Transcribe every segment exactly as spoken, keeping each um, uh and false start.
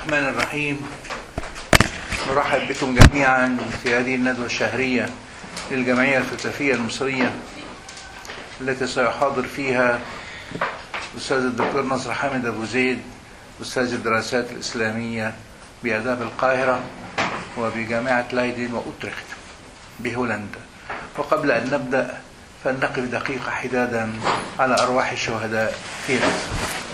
الرحمن الرحيم. نرحب بكم جميعا في هذه الندوة الشهرية للجمعية الفلسفية المصرية التي سيحاضر فيها الأستاذ الدكتور نصر حامد أبو زيد، أستاذ الدراسات الإسلامية بآداب القاهرة وبجامعة لايدن وأوترخت بهولندا. وقبل أن نبدأ فلنقف دقيقة حدادا على أرواح الشهداء في غزة.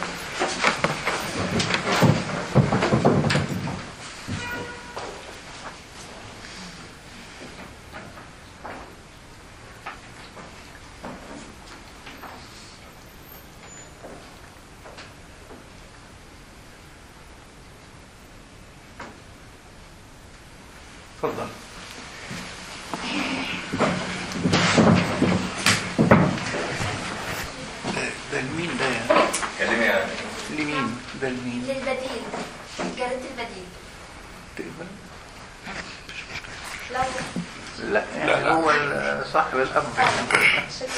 تفضل. ده لمين ده يا؟ كلمي يا لمين؟ ده لمين؟ للبديل، جريدة البديل. تقبل؟ لو لا يعني لا، لا. هو صاحب الأمر. شكرا.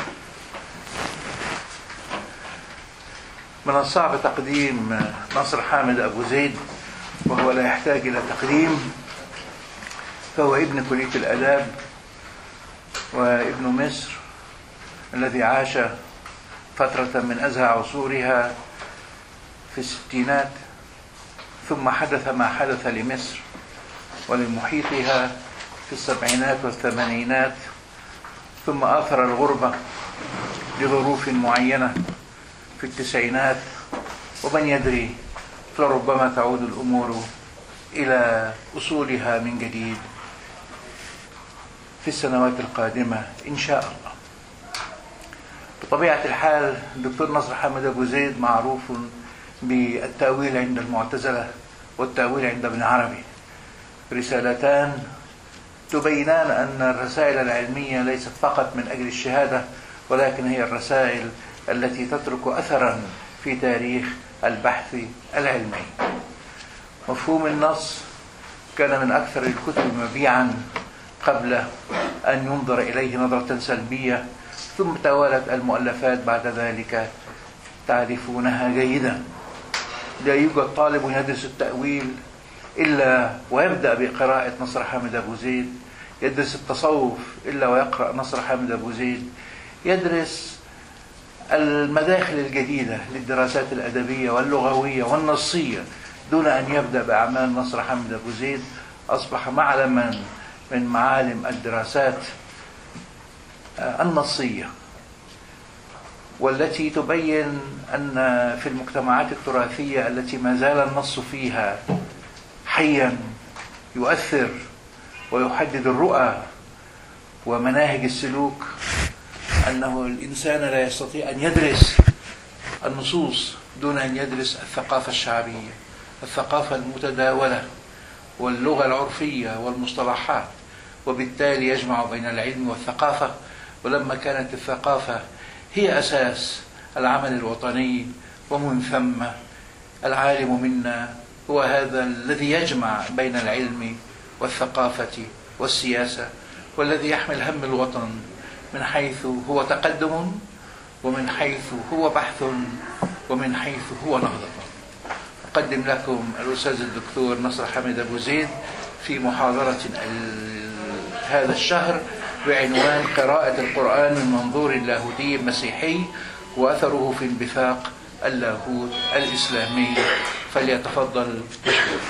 من الصعب تقديم نصر حامد أبو زيد وهو لا يحتاج إلى تقديم، فهو ابن كلية الآداب وابن مصر الذي عاش فترة من أزهى عصورها في الستينات، ثم حدث ما حدث لمصر ولمحيطها في السبعينات والثمانينات، ثم آثر الغربة لظروف معينة في التسعينات، ومن يدري لربما تعود الأمور إلى أصولها من جديد في السنوات القادمة إن شاء الله. بطبيعة الحال الدكتور نصر حامد أبو زيد معروف بالتأويل عند المعتزلة والتأويل عند ابن عربي، رسالتان تبينان أن الرسائل العلمية ليست فقط من أجل الشهادة، ولكن هي الرسائل التي تترك أثرا في تاريخ البحث العلمي. مفهوم النص كان من أكثر الكتب مبيعا قبل أن ينظر إليه نظرة سلبية، ثم توالت المؤلفات بعد ذلك تعرفونها جيدا. لا يوجد طالب يدرس التأويل إلا ويبدأ بقراءة نصر حامد أبو زيد، يدرس التصوف إلا ويقرأ نصر حامد أبو زيد، يدرس المداخل الجديدة للدراسات الأدبية واللغوية والنصية دون أن يبدأ بأعمال نصر حامد أبو زيد. أصبح معلما من معالم الدراسات النصية، والتي تبين أن في المجتمعات التراثية التي ما زال النص فيها حيا يؤثر ويحدد الرؤى ومناهج السلوك، أنه الإنسان لا يستطيع أن يدرس النصوص دون أن يدرس الثقافة الشعبية، الثقافة المتداولة واللغة العرفية والمصطلحات، وبالتالي يجمع بين العلم والثقافة. ولما كانت الثقافة هي أساس العمل الوطني، ومن ثم العالم منا هو هذا الذي يجمع بين العلم والثقافة والسياسة، والذي يحمل هم الوطن من حيث هو تقدم، ومن حيث هو بحث، ومن حيث هو نهضة. أقدم لكم الأستاذ الدكتور نصر حامد أبو زيد في محاضرة هذا الشهر بعنوان قراءة القرآن من منظور لاهوتي مسيحي وأثره في انبثاق اللاهوت الإسلامي. فليتفضل مشكور.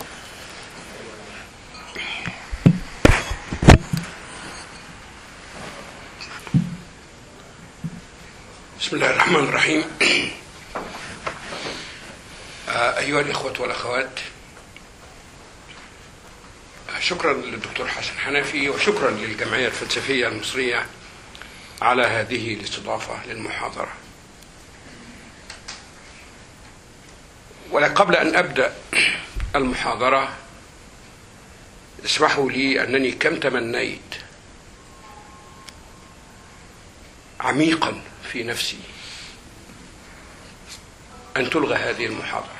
بسم الله الرحمن الرحيم. أيها الإخوة والأخوات، شكرا للدكتور حسن حنفي وشكرا للجمعية الفلسفية المصرية على هذه الاستضافة للمحاضرة. وقبل أن أبدأ المحاضرة اسمحوا لي أنني كم تمنيت عميقا في نفسي أن تلغى هذه المحاضرة،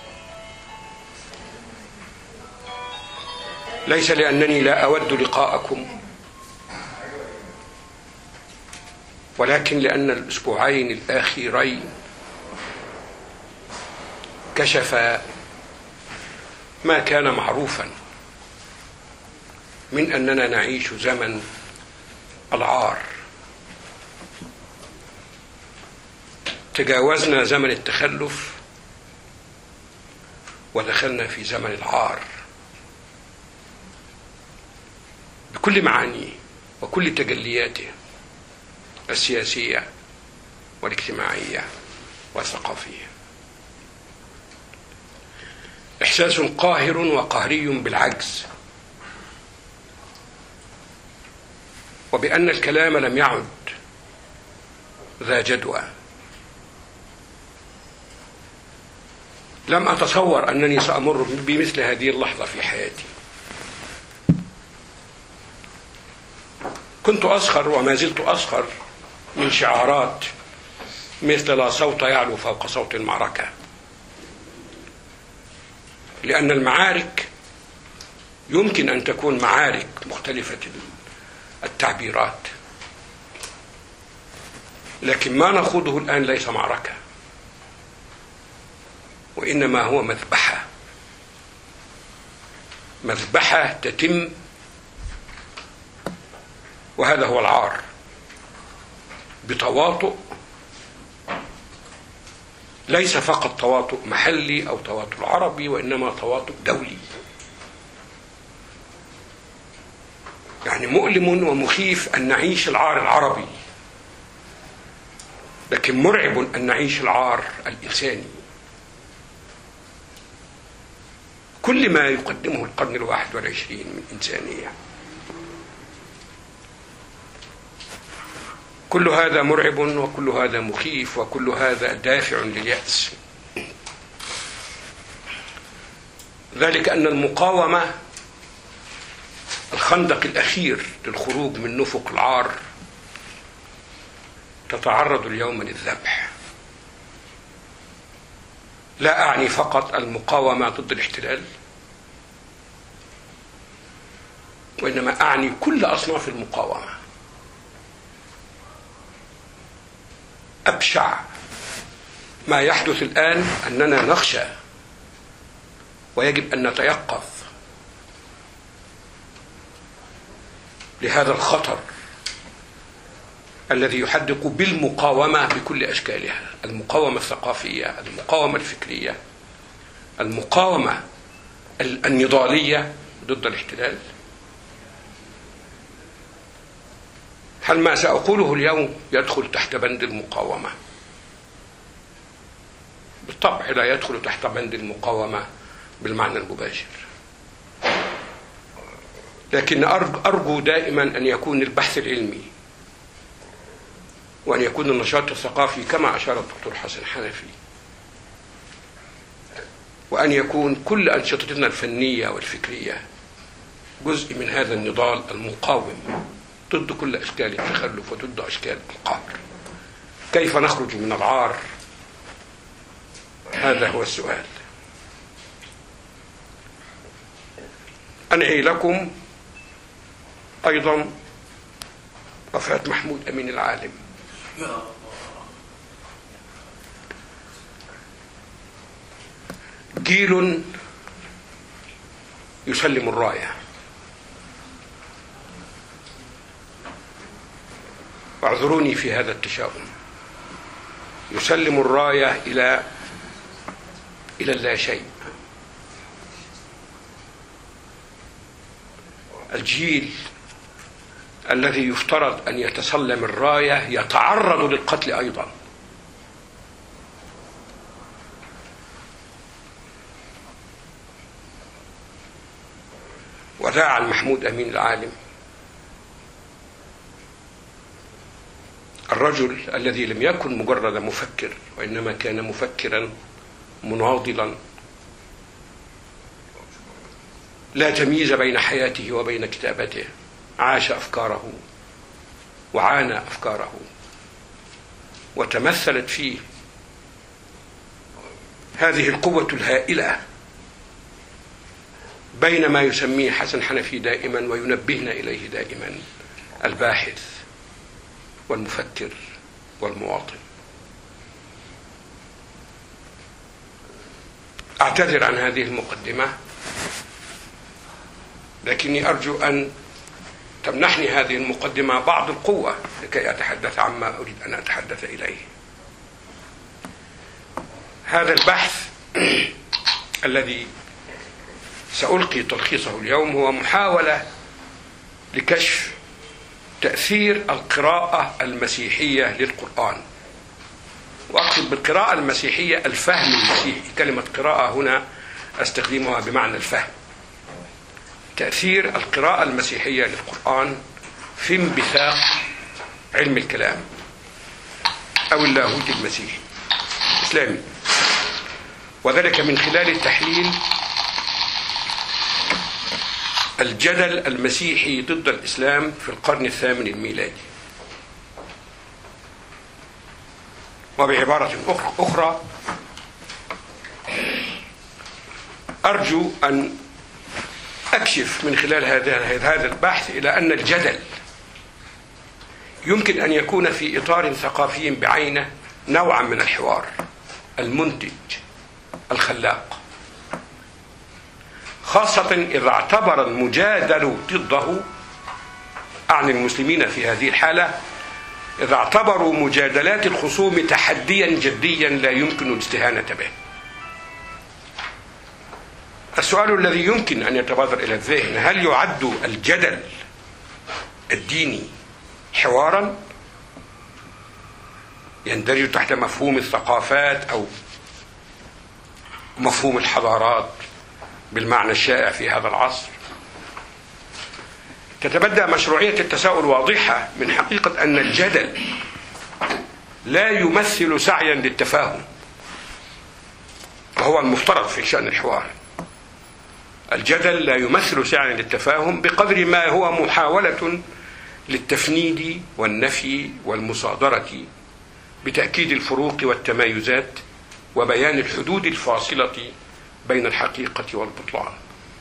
ليس لأنني لا أود لقاءكم، ولكن لأن الأسبوعين الأخيرين كشف ما كان معروفا من أننا نعيش زمن العار. تجاوزنا زمن التخلف ودخلنا في زمن العار بكل معانيه وكل تجلياته السياسية والاجتماعية والثقافية. إحساس قاهر وقهري بالعجز، وبأن الكلام لم يعد ذا جدوى. لم أتصور أنني سأمر بمثل هذه اللحظة في حياتي. كنت أسخر وما زلت أسخر من شعارات مثل لا صوت يعلو فوق صوت المعركة، لأن المعارك يمكن أن تكون معارك مختلفة التعبيرات، لكن ما نخوضه الآن ليس معركة، وإنما هو مذبحة، مذبحة تتم، وهذا هو العار، بتواطؤ، ليس فقط تواطؤ محلي أو تواطؤ عربي، وإنما تواطؤ دولي. يعني مؤلم ومخيف أن نعيش العار العربي، لكن مرعب أن نعيش العار الإنساني. كل ما يقدمه القرن الواحد والعشرين من إنسانية، كل هذا مرعب وكل هذا مخيف وكل هذا دافع لليأس. ذلك أن المقاومة الخندق الأخير للخروج من نفق العار تتعرض اليوم للذبح. لا أعني فقط المقاومة ضد الاحتلال، وإنما أعني كل أصناف المقاومة. أبشع ما يحدث الآن أننا نخشى ويجب أن نتيقظ لهذا الخطر الذي يحدق بالمقاومة بكل أشكالها: المقاومة الثقافية، المقاومة الفكرية، المقاومة النضالية ضد الاحتلال. هل ما سأقوله اليوم يدخل تحت بند المقاومة؟ بالطبع لا يدخل تحت بند المقاومة بالمعنى المباشر، لكن أرجو دائما أن يكون البحث العلمي وأن يكون النشاط الثقافي كما أشار الدكتور حسن حنفي، وأن يكون كل أنشطتنا الفنية والفكرية جزء من هذا النضال المقاوم ضد كل أشكال التخلف وضد أشكال القهر. كيف نخرج من العار؟ هذا هو السؤال. أنهي لكم أيضا وفاة محمود أمين العالم. جيل يسلم الراية، واعذروني في هذا التشاؤم، يسلم الراية إلى إلى اللا شيء. الجيل الذي يفترض أن يتسلم الراية يتعرض للقتل أيضا. وداعا محمود أمين العالم، الرجل الذي لم يكن مجرد مفكر، وإنما كان مفكرا مناضلا لا تمييز بين حياته وبين كتابته، عاش أفكاره وعانى أفكاره وتمثلت فيه هذه القوة الهائلة بين ما يسميه حسن حنفي دائما وينبهنا إليه دائما: الباحث والمفكر والمواطن. أعتذر عن هذه المقدمة لكني أرجو أن تمنحني هذه المقدمة بعض القوة لكي أتحدث عما أريد أن أتحدث إليه. هذا البحث الذي سألقي تلخيصه اليوم هو محاولة لكشف تأثير القراءة المسيحية للقرآن، وأقصد بالقراءة المسيحية الفهم المسيحي. كلمة قراءة هنا أستخدمها بمعنى الفهم. تأثير القراءة المسيحية للقرآن في انبثاق علم الكلام أو اللاهوت المسيحي الإسلامي، وذلك من خلال تحليل الجدل المسيحي ضد الإسلام في القرن الثامن الميلادي. وبعبارة أخرى أرجو أن أكشف من خلال هذا البحث إلى أن الجدل يمكن أن يكون في إطار ثقافي بعينه نوعا من الحوار المنتج الخلاق، خاصة إذا اعتبر المجادل ضده، أعني المسلمين في هذه الحالة، إذا اعتبروا مجادلات الخصوم تحديا جديا لا يمكن الاستهانة به. السؤال الذي يمكن أن يتبادر إلى الذهن: هل يعد الجدل الديني حوارا يندرج تحت مفهوم الثقافات أو مفهوم الحضارات بالمعنى الشائع في هذا العصر؟ تتبدأ مشروعية التساؤل واضحة من حقيقة أن الجدل لا يمثل سعيا للتفاهم، وهو المفترض في شأن الحوار. الجدل لا يمثل سعيا للتفاهم بقدر ما هو محاولة للتفنيد والنفي والمصادرة بتأكيد الفروق والتمايزات وبيان الحدود الفاصلة بين الحقيقة والبطلان.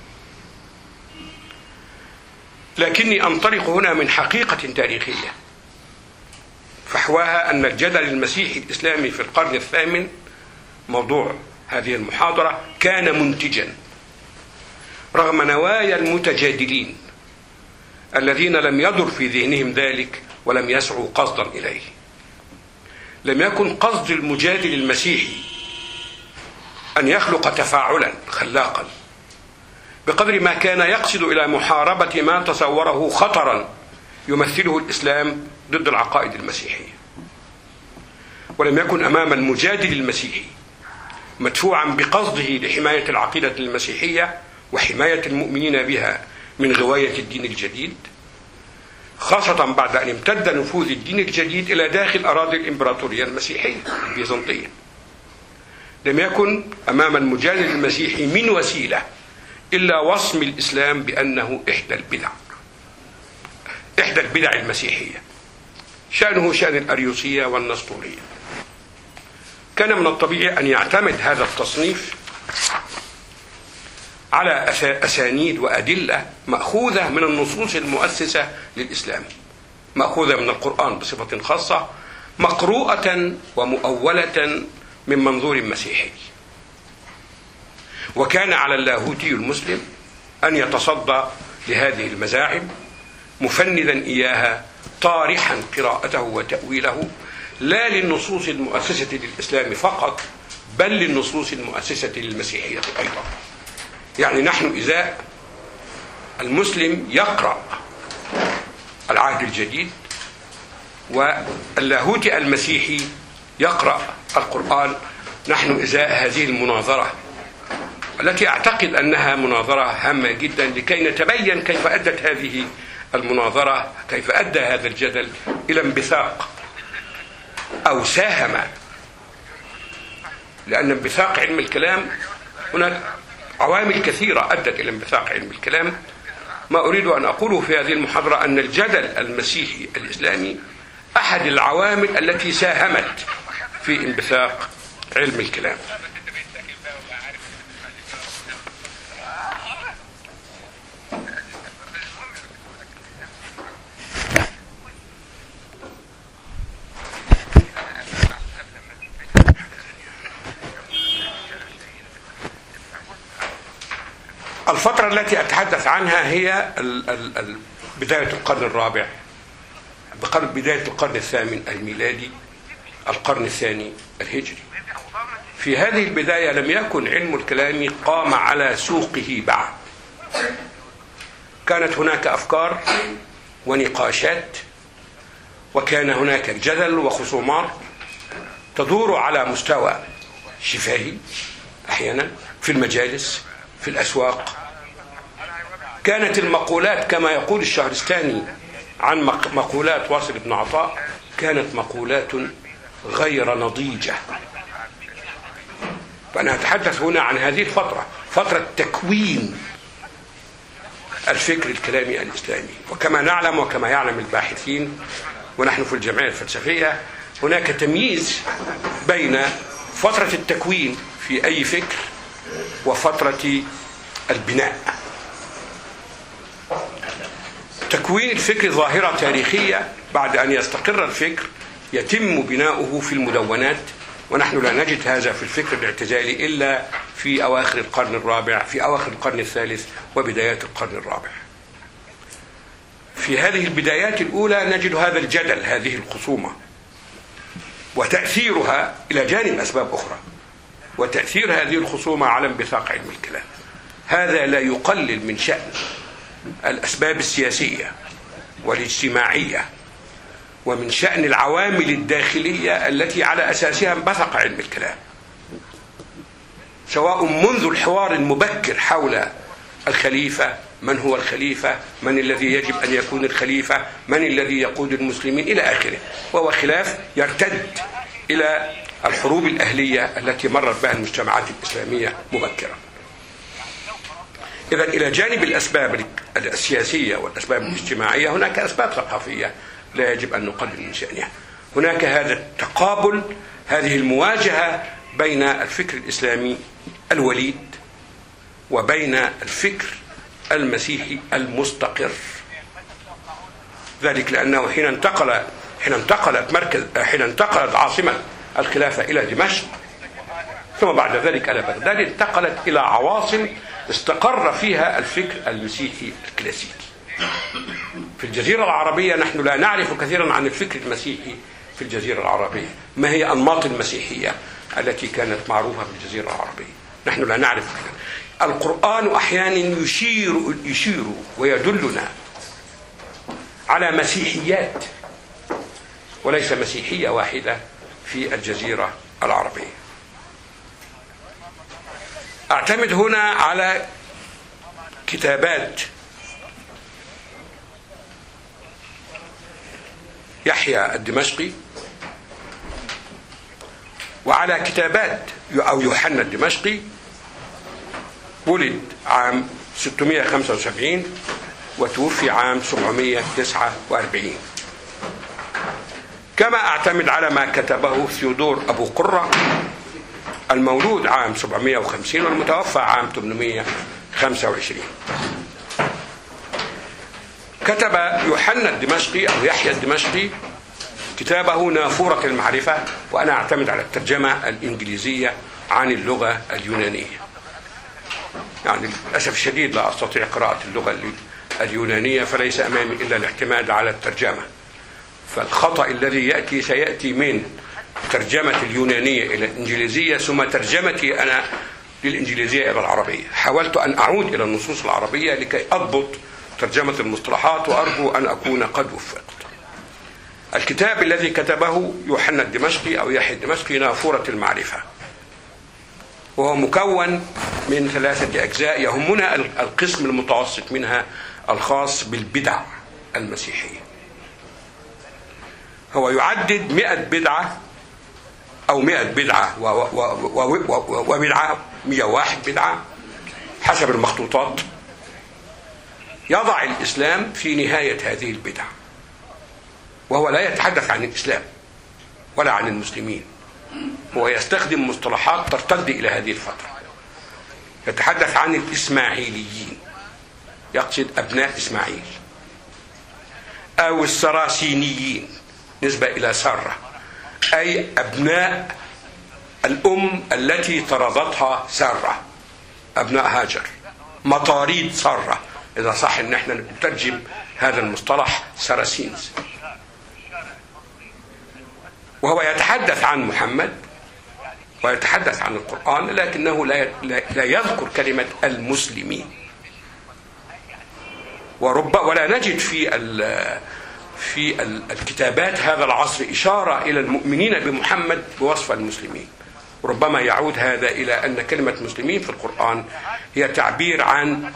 لكني أنطلق هنا من حقيقة تاريخية فحواها أن الجدل المسيحي الإسلامي في القرن الثامن، موضوع هذه المحاضرة، كان منتجا رغم نوايا المتجادلين الذين لم يدر في ذهنهم ذلك ولم يسعوا قصدا إليه. لم يكن قصد المجادل المسيحي أن يخلق تفاعلا خلاقا بقدر ما كان يقصد إلى محاربة ما تصوره خطرا يمثله الإسلام ضد العقائد المسيحية. ولم يكن أمام المجادل المسيحي مدفوعا بقصده لحماية العقيدة المسيحية وحماية المؤمنين بها من غواية الدين الجديد، خاصة بعد أن امتد نفوذ الدين الجديد إلى داخل أراضي الإمبراطورية المسيحية البيزنطية. لم يكن أمام المجادل المسيحي من وسيلة إلا وصم الإسلام بأنه إحدى البدع إحدى البدع المسيحية، شأنه شأن الأريوسية والنسطورية. كان من الطبيعي أن يعتمد هذا التصنيف على أسانيد وأدلة مأخوذة من النصوص المؤسسة للإسلام، مأخوذة من القرآن بصفة خاصة، مقروءة ومؤولة من منظور مسيحي. وكان على اللاهوتي المسلم أن يتصدى لهذه المزاعم مفندا إياها، طارحا قراءته وتأويله لا للنصوص المؤسسة للإسلام فقط بل للنصوص المؤسسة للمسيحية أيضا. يعني نحن إذا المسلم يقرأ العهد الجديد واللاهوتي المسيحي يقرأ القرآن، نحن إزاء هذه المناظرة التي أعتقد أنها مناظرة هامة جدا لكي نتبين كيف أدت هذه المناظرة، كيف أدى هذا الجدل إلى انبثاق أو ساهم، لأن انبثاق علم الكلام هناك عوامل كثيرة أدت إلى انبثاق علم الكلام. ما أريد أن أقوله في هذه المحاضرة أن الجدل المسيحي الإسلامي أحد العوامل التي ساهمت في انبثاق علم الكلام. الفترة التي أتحدث عنها هي ال ال ال بداية القرن الرابع، بداية القرن الثامن الميلادي، القرن الثاني الهجري. في هذه البداية لم يكن علم الكلام قام على سوقه بعد. كانت هناك أفكار ونقاشات، وكان هناك جدل وخصومات تدور على مستوى شفاهي أحيانا في المجالس في الأسواق. كانت المقولات كما يقول الشهرستاني عن مقولات واصل بن عطاء كانت مقولات غير نضيجة. فأنا أتحدث هنا عن هذه الفترة، فترة تكوين الفكر الكلامي الإسلامي. وكما نعلم وكما يعلم الباحثين ونحن في الجمعية الفلسفية، هناك تمييز بين فترة التكوين في أي فكر وفترة البناء. تكوين الفكر ظاهرة تاريخية، بعد أن يستقر الفكر يتم بناؤه في المدونات، ونحن لا نجد هذا في الفكر الاعتزالي إلا في أواخر القرن الرابع، في أواخر القرن الثالث وبدايات القرن الرابع. في هذه البدايات الأولى نجد هذا الجدل، هذه الخصومة، وتأثيرها إلى جانب أسباب أخرى، وتأثير هذه الخصومة على انبثاق علم الكلام. هذا لا يقلل من شأن الأسباب السياسية والاجتماعية ومن شأن العوامل الداخلية التي على أساسها انبثق علم الكلام، سواء منذ الحوار المبكر حول الخليفة، من هو الخليفة، من الذي يجب أن يكون الخليفة، من الذي يقود المسلمين إلى آخره، وهو خلاف يرتد إلى الحروب الأهلية التي مرت بها المجتمعات الإسلامية مبكرا. إذن إلى جانب الأسباب السياسية والأسباب الاجتماعية هناك أسباب ثقافية لا يجب أن نقلل من شأنها. هناك هذا التقابل، هذه المواجهة بين الفكر الإسلامي الوليد وبين الفكر المسيحي المستقر. ذلك لأنه حين انتقل حين انتقلت مركز حين انتقلت عاصمة الخلافة إلى دمشق، ثم بعد ذلك إلى بغداد، انتقلت إلى عواصم استقر فيها الفكر المسيحي الكلاسيكي. في الجزيرة العربية نحن لا نعرف كثيرا عن الفكر المسيحي في الجزيرة العربية. ما هي أنماط المسيحية التي كانت معروفة في الجزيرة العربية؟ نحن لا نعرف كثيرا. القرآن أحيانا يشير يشير ويدلنا على مسيحيات، وليس مسيحية واحدة في الجزيرة العربية. أعتمد هنا على كتابات يحيى الدمشقي وعلى كتابات أو يوحنا الدمشقي، ولد عام ستمائة وخمسة وسبعين وتوفي عام سبعمائة وتسعة وأربعين. كما أعتمد على ما كتبه ثيودور أبو قرة المولود عام سبعمائة وخمسين والمتوفى عام ثمانمائة وخمسة وعشرين. كتب يوحنا الدمشقي أو يحيى الدمشقي كتابه نافورة المعرفة، وأنا أعتمد على الترجمة الإنجليزية عن اللغة اليونانية. يعني للأسف الشديد لا أستطيع قراءة اللغة اليونانية، فليس أمامي إلا الاعتماد على الترجمة. فالخطأ الذي يأتي سيأتي من ترجمة اليونانية إلى الإنجليزية ثم ترجمتي أنا للإنجليزية إلى العربية. حاولت أن أعود إلى النصوص العربية لكي أضبط ترجمة المصطلحات، وأرجو أن أكون قد وفقت. الكتاب الذي كتبه يوحنا الدمشقي أو يحيى الدمشقي نافورة المعرفة، وهو مكون من ثلاثة أجزاء يهمنا القسم المتوسط منها الخاص بالبدع المسيحية. هو يعدد مئة بدعة أو مئة بدعة وبدعة مئة وواحد بدعة حسب المخطوطات. يضع الإسلام في نهاية هذه البدع، وهو لا يتحدث عن الإسلام ولا عن المسلمين، هو يستخدم مصطلحات ترتد إلى هذه الفترة. يتحدث عن الإسماعيليين، يقصد أبناء إسماعيل، أو السراسينيين نسبة إلى سارة، أي أبناء الأم التي طردتها سارة، أبناء هاجر. مطاريد سارة، إذا صح إن احنا نترجم هذا المصطلح سراسينز. وهو يتحدث عن محمد ويتحدث عن القرآن، لكنه لا لا يذكر كلمة المسلمين. ورب ولا نجد في في الكتابات هذا العصر إشارة إلى المؤمنين بمحمد بوصف المسلمين. ربما يعود هذا إلى أن كلمة مسلمين في القرآن هي تعبير عن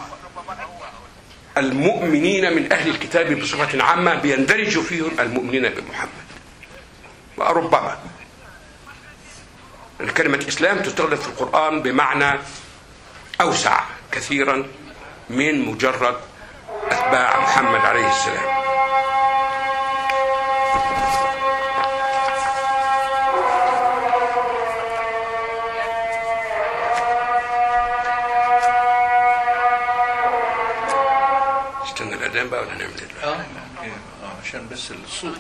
المؤمنين من أهل الكتاب بصفة عامة بيندرج فيهم المؤمنين بمحمد. وربما كلمة إسلام تستخدم في القرآن بمعنى أوسع كثيرا من مجرد أتباع محمد عليه السلام. استنى الأذان بقى ولا نعمل إيه؟ اه عشان بس الصوت.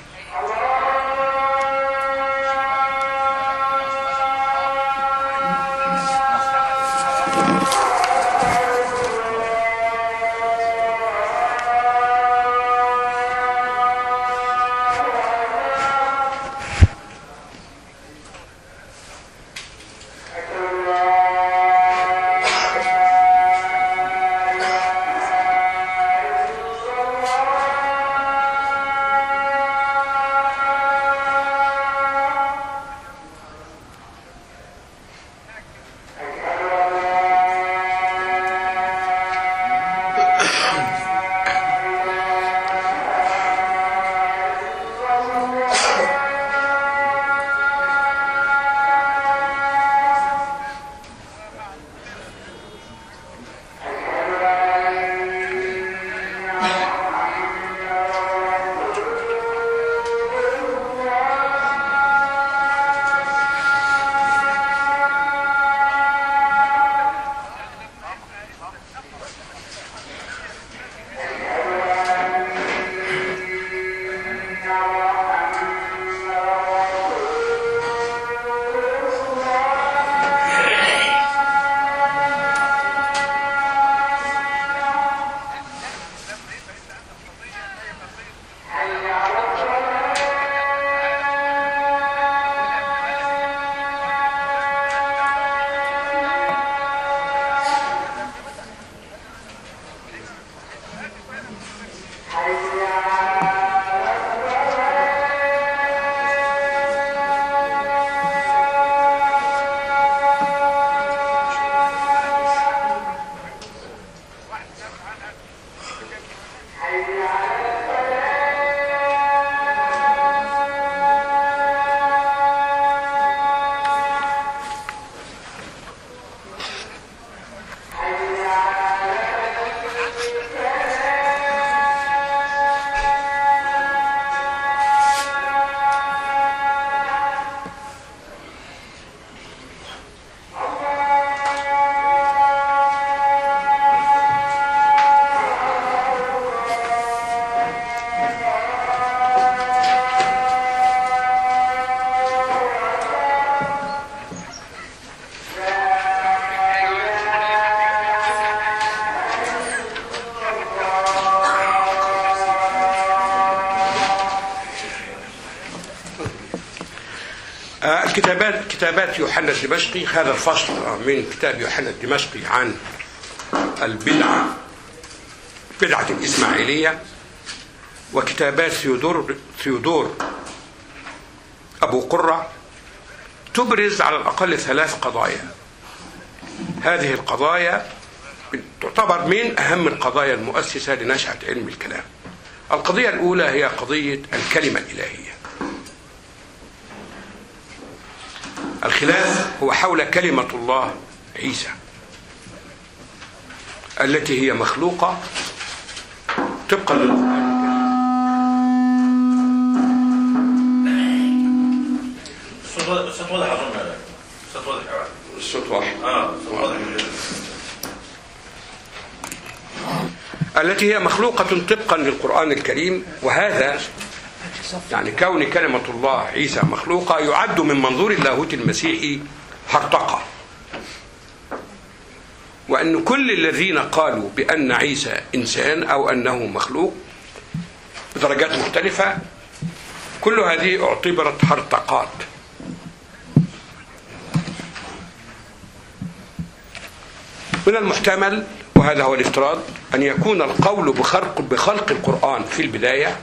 الكتابات كتابات يوحنا الدمشقي، هذا الفصل من كتاب يوحنا الدمشقي عن البدعة بدعة الإسماعيلية، وكتابات ثيودور ثيودور أبو قرة تبرز على الأقل ثلاث قضايا. هذه القضايا تعتبر من أهم القضايا المؤسسة لنشأة علم الكلام. القضية الأولى هي قضية الكلمة الإلهية. الخلاف هو حول كلمة الله عيسى التي هي مخلوقة طبقا للقرآن الكريم. الصوت واضح أظن. الصوت واضح. الصوت واضح. آه الصوت واضح. التي هي مخلوقة طبقا للقرآن الكريم، وهذا يعني كون كلمة الله عيسى مخلوقة يعد من منظور اللاهوت المسيحي هرطقة، وأن كل الذين قالوا بأن عيسى إنسان أو أنه مخلوق بدرجات مختلفة، كل هذه اعتبرت هرطقات. من المحتمل، وهذا هو الافتراض، أن يكون القول بخلق, بخلق القرآن في البداية،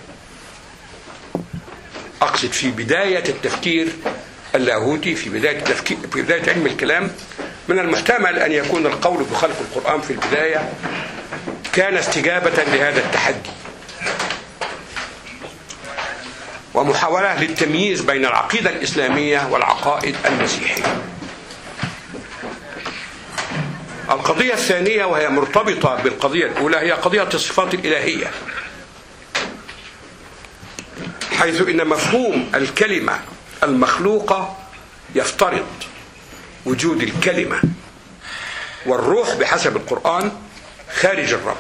أقصد في بداية التفكير اللاهوتي، في بداية, التفكير في بداية علم الكلام، من المحتمل أن يكون القول بخلق القرآن في البداية كان استجابة لهذا التحدي ومحاولة للتمييز بين العقيدة الإسلامية والعقائد المسيحية. القضية الثانية وهي مرتبطة بالقضية الأولى هي قضية الصفات الإلهية، حيث إن مفهوم الكلمة المخلوقة يفترض وجود الكلمة والروح بحسب القرآن خارج الرب،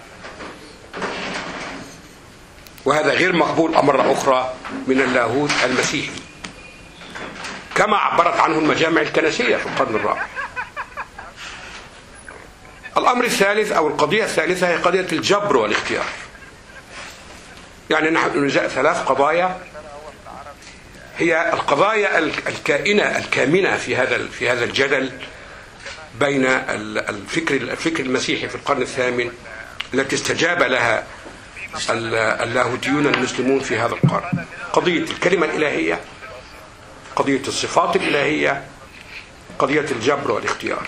وهذا غير مقبول مرة أخرى من اللاهوت المسيحي كما عبرت عنه المجامع الكنسية في القرن الرابع. الأمر الثالث أو القضية الثالثة هي قضية الجبر والاختيار. يعني نحن نزاع ثلاث قضايا هي القضايا الكائنة الكامنة في هذا في هذا الجدل بين الفكر الفكر المسيحي في القرن الثامن التي استجاب لها اللاهوتيون المسلمون في هذا القرن: قضية الكلمة الإلهية، قضية الصفات الإلهية، قضية الجبر والاختيار.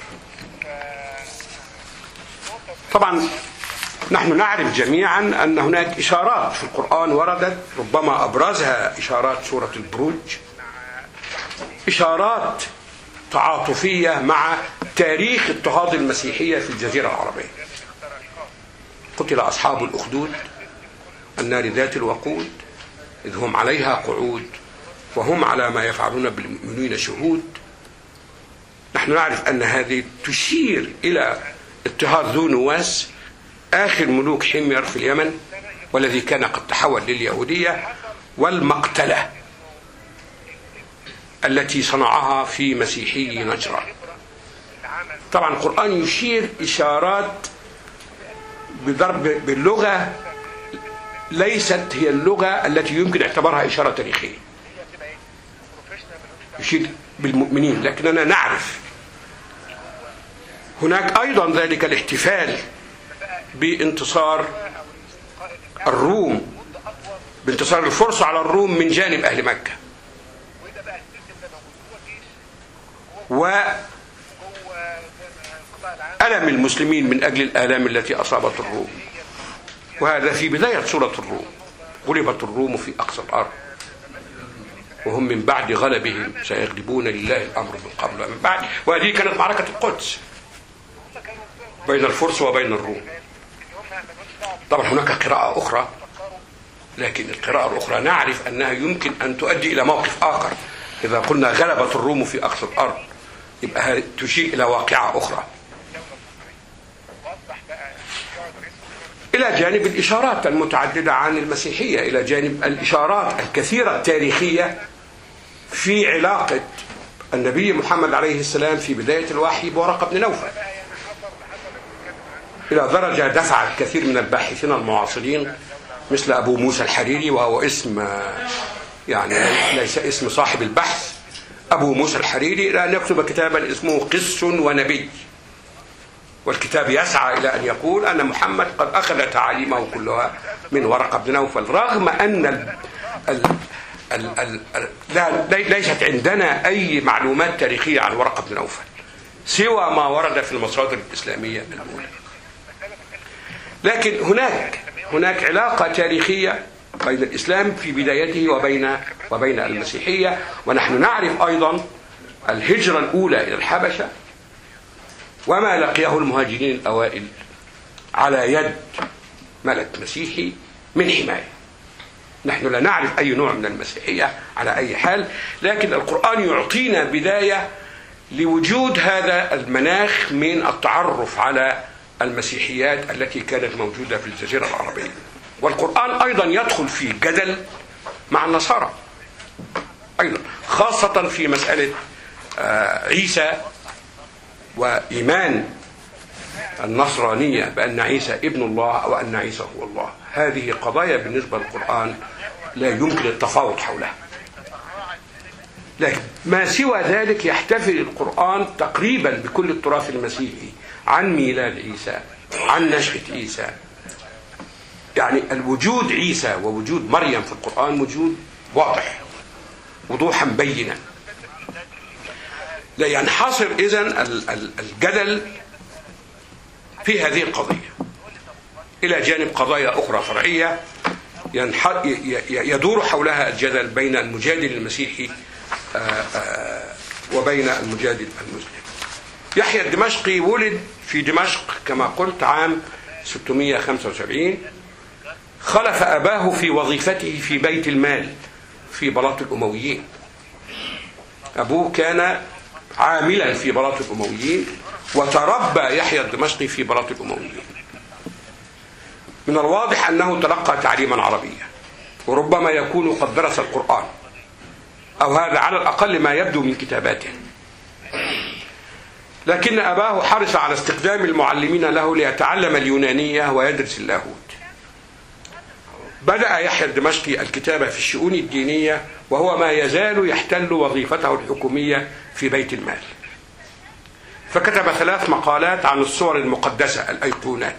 طبعا نحن نعرف جميعا أن هناك إشارات في القرآن وردت، ربما أبرزها إشارات سورة البروج، إشارات تعاطفية مع تاريخ اضطهاد المسيحية في الجزيرة العربية. قتل أصحاب الأخدود النار ذات الوقود إذ هم عليها قعود وهم على ما يفعلون بالمؤمنين شهود. نحن نعرف أن هذه تشير إلى اضطهاد ذو نواس آخر ملوك حمير في اليمن، والذي كان قد تحول لليهودية، والمقتلة التي صنعها في مسيحي نجران. طبعا القرآن يشير إشارات بضرب باللغة ليست هي اللغة التي يمكن اعتبارها إشارة تاريخية، يشير بالمؤمنين، لكننا نعرف هناك أيضا ذلك الاحتفال بانتصار الروم، بانتصار الفرس على الروم من جانب أهل مكة، وألم المسلمين من أجل الآلام التي أصابت الروم. وهذا في بداية سورة الروم: غلبت الروم في أقصى الأرض وهم من بعد غلبهم سيغلبون لله الأمر من قبل ومن بعد. وهذه كانت معركة القدس بين الفرس وبين الروم. طبعا هناك قراءة أخرى، لكن القراءة الأخرى نعرف أنها يمكن أن تؤدي إلى موقف آخر. إذا قلنا غلبت الروم في أقصى الأرض يبقى تشير إلى واقعة أخرى، إلى جانب الإشارات المتعددة عن المسيحية، إلى جانب الإشارات الكثيرة التاريخية في علاقة النبي محمد عليه السلام في بداية الوحي بورقة بن نوفل، إلى درجة دفع الكثير من الباحثين المعاصرين مثل أبو موسى الحريري، وهو اسم يعني ليس اسم صاحب البحث، أبو موسى الحريري، إلى أن يكتب كتابا اسمه قس ونبي، والكتاب يسعى إلى أن يقول أن محمد قد أخذ تعاليمه كلها من ورقة بن نوفل، رغم أن ال ال ال ال ال لا ليست عندنا أي معلومات تاريخية عن ورقة بن نوفل سوى ما ورد في المصادر الإسلامية الأولى. لكن هناك هناك علاقة تاريخية بين الإسلام في بدايته وبين وبين المسيحية. ونحن نعرف أيضا الهجرة الأولى إلى الحبشة وما لقيه المهاجرين الأوائل على يد ملك مسيحي من حماية. نحن لا نعرف أي نوع من المسيحية على أي حال، لكن القرآن يعطينا بداية لوجود هذا المناخ من التعرف على المسيحيات التي كانت موجودة في الجزيرة العربية. والقرآن أيضا يدخل في جدل مع النصارى أيضا، خاصة في مسألة عيسى وإيمان النصرانية بأن عيسى ابن الله أو أن عيسى هو الله. هذه قضايا بالنسبة للقرآن لا يمكن التفاوض حولها. لكن ما سوى ذلك يحتفل القرآن تقريبا بكل التراث المسيحي عن ميلاد عيسى، عن نشأة عيسى. يعني الوجود عيسى ووجود مريم في القرآن وجود واضح وضوحا بينا. لا ينحصر إذن الجدل في هذه القضية، إلى جانب قضايا أخرى فرعية يدور حولها الجدل بين المجادل المسيحي وبين المجادل المسلم. يحيى الدمشقي ولد في دمشق كما قلت عام ستمائة وخمسة وسبعين. خلف أباه في وظيفته في بيت المال في بلاط الأمويين. أبوه كان عاملا في بلاط الأمويين، وتربى يحيى الدمشقي في بلاط الأمويين. من الواضح أنه تلقى تعليما عربيا، وربما يكون قد درس القرآن، أو هذا على الأقل ما يبدو من كتاباته. لكن أباه حرص على استخدام المعلمين له ليتعلم اليونانية ويدرس اللاهوت. بدأ يحيى الدمشقي الكتابة في الشؤون الدينية، وهو ما يزال يحتل وظيفته الحكومية في بيت المال. فكتب ثلاث مقالات عن الصور المقدسة الأيقونات،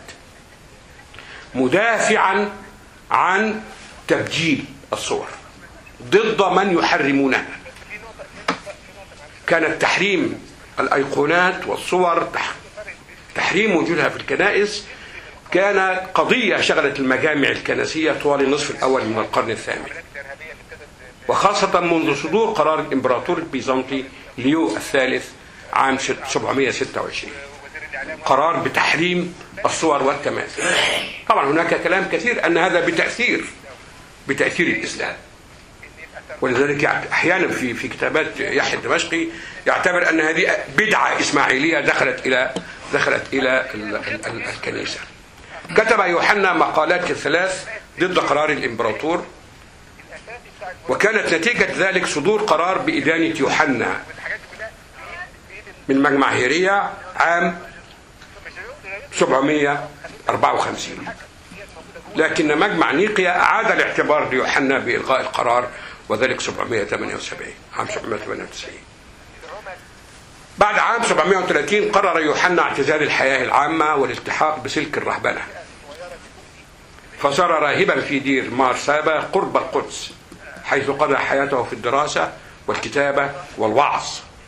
مدافعا عن تبجيل الصور ضد من يحرمونها. كان التحريم الأيقونات والصور، تحريم وجودها في الكنائس، كان قضية شغلت المجامع الكنسية طوال النصف الأول من القرن الثامن، وخاصة منذ صدور قرار الإمبراطور البيزنطي ليو الثالث عام سبعمائة وستة وعشرين، قرار بتحريم الصور والتماثيل. طبعا هناك كلام كثير أن هذا بتأثير بتأثير الإسلام، ولذلك أحيانا في في كتابات يحيى الدمشقي يعتبر أن هذه بدعة إسماعيلية دخلت إلى دخلت إلى الكنيسة. كتب يوحنا مقالات ثلاث ضد قرار الإمبراطور، وكانت نتيجة ذلك صدور قرار بإدانة يوحنا من مجمع هيريا عام سبعمائة وأربعة وخمسين. لكن مجمع نيقيا أعاد الاعتبار ليوحنا بإلغاء القرار، وذلك سبعمائة وثمانية وسبعين عام سبعمائة وثمانية وتسعين. بعد عام سبعمائة وثلاثين قرر يوحنا اعتزال الحياة العامة والالتحاق بسلك الرهبنة، فصار راهبا في دير مار سابا قرب القدس، حيث قضى حياته في الدراسة والكتابة والوعظ،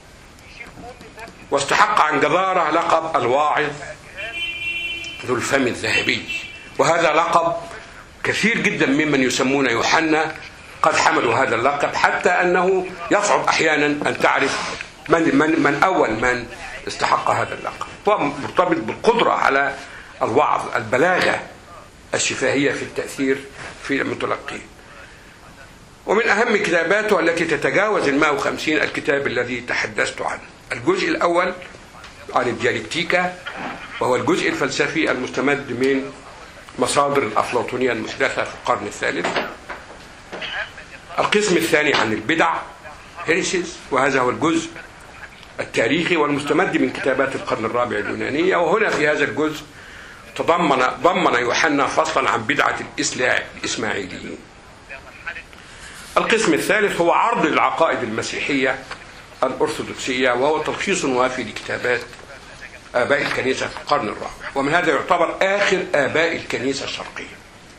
واستحق عن جدارة لقب الواعظ ذو الفم الذهبي. وهذا لقب كثير جدا ممن يسمون يوحنا قد حملوا هذا اللقب، حتى أنه يصعب أحيانا أن تعرف من, من, من أول من استحق هذا اللقب. هو مرتبط بالقدرة على الوعظ، البلاغة، الشفاهية في التأثير في المتلقين. ومن أهم كتاباته التي تتجاوز المائة وخمسين الكتاب الذي تحدثت عنه. الجزء الأول عن الديالكتيكا، وهو الجزء الفلسفي المستمد من مصادر الأفلاطونية المحدثة في القرن الثالث. القسم الثاني عن البدع هيريسيس، وهذا هو الجزء التاريخي والمستمد من كتابات القرن الرابع اليونانية. وهنا في هذا الجزء تضمن ضمن يوحنا فصلا عن بدعة الإسماعيليين. القسم الثالث هو عرض العقائد المسيحية الأرثوذكسية، وهو تلخيص وافي لكتابات آباء الكنيسة في القرن الرابع، ومن هذا يعتبر آخر آباء الكنيسة الشرقية.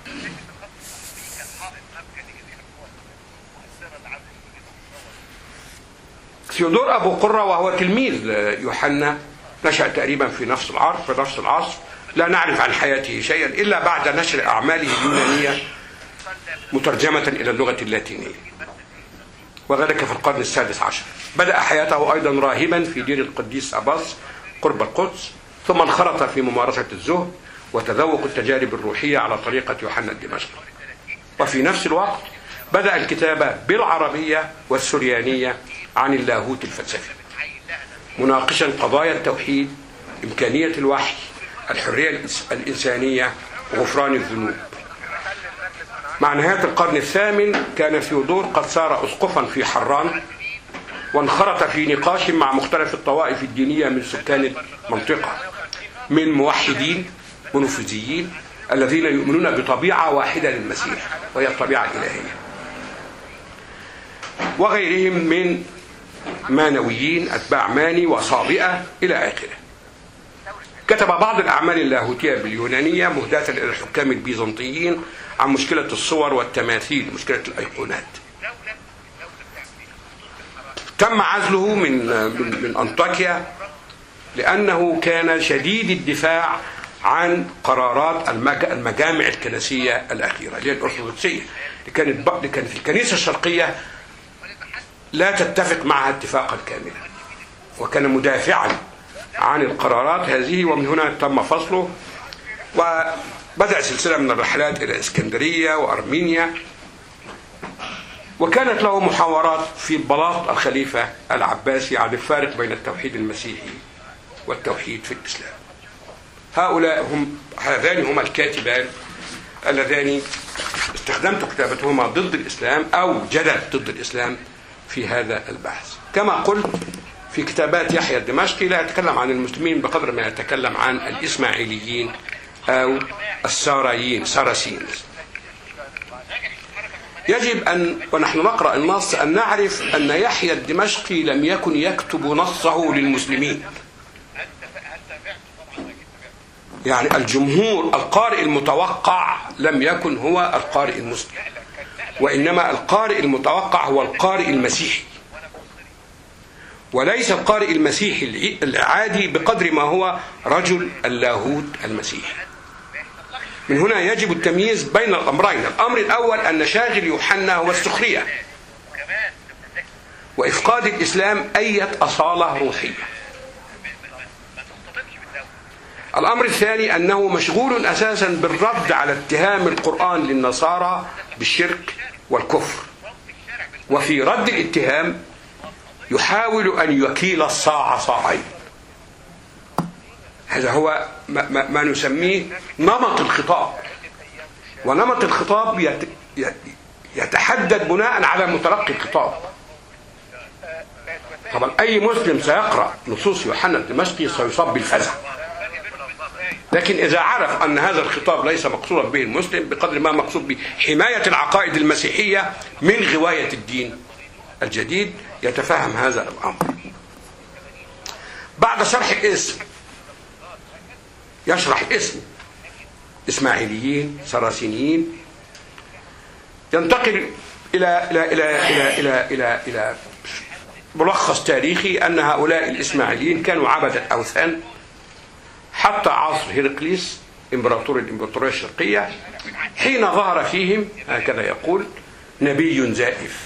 ثيودور أبو قرة، وهو تلميذ يوحنا، نشأ تقريبا في نفس العصر في نفس العصر لا نعرف عن حياته شيئا إلا بعد نشر أعماله اليونانية مترجمة إلى اللغة اللاتينية، وذلك في القرن السادس عشر. بدأ حياته أيضا راهبا في دير القديس أباس قرب القدس، ثم انخرط في ممارسة الزهد وتذوق التجارب الروحية على طريقة يوحنا الدمشقي. وفي نفس الوقت بدأ الكتابة بالعربية والسريانية عن اللاهوت الفلسفي، مناقشا قضايا التوحيد، إمكانية الوحي، الحرية الإنسانية، وغفران الذنوب. مع نهاية القرن الثامن كان ثيودور قد صار أسقفا في حران، وانخرط في نقاش مع مختلف الطوائف الدينية من سكان المنطقة، من موحدين ونفوذيين الذين يؤمنون بطبيعة واحدة للمسيح وهي الطبيعة الإلهية، وغيرهم من مانويين أتباع ماني وصابئة إلى آخره. كتب بعض الأعمال اللاهوتية باليونانية مهداة إلى الحكام البيزنطيين عن مشكلة الصور والتماثيل، مشكلة الأيقونات. تم عزله من من, من أنطاكيا لأنه كان شديد الدفاع عن قرارات المجامع الكنسية الأخيرة اللي هي الأرثوذكسية، اللي كانت الكنيسة الشرقية لا تتفق معها اتفاقا كاملا، وكان مدافعا عن القرارات هذه. ومن هنا تم فصله، وبدأ سلسلة من الرحلات إلى إسكندرية وأرمينيا، وكانت له محاورات في بلاط الخليفة العباسي عن الفارق بين التوحيد المسيحي والتوحيد في الإسلام. هؤلاء هم هذان هما الكاتبان اللذان استخدمت كتابتهما ضد الإسلام أو جدل ضد الإسلام في هذا البحث. كما قلت في كتابات يحيى الدمشقي لا يتكلم عن المسلمين بقدر ما يتكلم عن الإسماعيليين أو السارايين ساراسينز. يجب أن ونحن نقرأ النص أن نعرف أن يحيى الدمشقي لم يكن يكتب نصه للمسلمين، يعني الجمهور القارئ المتوقع لم يكن هو القارئ المسلم، وإنما القارئ المتوقع هو القارئ المسيحي، وليس القارئ المسيحي العادي بقدر ما هو رجل اللاهوت المسيحي. من هنا يجب التمييز بين الأمرين. الأمر الأول أن شاغل يوحنا هو السخرية وإفقاد الإسلام أي أصالة روحية. الأمر الثاني أنه مشغول أساسا بالرد على اتهام القرآن للنصارى بالشرك والكفر، وفي رد الاتهام يحاول أن يكيل الصاع صاعين. هذا هو ما, ما, ما نسميه نمط الخطاب، ونمط الخطاب يت يتحدد بناء على متلقي الخطاب. طبعا أي مسلم سيقرأ نصوص يوحنا الدمشقي سيصاب بالفزع، لكن إذا عرف أن هذا الخطاب ليس مقصودا به المسلم بقدر ما مقصود به حماية العقائد المسيحية من غواية الدين الجديد يتفهم هذا الأمر. بعد شرح الاسم يشرح الاسم إسماعيليين سراسينيين، ينتقل إلى إلى إلى إلى إلى إلى إلى ملخص تاريخي أن هؤلاء الإسماعيليين كانوا عبدة أوثان حتى عصر هيرقليس إمبراطور الإمبراطورية الشرقية، حين ظهر فيهم هكذا يقول نبي زائف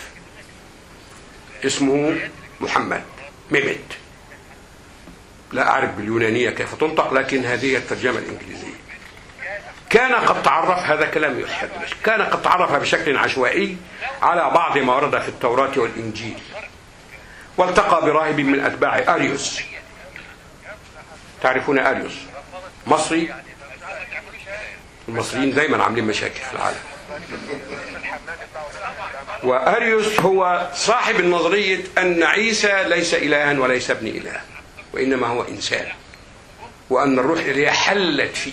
اسمه محمد ميمت. لا أعرف باليونانية كيف تنطق، لكن هذه الترجمة الإنجليزية. كان قد تعرف، هذا كلام يحيى الدمشقي، كان قد تعرف بشكل عشوائي على بعض ما ورد في التوراة والإنجيل، والتقى براهب من أتباع أريوس. تعرفون أريوس مصري، المصريين دايما عاملين مشاكل في العالم. وأريوس هو صاحب النظرية أن عيسى ليس إلها وليس ابن إله، وإنما هو إنسان، وأن الروح الإلهية حلت فيه.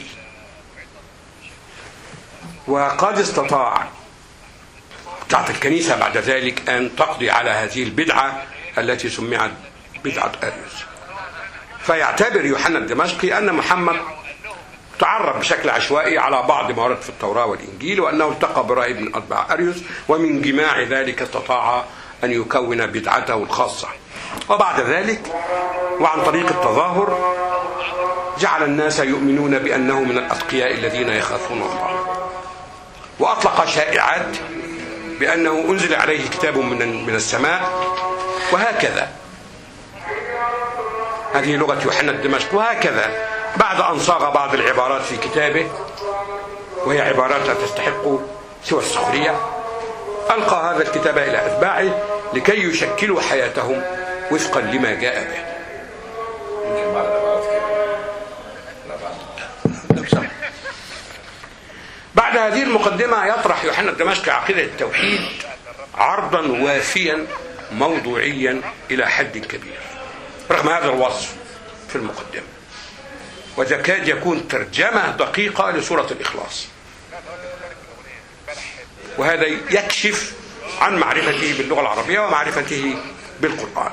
وقد استطاع بتاعت الكنيسة بعد ذلك أن تقضي على هذه البدعة التي سمعت بدعة أريوس. فيعتبر يوحنا الدمشقي أن محمد تعرف بشكل عشوائي على بعض ما ورد في التوراة والإنجيل، وأنه التقى براهب من أتباع أريوس، ومن جماع ذلك استطاع أن يكون بدعته الخاصة. وبعد ذلك وعن طريق التظاهر جعل الناس يؤمنون بأنه من الأتقياء الذين يخافون الله، وأطلق شائعات بأنه أنزل عليه كتاب من من السماء، وهكذا. هذه لغة يوحنا الدمشق. وهكذا بعد أن صاغ بعض العبارات في كتابه، وهي عبارات لا تستحق سوى السخرية، ألقى هذا الكتاب إلى أتباعه لكي يشكلوا حياتهم وفقا لما جاء به. بعد هذه المقدمة يطرح يوحنا الدمشقي عقيدة التوحيد عرضا وافيا موضوعيا إلى حد كبير رغم هذا الوصف في المقدمة. ويكاد يكون ترجمة دقيقة لسورة الإخلاص، وهذا يكشف عن معرفته باللغة العربية ومعرفته بالقرآن.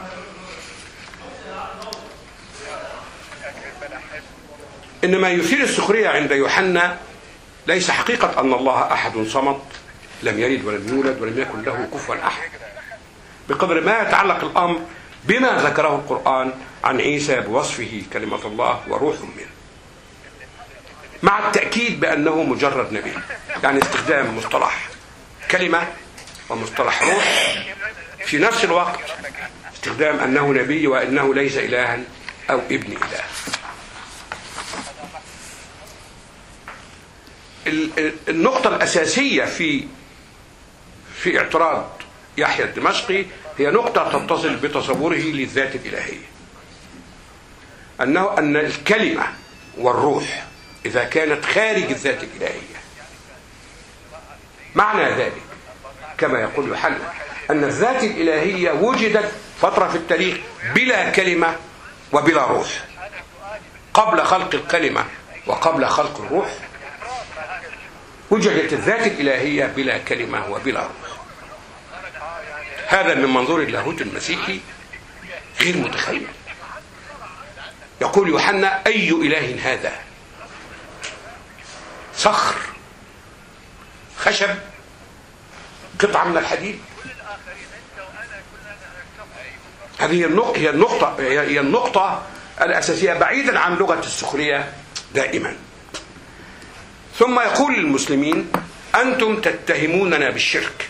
إنما يثير السخرية عند يوحنا ليس حقيقة أن الله أحد صمد لم يلد ولم يولد ولم يكن له كفوا أحد، بقدر ما يتعلق الأمر بما ذكره القرآن عن عيسى بوصفه كلمة الله وروح منه، مع التأكيد بأنه مجرد نبي. يعني استخدام مصطلح كلمة ومصطلح روح في نفس الوقت، استخدام أنه نبي وأنه ليس إلها أو ابن إله. النقطة الأساسية في في اعتراض يحيى الدمشقي هي نقطة تتصل بتصوره للذات الإلهية، أنه أن الكلمة والروح إذا كانت خارج الذات الإلهية، معنى ذلك كما يقول يوحنا أن الذات الإلهية وجدت فترة في التاريخ بلا كلمة وبلا روح، قبل خلق الكلمة وقبل خلق الروح وجدت الذات الإلهية بلا كلمة وبلا روح. هذا من منظور اللاهوت المسيحي غير متخيل. يقول يوحنا: أي إله هذا؟ صخر، خشب، قطعة من الحديد. هذه النقطة هي النقطة هي النقطة الأساسية بعيدا عن لغة السخرية دائما. ثم يقول للمسلمين: أنتم تتهموننا بالشرك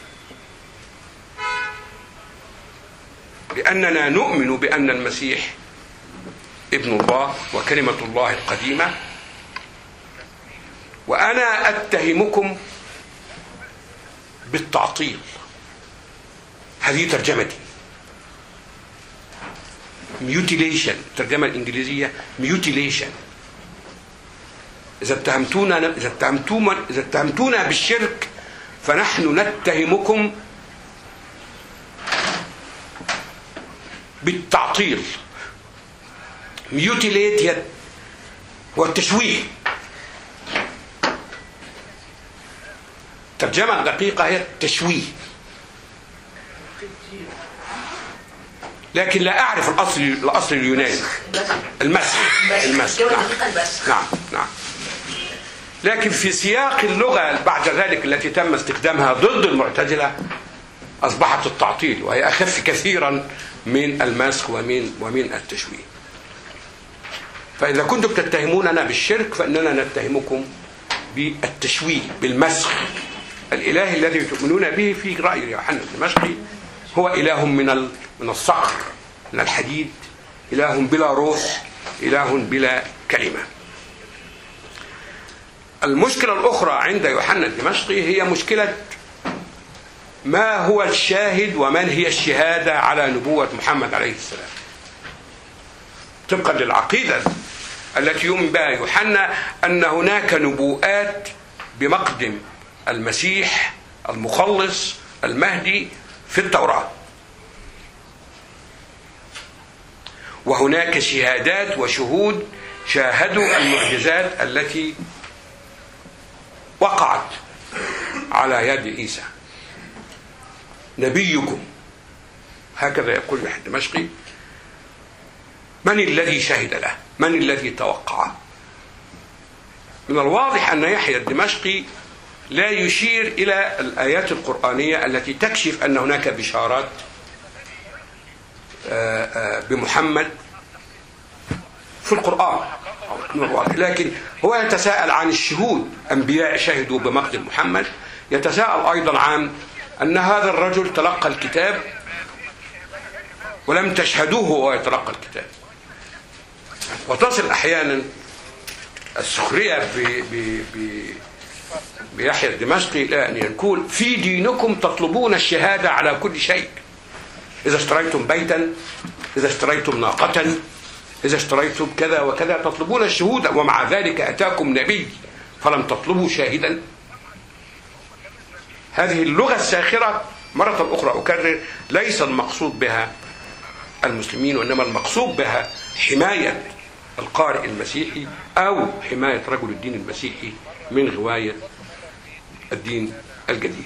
لأننا نؤمن بأن المسيح ابن الله وكلمة الله القديمة، وأنا أتهمكم بالتعطيل. هذه ترجمتي. mutilation، الترجمة الإنجليزية mutilation. إذا اتهمتونا إذا اتهمتونا إذا اتهمتونا بالشرك فنحن نتهمكم بالتعطيل. mutilate هو التشويه. الترجمة الدقيقة هي التشويه، لكن لا أعرف الأصل الأصل اليوناني. المسح المسح نعم. نعم نعم لكن في سياق اللغة بعد ذلك التي تم استخدامها ضد المعتزلة أصبحت التعطيل، وهي أخف كثيرا من المسخ ومن ومن التشويه. فإذا كنتم تتهموننا بالشرك فإننا نتهمكم بالتشويه، بالمسخ. الإله الذي تؤمنون به في رأي يوحنا الدمشقي هو إله من من الصخر، من الحديد، إله بلا روح، إله بلا كلمة. المشكلة الأخرى عند يوحنا الدمشقي هي مشكلة ما هو الشاهد ومن هي الشهادة على نبوة محمد عليه السلام. طبقا للعقيدة التي يؤمن بها يوحنا أن هناك نبوءات بمقدم المسيح المخلص المهدي في التوراة، وهناك شهادات وشهود شاهدوا المعجزات التي وقعت على يد عيسى. نبيكم، هكذا يقول يوحنا الدمشقي، من الذي شهد له؟ من الذي توقعه؟ من الواضح أن يحيى الدمشقي لا يشير إلى الآيات القرآنية التي تكشف أن هناك بشارات بمحمد في القرآن، لكن هو يتساءل عن الشهود. أنبياء شهدوا بمقدم محمد. يتساءل أيضا عن أن هذا الرجل تلقى الكتاب ولم تشهدوه وهو يتلقى الكتاب. وتصل أحيانا السخرية ب ب ب بيحيى الدمشقي إلى أن يقول: في دينكم تطلبون الشهادة على كل شيء. إذا اشتريتم بيتا، إذا اشتريتم ناقة، إذا اشتريتم كذا وكذا تطلبون الشهود، ومع ذلك أتاكم نبي فلم تطلبوا شاهدا. هذه اللغة الساخرة مرة أخرى أكرر ليس المقصود بها المسلمين، وإنما المقصود بها حماية القارئ المسيحي أو حماية رجل الدين المسيحي من غواية الدين الجديد.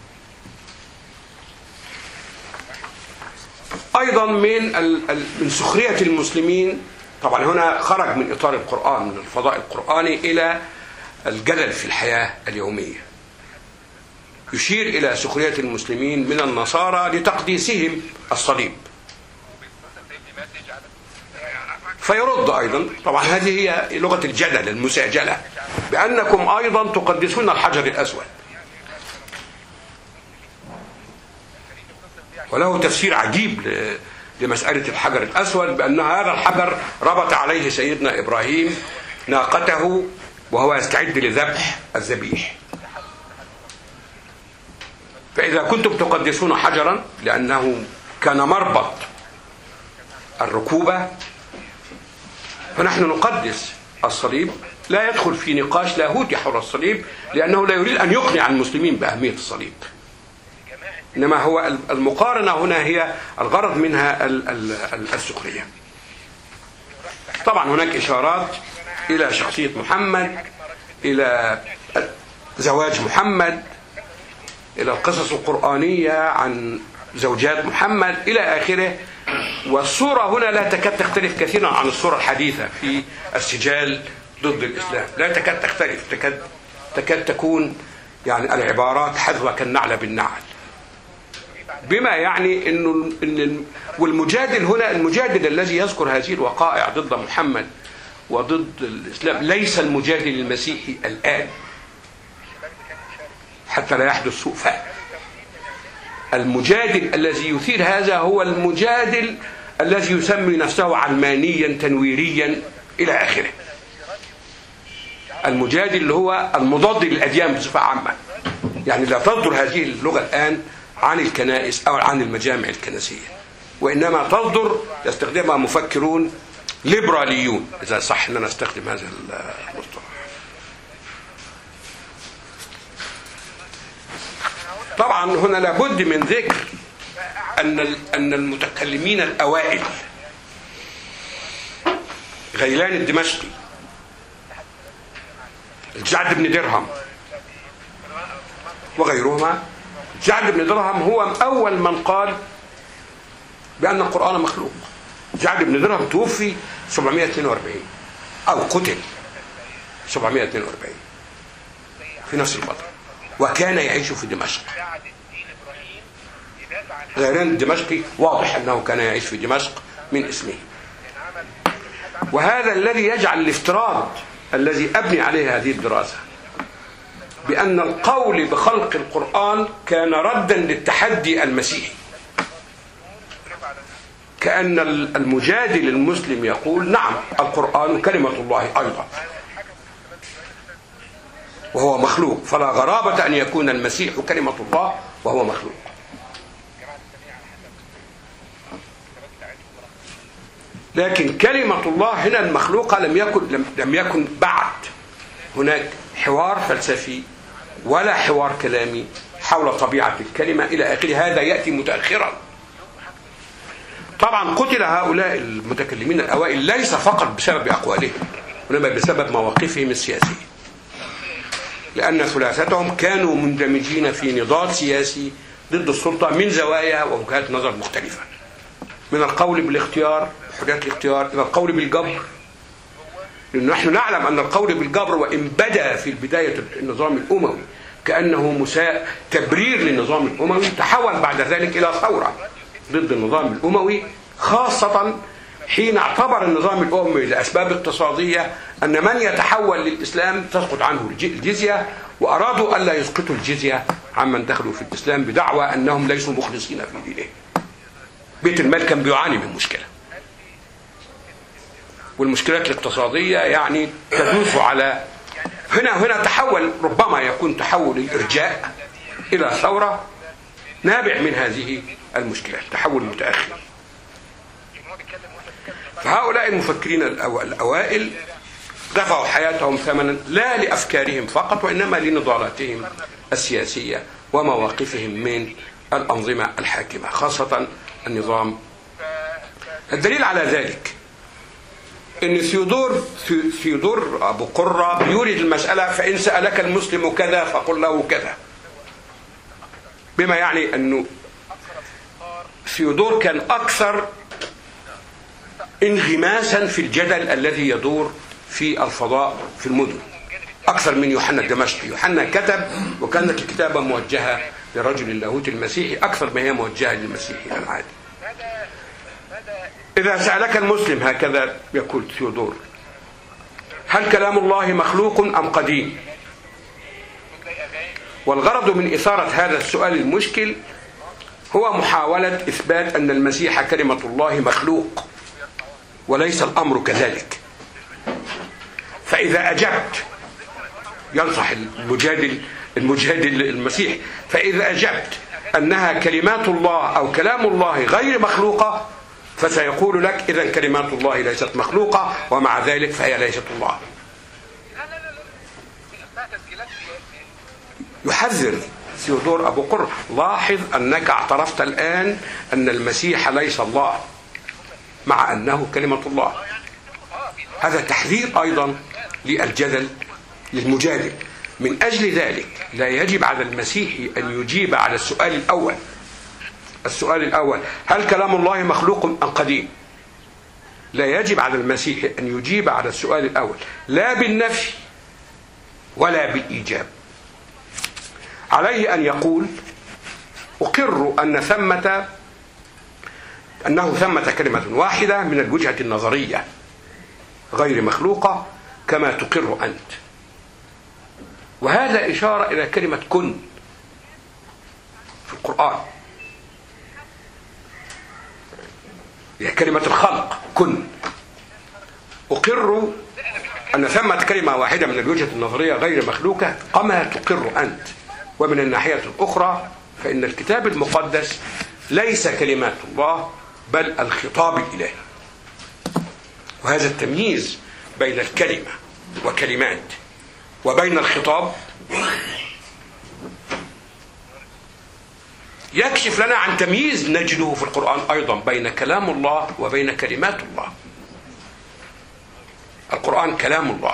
أيضا من من سخرية المسلمين، طبعا هنا خرج من إطار القرآن، من الفضاء القرآني إلى الجدل في الحياة اليومية. يشير إلى سخرية المسلمين من النصارى لتقديسهم الصليب، فيرد أيضا، طبعا هذه هي لغة الجدل المساجلة، بأنكم أيضا تقدسون الحجر الأسود. وله تفسير عجيب لمسألة الحجر الأسود، بأن هذا الحجر ربط عليه سيدنا إبراهيم ناقته وهو يستعد لذبح الذبيح. فإذا كنتم تقدسون حجرا لأنه كان مربط الركوبة، فنحن نقدس الصليب. لا يدخل في نقاش لاهوتي حول الصليب، لأنه لا يريد أن يقنع المسلمين بأهمية الصليب، إنما هو المقارنة هنا هي الغرض منها السخرية. طبعا هناك إشارات إلى شخصية محمد، إلى زواج محمد، إلى القصص القرآنية عن زوجات محمد إلى آخره. والصورة هنا لا تكاد تختلف كثيرا عن الصورة الحديثة في السجال ضد الإسلام، لا تكاد تختلف، تكاد, تكاد تكون يعني العبارات حذوة كالنعل بالنعل، بما يعني إنه إن والمجادل هنا، المجادل الذي يذكر هذه الوقائع ضد محمد وضد الإسلام ليس المجادل المسيحي الآن، حتى لا يحدث سوء فهم. المجادل الذي يثير هذا هو المجادل الذي يسمي نفسه علمانيا تنويريا إلى آخره، المجادل اللي هو المضاد للأديان بصفة عامة. يعني لا تصدر هذه اللغة الآن عن الكنائس أو عن المجامع الكنسية، وإنما تصدر يستخدمها مفكرون ليبراليون، إذا صح أن نستخدم هذا المصطلح. طبعا هنا لابد من ذكر أن أن المتكلمين الأوائل غيلان الدمشقي، الجعد بن درهم وغيرهما. الجعد بن درهم هو أول من قال بأن القرآن مخلوق. الجعد بن درهم توفي سبعمائة واثنين وأربعين أو قتل سبعمائة واثنين وأربعين في نفس الفترة، وكان يعيش في دمشق. غيلان الدمشقي واضح أنه كان يعيش في دمشق من اسمه. وهذا الذي يجعل الافتراض الذي أبني عليه هذه الدراسة بأن القول بخلق القرآن كان ردا للتحدي المسيحي، كأن المجادل المسلم يقول نعم القرآن كلمة الله أيضا وهو مخلوق، فلا غرابة أن يكون المسيح كلمة الله وهو مخلوق. لكن كلمة الله هنا المخلوقة لم يكن لم, لم يكن بعد هناك حوار فلسفي ولا حوار كلامي حول طبيعة الكلمة إلى آخره، هذا يأتي متأخرا. طبعا قتل هؤلاء المتكلمين الأوائل ليس فقط بسبب أقوالهم، وإنما بسبب مواقفهم السياسية، لأن ثلاثتهم كانوا مندمجين في نضال سياسي ضد السلطة من زوايا ووجهات نظر مختلفة، من القول بالاختيار حرية الاختيار إلى القول بالجبر. لأن نحن نعلم أن القول بالجبر وإن بدأ في البداية النظام الأموي كأنه مساء تبرير للنظام الأموي، تحول بعد ذلك إلى ثورة ضد النظام الأموي، خاصة حين اعتبر النظام الأموي لأسباب اقتصادية أن من يتحول للإسلام تسقط عنه الجزية، وأرادوا ألا يسقطوا الجزية عمن دخلوا في الإسلام بدعوى أنهم ليسوا مخلصين في دينهم. بيت المال كان بيعاني من مشكلة، والمشكلات الاقتصادية يعني تدوس على هنا هنا تحول، ربما يكون تحول الإرجاء إلى ثورة نابع من هذه المشكلات، تحول متأخر. فهؤلاء المفكرين الأوائل دفعوا حياتهم ثمنا لا لأفكارهم فقط، وإنما لنضالاتهم السياسية ومواقفهم من الأنظمة الحاكمة، خاصة النظام. الدليل على ذلك ان ثيودور ثيودور ابو قرة بيورد المسألة فإن سألك المسلم كذا فقل له كذا، بما يعني انه ثيودور كان اكثر انغماسا في الجدل الذي يدور في الفضاء في المدن اكثر من يوحنا الدمشقي. يوحنا كتب وكانت الكتابة موجهة لرجل اللاهوت المسيحي اكثر ما هي موجهة للمسيحي العادي. إذا سألك المسلم، هكذا يقول ثيودور، هل كلام الله مخلوق أم قديم؟ والغرض من إثارة هذا السؤال المشكل هو محاولة إثبات أن المسيح كلمة الله مخلوق، وليس الأمر كذلك. فإذا أجبت، ينصح المجادل المجادل المسيح، فإذا أجبت أنها كلمات الله أو كلام الله غير مخلوقة، فسيقول لك إذن كلمات الله ليست مخلوقة، ومع ذلك فهي ليست الله. يحذر ثيودور أبو قرة، لاحظ أنك اعترفت الآن أن المسيح ليس الله مع أنه كلمة الله. هذا تحذير أيضا للجدل للمجادل. من أجل ذلك لا يجب على المسيحي أن يجيب على السؤال الأول. السؤال الأول، هل كلام الله مخلوق أم قديم؟ لا يجب على المسيحي أن يجيب على السؤال الأول، لا بالنفي ولا بالإيجاب. عليه أن يقول أقر أن ثمة أنه ثمة كلمة واحدة من الوجهة النظرية غير مخلوقة كما تقر أنت. وهذا إشارة إلى كلمة كن في القرآن، هي كلمة الخلق كن. أقر أن ثمة كلمة واحدة من الوجهة النظرية غير مخلوقة كما تقر أنت. ومن الناحية الأخرى فإن الكتاب المقدس ليس كلمات الله بل الخطاب الإلهي. وهذا التمييز بين الكلمة وكلمات وبين الخطاب يكشف لنا عن تمييز نجده في القرآن أيضا بين كلام الله وبين كلمات الله. القرآن كلام الله،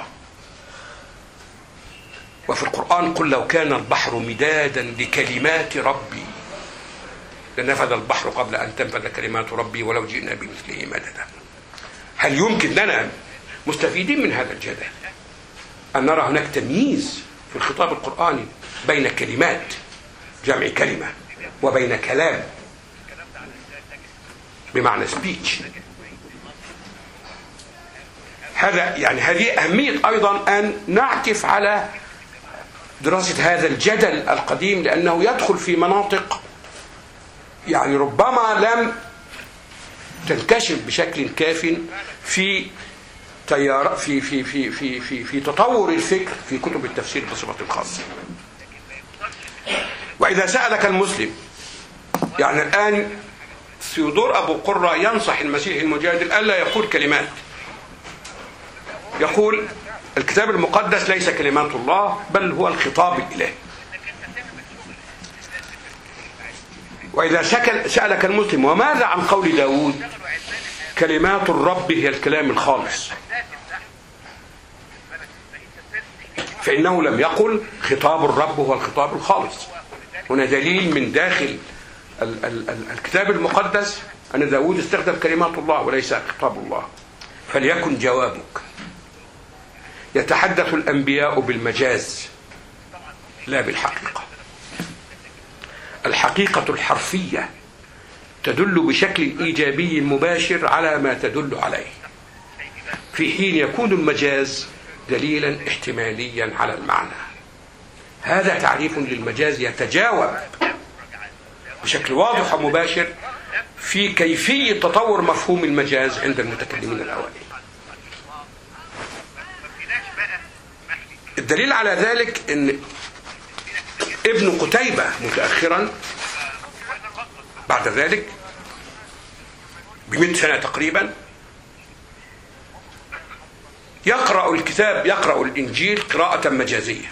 وفي القرآن قل لو كان البحر مدادا لكلمات ربي لنفذ البحر قبل أن تنفذ كلمات ربي ولو جئنا بمثله مددا. هل يمكن لنا مستفيدين من هذا الجدل أن نرى هناك تمييز في الخطاب القرآني بين كلمات جمع كلمة وبين كلام بمعنى سبيتش؟ هذا يعني هذه أهمية أيضا أن نعكف على دراسة هذا الجدل القديم، لأنه يدخل في مناطق يعني ربما لم تنكشف بشكل كاف في تيار في في في في في في تطور الفكر في كتب التفسير بصفة خاصة. وإذا سألك المسلم، يعني الآن ثيودور أبو قرة ينصح المسيح المجادل ألا يقول كلمات، يقول الكتاب المقدس ليس كلمات الله بل هو الخطاب الإلهي. وإذا سألك المسلم وماذا عن قول داود كلمات الرب هي الكلام الخالص، فإنه لم يقل خطاب الرب هو الخطاب الخالص. هنا دليل من داخل ال- ال- ال- الكتاب المقدس أن داود استخدم كلمات الله وليس خطاب الله. فليكن جوابك، يتحدث الأنبياء بالمجاز لا بالحقيقة. الحقيقة الحرفية تدل بشكل إيجابي مباشر على ما تدل عليه، في حين يكون المجاز دليلا احتماليا على المعنى. هذا تعريف للمجاز يتجاوب بشكل واضح ومباشر في كيفية تطور مفهوم المجاز عند المتكلمين الأوائل. الدليل على ذلك ان ابن قتيبة متأخرا بعد ذلك بمئة سنة تقريبا يقرأ الكتاب، يقرأ الإنجيل قراءة مجازية.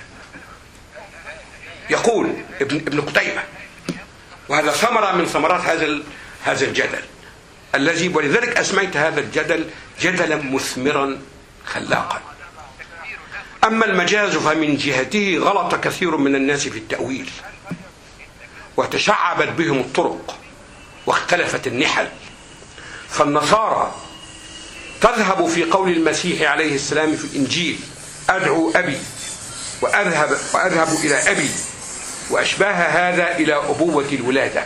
يقول ابن ابن قتيبة، وهذا ثمرة من ثمرات هذا هذا الجدل، الذي ولذلك أسميت هذا الجدل جدلا مثمرا خلاقا. أما المجاز فمن جهته غلط كثير من الناس في التأويل، وتشعبت بهم الطرق واختلفت النحل. فالنصارى تذهب في قول المسيح عليه السلام في الإنجيل: أدعو أبي وأذهب, وأذهب إلى أبي، وأشباه هذا إلى أبوة الولادة.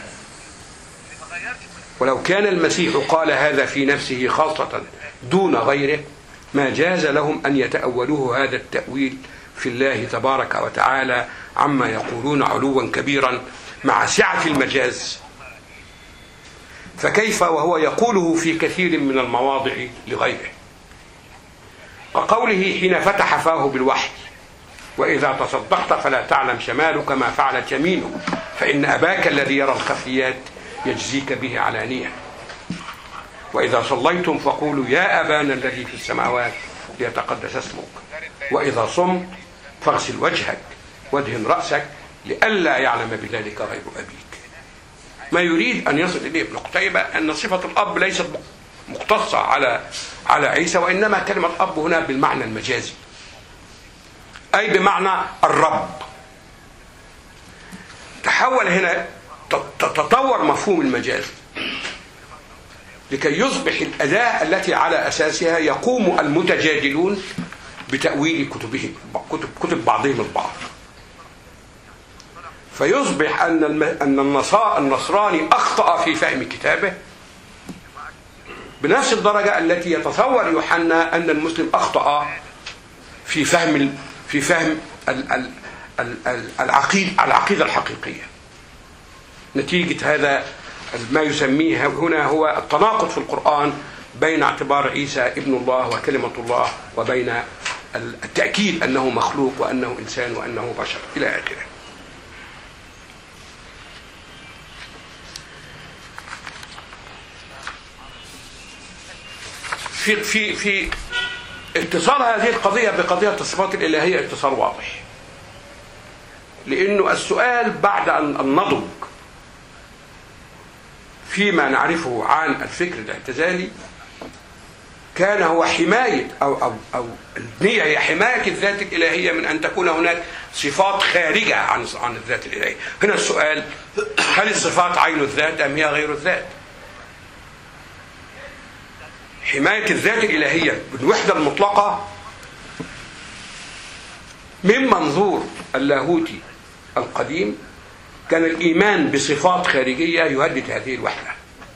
ولو كان المسيح قال هذا في نفسه خاصة دون غيره ما جاز لهم أن يتأولوه هذا التأويل في الله تبارك وتعالى عما يقولون علوا كبيرا مع سعة المجاز. فكيف وهو يقوله في كثير من المواضع لغيره، وقوله حين فتح فاه بالوحي: وإذا تصدقت فلا تعلم شمالك ما فعلت يمينك فإن أباك الذي يرى الخفيات يجزيك به علانية. وإذا صليتم فقولوا يا أبانا الذي في السماوات ليتقدس اسمك. وإذا صمت فاغسل وجهك وادهن رأسك لئلا يعلم بذلك غير أبيك. ما يريد أن يصل إليه ابن قتيبة أن صفة الأب ليست مقتصة على على عيسى، وإنما كلمة أب هنا بالمعنى المجازي، أي بمعنى الرب. تحول هنا تتطور مفهوم المجاز لكي يصبح الأداة التي على أساسها يقوم المتجادلون بتأويل كتبهم كتب, كتب بعضهم البعض. فيصبح أن أن النصراني أخطأ في فهم كتابه بنفس الدرجة التي يتصور يوحنا أن المسلم أخطأ في فهم في فهم العقيدة العقيدة الحقيقية. نتيجة هذا ما يسميه هنا هو التناقض في القرآن بين اعتبار عيسى ابن الله وكلمة الله وبين التأكيد أنه مخلوق وأنه إنسان وأنه بشر إلى آخره. في في في اتصال هذه القضية بقضية الصفات الإلهية اتصال واضح، لأنه السؤال بعد أن النضج فيما نعرفه عن الفكر الاعتزالي كان هو حماية أو أو أو النية هي حماية الذات الإلهية من أن تكون هناك صفات خارجة عن عن الذات الإلهية. هنا السؤال: هل الصفات عين الذات أم هي غير الذات؟ حماية الذات الإلهية بالوحدة المطلقة من منظور اللاهوتي القديم كان الإيمان بصفات خارجية يهدد هذه الوحدة.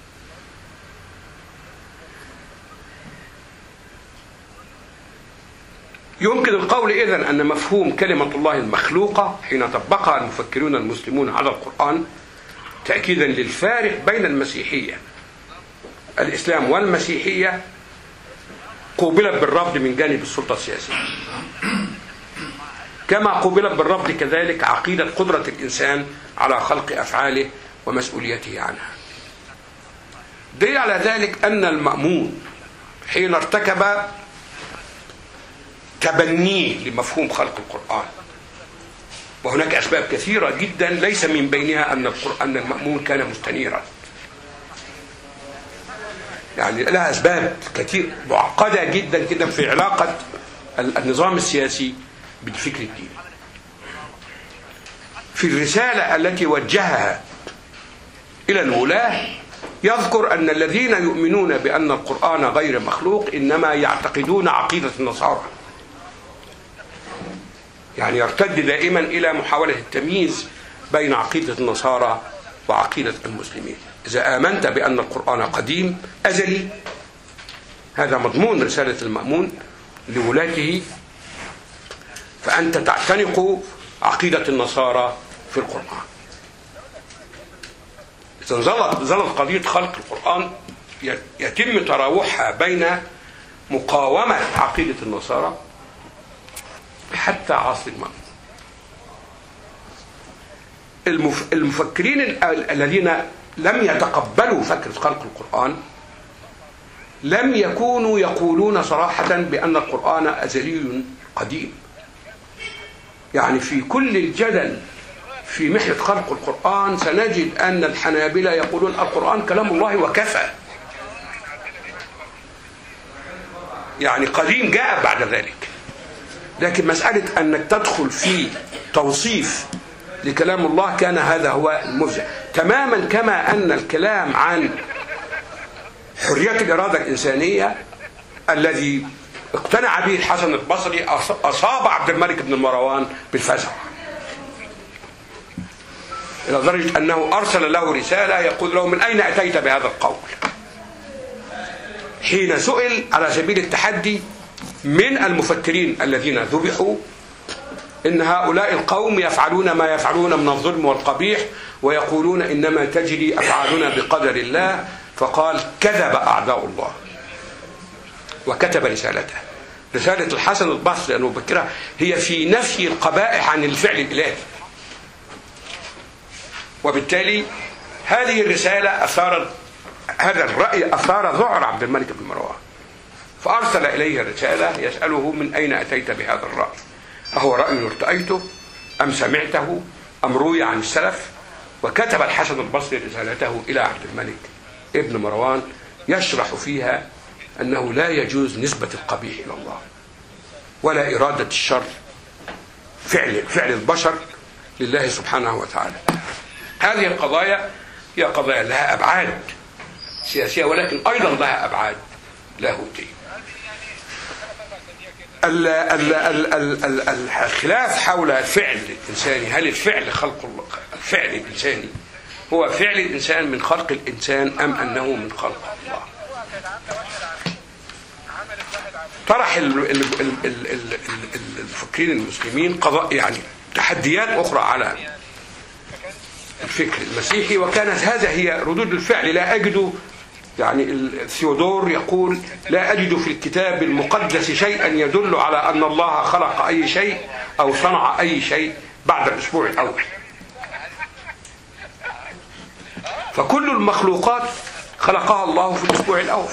يمكن القول إذن أن مفهوم كلمة الله المخلوقة حين طبقها المفكرون المسلمون على القرآن تأكيدا للفارق بين المسيحية الإسلام والمسيحية قوبلت بالرفض من جانب السلطة السياسية، كما قوبلت بالرفض كذلك عقيدة قدرة الإنسان على خلق أفعاله ومسؤوليته عنها. دليل على ذلك أن المأمون حين ارتكب تبنيه لمفهوم خلق القرآن، وهناك أسباب كثيرة جدا ليس من بينها أن القرآن المأمون كان مستنيرا، يعني لها أسباب كثير معقدة جدا جدا في علاقة النظام السياسي بالفكر الديني. في الرسالة التي وجهها إلى الولاة يذكر أن الذين يؤمنون بأن القرآن غير مخلوق إنما يعتقدون عقيدة النصارى، يعني يرتد دائما إلى محاولة التمييز بين عقيدة النصارى وعقيدة المسلمين. إذا آمنت بأن القرآن قديم أزلي، هذا مضمون رسالة المأمون لولاته، فأنت تعتنق عقيدة النصارى في القرآن. إذا ظلت ظلت قضية خلق القرآن يتم تراوحها بين مقاومة عقيدة النصارى حتى عصر المأمون. المفكرين الذين لم يتقبلوا فكرة خلق القرآن لم يكونوا يقولون صراحة بأن القرآن أزلي قديم. يعني في كل الجدل في محنة خلق القرآن سنجد أن الحنابلة يقولون القرآن كلام الله وكفى، يعني قديم جاء بعد ذلك. لكن مسألة أنك تدخل في توصيف لكلام الله كان هذا هو المفزع، تماما كما أن الكلام عن حرية الإرادة الإنسانية الذي اقتنع به الحسن البصري أصاب عبد الملك بن مروان بالفزع، إلى درجة أنه أرسل له رسالة يقول له: من أين أتيت بهذا القول؟ حين سئل على سبيل التحدي من المفكرين الذين ذبحوا إن هؤلاء القوم يفعلون ما يفعلون من الظلم والقبيح ويقولون إنما تجري أفعالنا بقدر الله، فقال: كذب أعداء الله. وكتب رسالته، رسالة الحسن البصري أن أبكرها هي في نفي القبائح عن الفعل الإلهي. وبالتالي هذه الرسالة أثارت هذا الرأي أثار ذعر عبد الملك بن مروان، فأرسل إليه رسالة يسأله: من أين أتيت بهذا الرأي؟ أهو رأي ارتأيته أم سمعته أم روي عن السلف؟ وكتب الحسن البصري رسالته إلى عبد الملك ابن مروان يشرح فيها أنه لا يجوز نسبة القبيح إلى الله ولا إرادة الشر، فعل فعل البشر لله سبحانه وتعالى. هذه القضايا هي قضايا لها أبعاد سياسية ولكن أيضا لها أبعاد لاهوتية. الخلاف حول الفعل الإنساني، هل الفعل خلق الله الفعل الإنساني هو فعل الإنسان من خلق الإنسان أم أنه من خلق الله؟ طرح الفكرين المسلمين قضاء يعني تحديات أخرى على الفكر المسيحي، وكانت هذا هي ردود الفعل. لا أجد يعني ثيودور يقول: لا أجد في الكتاب المقدس شيئا يدل على أن الله خلق أي شيء أو صنع أي شيء بعد الأسبوع الأول. فكل المخلوقات خلقها الله في الأسبوع الأول.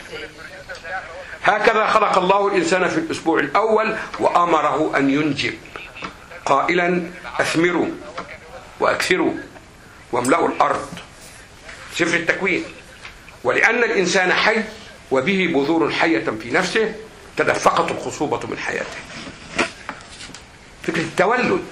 هكذا خلق الله الإنسان في الأسبوع الأول وأمره أن ينجب قائلا: أثمروا وأكثروا واملأوا الأرض. سفر التكوين. ولأن الإنسان حي وبه بذور حية في نفسه تدفقت الخصوبة من حياته. فكرة التولد.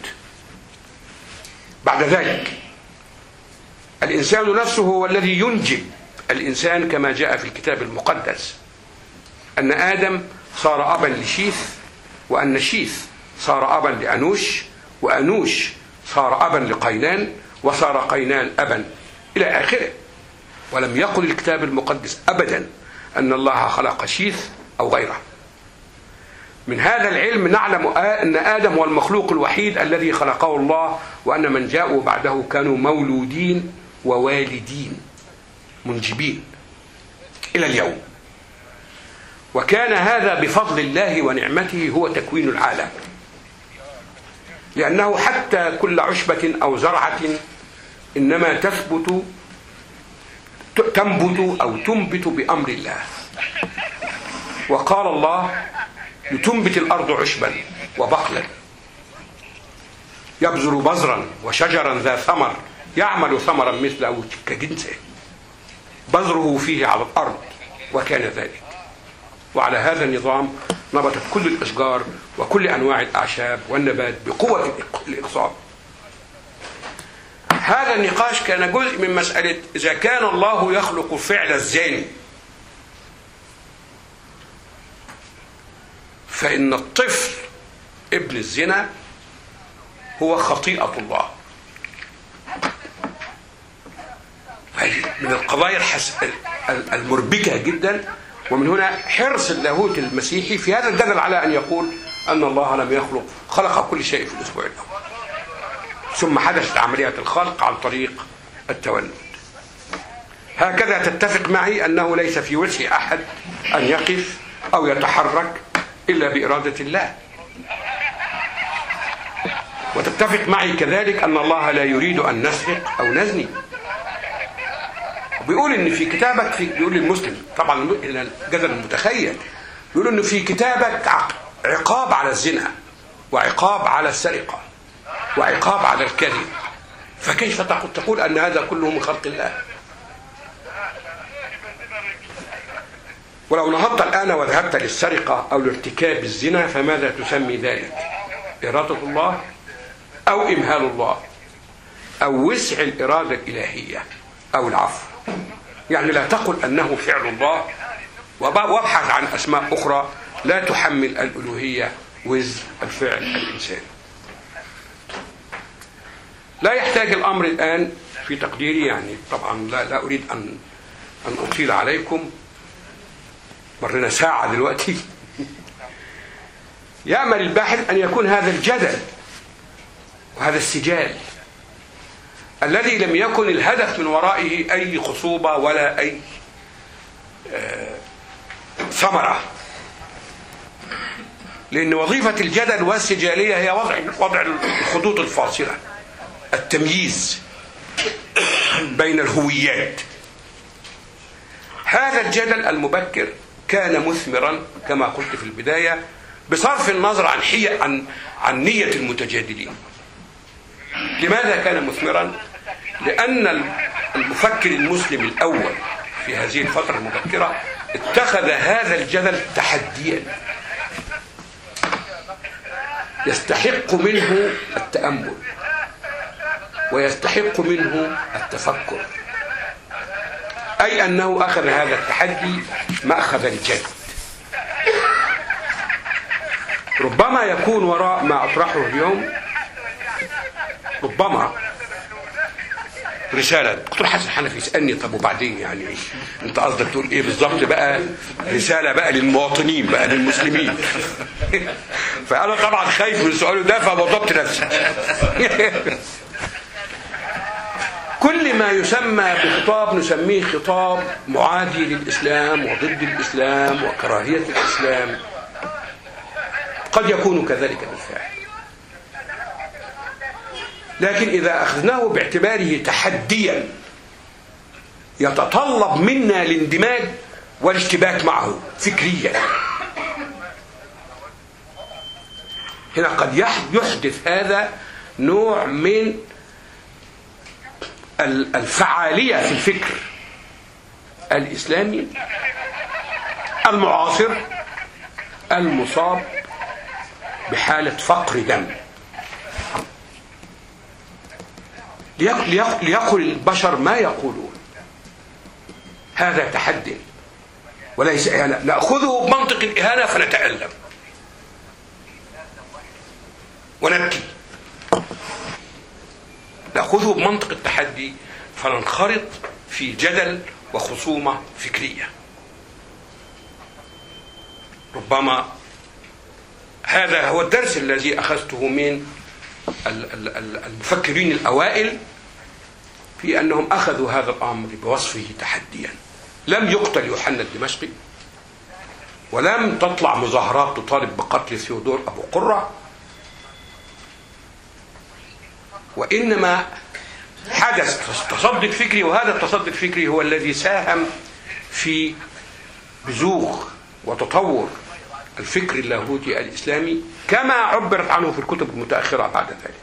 بعد ذلك الإنسان نفسه هو الذي ينجب الإنسان كما جاء في الكتاب المقدس أن آدم صار أبا لشيث، وأن شيث صار أبا لأنوش، وأنوش صار أبا لقينان، وصار قينان أبا إلى آخره. ولم يقل الكتاب المقدس أبدا أن الله خلق شيث أو غيره. من هذا العلم نعلم أن آدم هو المخلوق الوحيد الذي خلقه الله، وأن من جاءوا بعده كانوا مولودين ووالدين منجبين إلى اليوم. وكان هذا بفضل الله ونعمته هو تكوين العالم، لأنه حتى كل عشبة أو زرعة إنما تثبت تنبت أو تنبت بأمر الله. وقال الله: لتنبت الأرض عشبا وبقلا يبذر بذرا وشجرا ذا ثمر يعمل ثمرا مثله كجنسه بذره فيه على الأرض، وكان ذلك. وعلى هذا النظام نبتت كل الأشجار وكل أنواع الأعشاب والنبات بقوة الإقصاء. هذا النقاش كان جزء من مسألة إذا كان الله يخلق فعل الزاني فإن الطفل ابن الزنا هو خطيئة الله. من القضايا الحس... المربكة جدا. ومن هنا حرص اللاهوت المسيحي في هذا الجدل على أن يقول أن الله لم يخلق، خلق كل شيء في الأسبوع الأول، ثم حدثت عملية الخلق عن طريق التولد. هكذا تتفق معي أنه ليس في وسع أحد أن يقف أو يتحرك إلا بإرادة الله. وتتفق معي كذلك أن الله لا يريد أن نسرق أو نزني. بيقول إن في كتابك في بيقول المسلم طبعا الجدل المتخيل، بيقول إن في كتابك عقاب على الزنا وعقاب على السرقة وعقاب على الكذب، فكيف تقول أن هذا كله من خلق الله؟ ولو نهضت الآن وذهبت للسرقة أو لارتكاب الزنا فماذا تسمي ذلك؟ إرادة الله أو إمهال الله أو وسع الإرادة الإلهية أو العفو. يعني لا تقل أنه فعل الله وابحث عن أسماء أخرى لا تحمل الألوهية وزر الفعل الإنساني. لا يحتاج الأمر الآن في تقديري، يعني طبعا لا, لا أريد أن أن أطيل عليكم، مرنا ساعة دلوقتي. يأمل الباحث أن يكون هذا الجدل وهذا السجال الذي لم يكن الهدف من ورائه أي خصوبة ولا أي آه ثمرة، لأن وظيفة الجدل والسجالية هي وضع وضع الخطوط الفاصلة، التمييز بين الهويات. هذا الجدل المبكر كان مثمرا كما قلت في البداية بصرف النظر عن حي عن عن نية المتجادلين. لماذا كان مثمرا؟ لأن المفكر المسلم الأول في هذه الفترة المبكرة اتخذ هذا الجدل تحديا يستحق منه التأمل ويستحق منه التفكر، أي أنه أخذ هذا التحدي مأخذ الجد. ربما يكون وراء ما أطرحه اليوم ربما رسالة. دكتور حسن حنفي يسألني طب وبعدين يعني انت قصدك تقول ايه بالظبط بقى؟ رسالة بقى للمواطنين بقى للمسلمين. فأنا طبعا خايف من سؤاله ده فبضبط نفسي. كل ما يسمى بخطاب نسميه خطاب معادي للإسلام وضد الإسلام وكراهية الإسلام، قد يكون كذلك بالفعل، لكن إذا أخذناه باعتباره تحديا يتطلب منا الاندماج والاشتباك معه فكريا، هنا قد يحدث هذا نوع من الفعالية في الفكر الإسلامي المعاصر المصاب بحالة فقر دم. ليقل البشر ما يقولون، هذا تحدي وليس إهانة. نأخذه بمنطق الإهانة فنتألم ونبكي، نأخذه بمنطق التحدي فننخرط في جدل وخصومة فكرية. ربما هذا هو الدرس الذي أخذته من المفكرين الأوائل في أنهم أخذوا هذا الأمر بوصفه تحديا. لم يقتل يوحنا الدمشقي ولم تطلع مظاهرات تطالب بقتل ثيودور أبو قرة، وإنما حدث تصدي الفكري، وهذا التصدي الفكري هو الذي ساهم في بزوغ وتطور الفكر اللاهوتي الإسلامي كما عبرت عنه في الكتب المتأخرة بعد ذلك.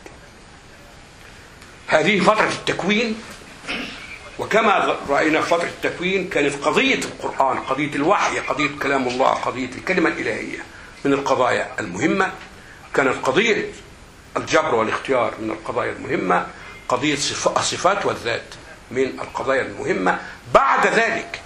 هذه فترة التكوين، وكما رأينا فترة التكوين كانت قضية القرآن، قضية الوحي، قضية كلام الله، قضية الكلمة الإلهية من القضايا المهمة، كانت قضية الجبر والاختيار من القضايا المهمة، قضية الصفات والذات من القضايا المهمة. بعد ذلك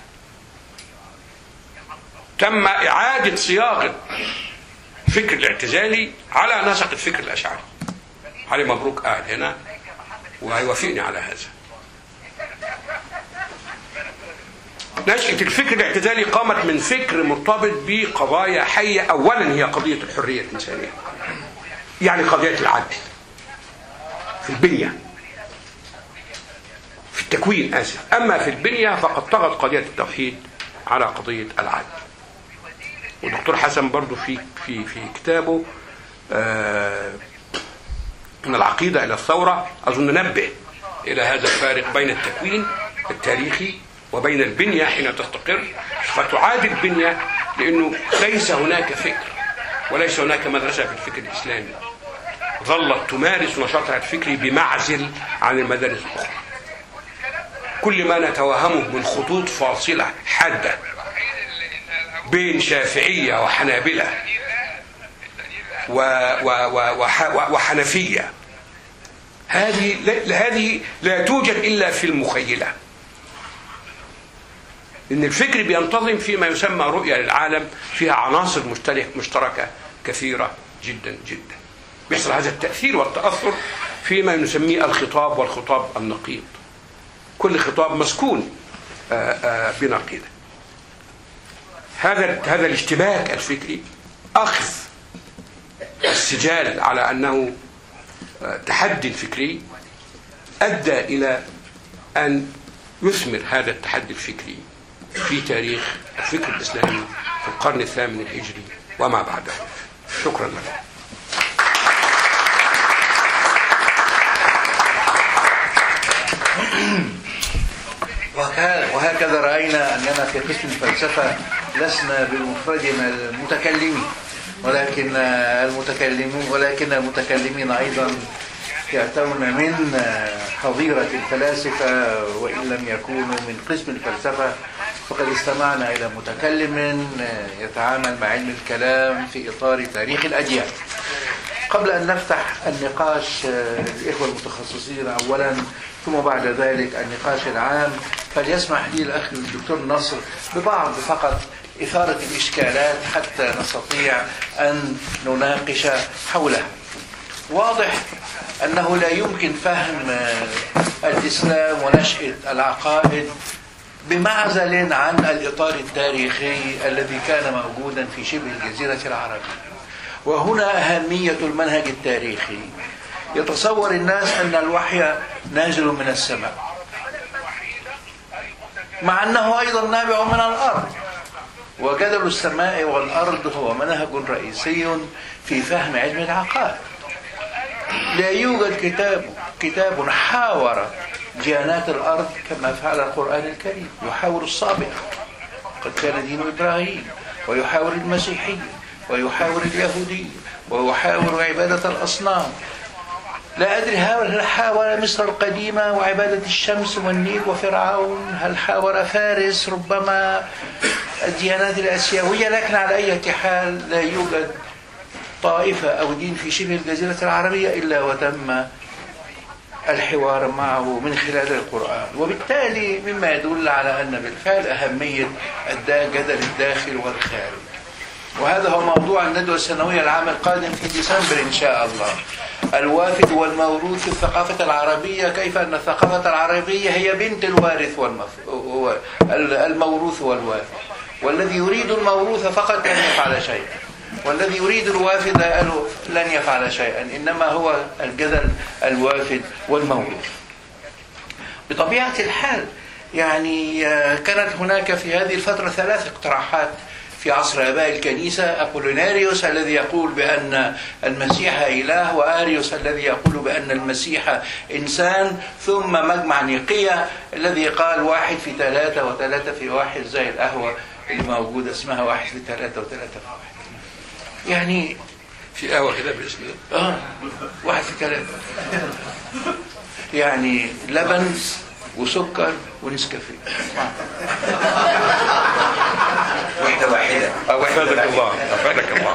تم إعادة صياغة الفكر الاعتزالي على نسق الفكر الأشعري. علي مبروك قاعد هنا وهيوافقني على هذا. نشأة الفكر الاعتزالي قامت من فكر مرتبط بقضايا حية. أولا هي قضية الحرية الإنسانية، يعني قضية العدل في البنية، في التكوين آسف. أما في البنية فقد طغت قضية التوحيد على قضية العدل. ودكتور حسن برضو في في في كتابه آه من العقيدة إلى الثورة أظن نبه إلى هذا الفارق بين التكوين التاريخي وبين البنية حين تستقر فتعاد البنية، لأنه ليس هناك فكر وليس هناك مدرسة في الفكر الإسلامي ظلت تمارس نشاطها الفكري بمعزل عن المدارس الأخرى. كل ما نتوهمه من خطوط فاصلة حادة بين شافعية وحنابلة و و و وحنفية، هذه هذه لا توجد إلا في المخيلة. إن الفكر بينتظم فيما يسمى رؤية للعالم فيها عناصر مشتركة كثيرة جدا جدا. بيحصل هذا التأثير والتأثر فيما نسميه الخطاب والخطاب النقيض. كل خطاب مسكون بنقيضه. هذا هذا الاشتباك الفكري أخذ السجال على أنه تحدي فكري أدى إلى أن يثمر هذا التحدي الفكري في تاريخ الفكر الإسلامي في القرن الثامن الهجري وما بعده. شكرا لك. وهكذا رأينا أننا في قسم الفلسفة لسنا بمفردنا المتكلمين، ولكن المتكلمون ولكن المتكلمين أيضا يأتون من حظيرة الفلاسفة وإن لم يكونوا من قسم الفلسفة، فقد استمعنا إلى متكلم يتعامل مع علم الكلام في إطار تاريخ الأديان. قبل أن نفتح النقاش الإخوة المتخصصين أولا ثم بعد ذلك النقاش العام، فليسمح لي الأخ الدكتور نصر ببعض فقط إثارة الإشكالات حتى نستطيع أن نناقش حولها. واضح أنه لا يمكن فهم الإسلام ونشأة العقائد بمعزل عن الإطار التاريخي الذي كان موجودا في شبه الجزيرة العربية. وهنا أهمية المنهج التاريخي. يتصور الناس أن الوحي نازل من السماء، مع أنه أيضا نابع من الأرض، وجدل السماء والأرض هو منهج رئيسي في فهم علم العقائد. لا يوجد كتاب كتاب حاور ديانات الأرض كما فعل القرآن الكريم. يحاور الصابئة، قد كان دين إبراهيم، ويحاور المسيحية، ويحاور اليهودية، ويحاور عبادة الأصنام. لا أدري هل حاور مصر القديمة وعبادة الشمس والنيل وفرعون، هل حاور فارس، ربما الديانات الآسيوية، لكن على أي حال لا يوجد طائفة أو دين في شبه الجزيرة العربية إلا وتم الحوار معه من خلال القرآن. وبالتالي مما يدل على أن بالفعل أهمية جدل الداخل والخارج. وهذا هو موضوع الندوة السنوية العام القادم في ديسمبر إن شاء الله. الوافد والموروث في الثقافة العربية، كيف أن الثقافة العربية هي بنت الوارث والمف... الموروث والوافد، والذي يريد الموروث فقط لن يفعل شيئا، والذي يريد الوافد لن يفعل شيئا، إنما هو الجدل الوافد والموروث. بطبيعة الحال يعني كانت هناك في هذه الفترة ثلاث اقتراحات في عصر آباء الكنيسة: أبوليناريوس الذي يقول بأن المسيح إله، وآريوس الذي يقول بأن المسيح إنسان، ثم مجمع نيقية الذي قال واحد في ثلاثة وثلاثة في واحد، زي القهوة اللي موجودة اسمها واحد في ثلاثة وثلاثة في واحد. يعني في قهوة كده باسم آه واحد في ثلاثة، يعني لبن وسكر ونسكافيه وحدة واحدة. أفادك الله أفادك الله.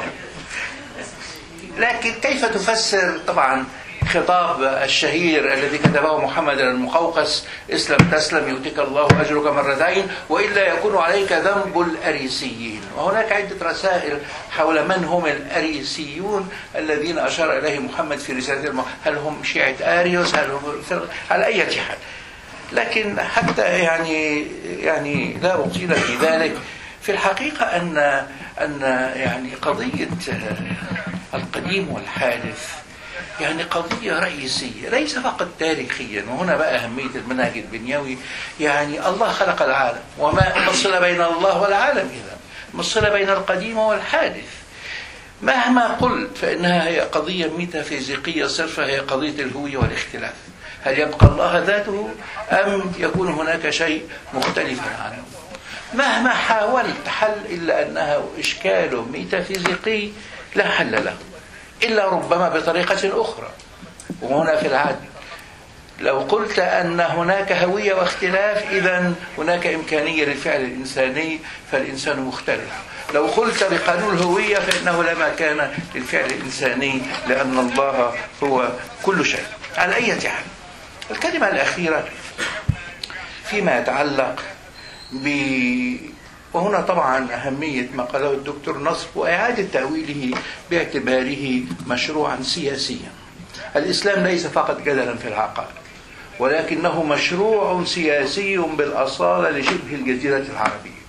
لكن كيف تفسر طبعا خطاب الشهير الذي كتبه محمد المقوقس: اسلم تسلم يؤتك الله أجرك مرتين وإلا يكون عليك ذنب الأريسيين. وهناك عدة رسائل حول من هم الأريسيون الذين أشار إليه محمد في رسالة المح... هل هم شيعة آريوس، هل هم على أي حال. لكن حتى يعني يعني لا أطيل في ذلك، في الحقيقة أن أن يعني قضية القديم والحادث يعني قضية رئيسية ليس فقط تاريخيا. وهنا بقى أهمية المنهج البنيوي. يعني الله خلق العالم، وما الصلة بين الله والعالم؟ إذا ما الصلة بين القديم والحادث؟ مهما قلت فإنها هي قضية ميتافيزيقية صرفة، هي قضية الهوية والاختلاف. هل يبقى الله ذاته أم يكون هناك شيء مختلفا عنه؟ مهما حاولت حل إلا أنها إشكال ميتافيزيقي لا حل له، إلا ربما بطريقة أخرى. وهنا في العادة لو قلت أن هناك هوية واختلاف إذن هناك إمكانية للفعل الإنساني، فالإنسان مختلف. لو قلت بقانون الهوية فإنه لا مكان للفعل الإنساني، لأن الله هو كل شيء. على أي حال، الكلمة الأخيرة فيما يتعلق ب وهنا طبعا أهمية ما قاله الدكتور نصر وإعادة تأويله باعتباره مشروعا سياسيا. الإسلام ليس فقط جدلا في العقائد، ولكنه مشروع سياسي بالأصالة لشبه الجزيرة العربية.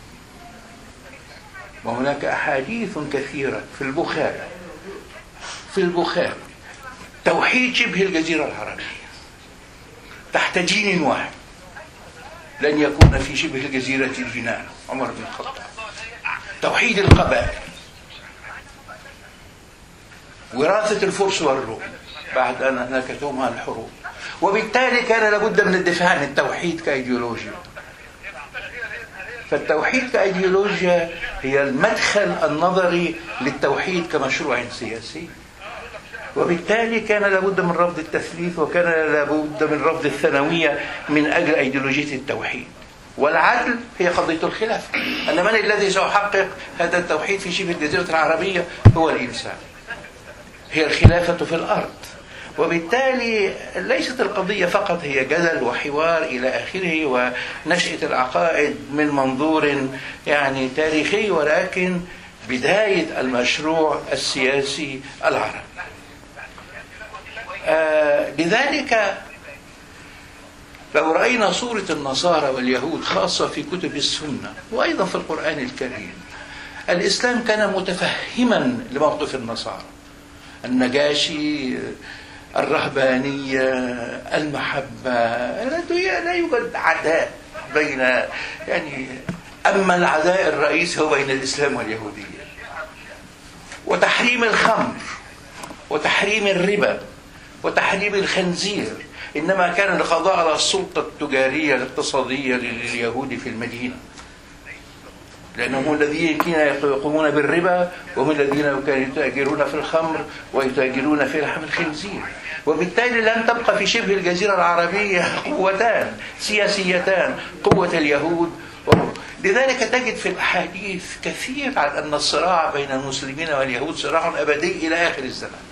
وهناك أحاديث كثيرة في البخاري في البخاري توحيد شبه الجزيرة العربية تحت دين واحد. لن يكون في شبه الجزيرة جنان، عمر بن الخطاب. توحيد القبائل، وراثة الفرس والروم بعد أن هلكتهم عن الحروب، وبالتالي كان لابد من الدفاع عن التوحيد كايديولوجيا. فالتوحيد كايديولوجيا هي المدخل النظري للتوحيد كمشروع سياسي، وبالتالي كان لابد من رفض التثليث، وكان لابد من رفض الثانوية من أجل أيديولوجية التوحيد. والعدل هي قضية الخلافة، أن من الذي سيحقق هذا التوحيد في شبه الجزيرة العربية هو الإنسان، هي الخلافة في الأرض. وبالتالي ليست القضية فقط هي جدل وحوار إلى آخره ونشأة العقائد من منظور يعني تاريخي، ولكن بداية المشروع السياسي العربي. آه لذلك لو رأينا صورة النصارى واليهود خاصة في كتب السنة وأيضا في القرآن الكريم، الإسلام كان متفهما لموقف النصارى، النجاشي، الرهبانية، المحبة، لا يوجد عداء بين يعني أما العداء الرئيسي هو بين الإسلام واليهودية. وتحريم الخمر وتحريم الربا وتحريم الخنزير إنما كان للقضاء على السلطة التجارية الاقتصادية لليهود في المدينة، لأنهم هم الذين كانوا يقومون بالربا، وهم الذين كانوا يتاجرون في الخمر ويتاجرون في لحم الخنزير. وبالتالي لن تبقى في شبه الجزيرة العربية قوتان سياسيتان، قوة اليهود. لذلك تجد في الأحاديث كثير عن أن الصراع بين المسلمين واليهود صراع أبدي إلى آخر الزمان.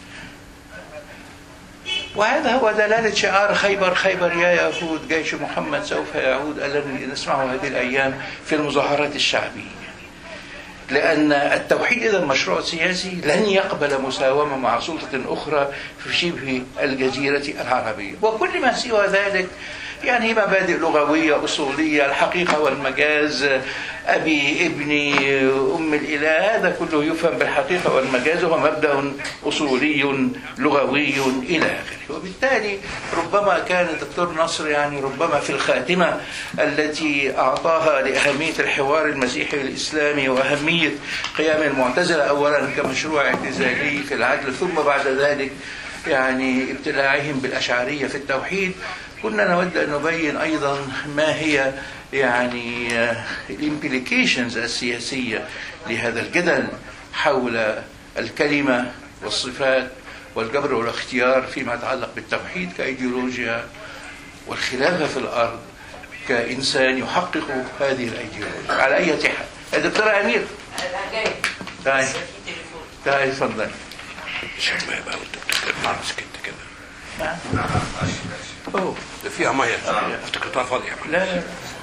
وهذا هو دلالة شعار خيبر خيبر يا يهود، جيش محمد سوف يعود، الذي نسمعه هذه الأيام في المظاهرات الشعبية. لأن التوحيد إذا مشروع سياسي لن يقبل مساومة مع سلطة أخرى في شبه الجزيرة العربية. وكل ما سوى ذلك يعني مبادئ لغوية أصولية، الحقيقة والمجاز، أبي ابني أم الإله، هذا كله يفهم بالحقيقة والمجاز، وهو مبدأ أصولي لغوي إلى آخره. وبالتالي ربما كان الدكتور نصر يعني ربما في الخاتمة التي أعطاها لأهمية الحوار المسيحي الإسلامي وأهمية قيام المعتزلة أولا كمشروع اعتزالي في العدل، ثم بعد ذلك يعني ابتلاعهم بالأشعرية في التوحيد، كنا نود أن نبين أيضا ما هي يعني الامبليكيشنز السياسية لهذا الجدل حول الكلمة والصفات والجبر والاختيار فيما يتعلق بالتوحيد كايديولوجيا، والخلافة في الأرض كإنسان يحقق هذه الأيديولوجيا. على أي حال الدكتورة أمير تعالي تعالي تفضل. شوف ما يبقى الدكتور ماسك انت كده. نعم. اوه ده فيها ميه، افتكرتها فاضيه. لا لا.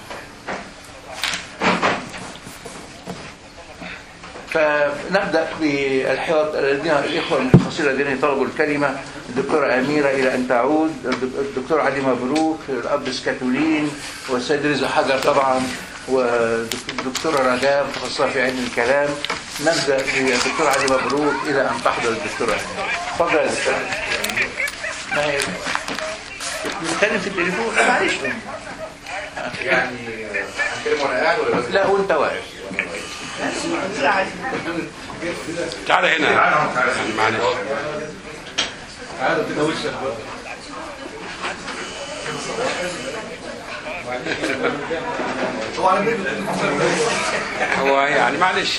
فنبدأ بالحوار. الإخوة المتخصصين الذين طلبوا الكلمة: الدكتورة أميرة إلى أن تعود، الدكتور علي مبروك، الأب سكاتولين، والسيد رزا حجر طبعا، والدكتورة رجاء متخصصة في علم الكلام. نبدأ بالدكتور علي مبروك إلى أن تحضر الدكتورة أميرة. تفضل يا دكتور. ما هي نتكلم في التليفون؟ معلش يعني هنتكلم وانا قاعد ولا بس؟ لا وانت واقف. تعال هنا معلش. هو يعني معلش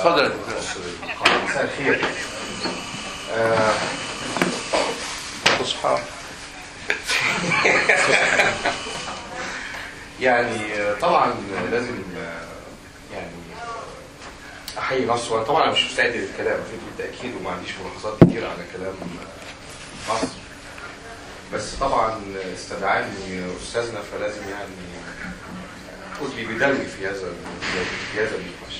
اتفضل يا دكتور. مساء الخير. آه، تصحى يعني طبعا لازم يعني احيي مصر. وانا طبعا مش مستعد للكلام بالتاكيد وما عنديش ملاحظات كتير على كلام مصر، بس طبعا استدعاني استاذنا فلازم يعني ادلي بدلوي في هذا في هذا النقاش.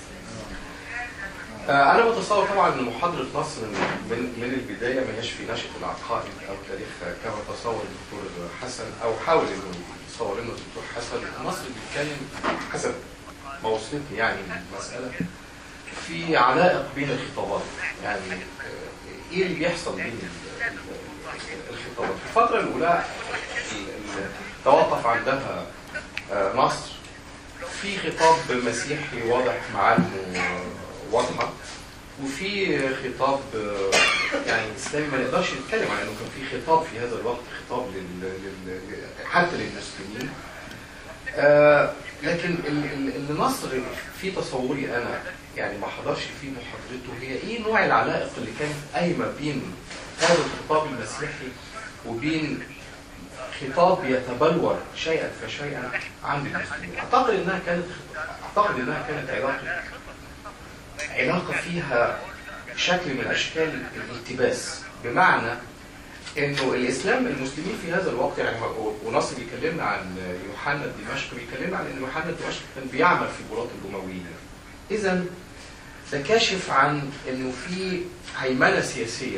انا بتصور طبعا ان محاضره نصر من من البدايه ما هيش في نشأة العقائد او تاريخها كما تصور الدكتور حسن او حاول انه يتصور انه الدكتور حسن. نصر بيتكلم حسب ما وصلتني يعني المساله في علائق بين الخطابات، يعني ايه اللي بيحصل بين الخطابات. في الفتره الاولى توقف عندها مصر في خطاب مسيحي واضح معالمه واضحه، وفي خطاب يعني اسلامي ما نقدرش نتكلم عن انه كان في خطاب في هذا الوقت، خطاب لل... لل... حتى للمسلمين. آه لكن اللي نصر في تصوري انا يعني ما حضرش في محاضرته هي ايه نوع العلائق اللي كانت قايمه بين هذا الخطاب المسيحي وبين خطاب يتبلور شيئا فشيئا عند المسلمين. اعتقد انها كانت اعتقد انها كانت علاقه علاقه فيها شكل من اشكال الالتباس، بمعنى انه الاسلام المسلمين في هذا الوقت يعني ونصر بيكلمنا عن يوحنا الدمشقي، بيكلمنا عن ان يوحنا الدمشقي كان بيعمل في بلاط الامويين. اذا ده كاشف عن انه في هيمنه سياسيه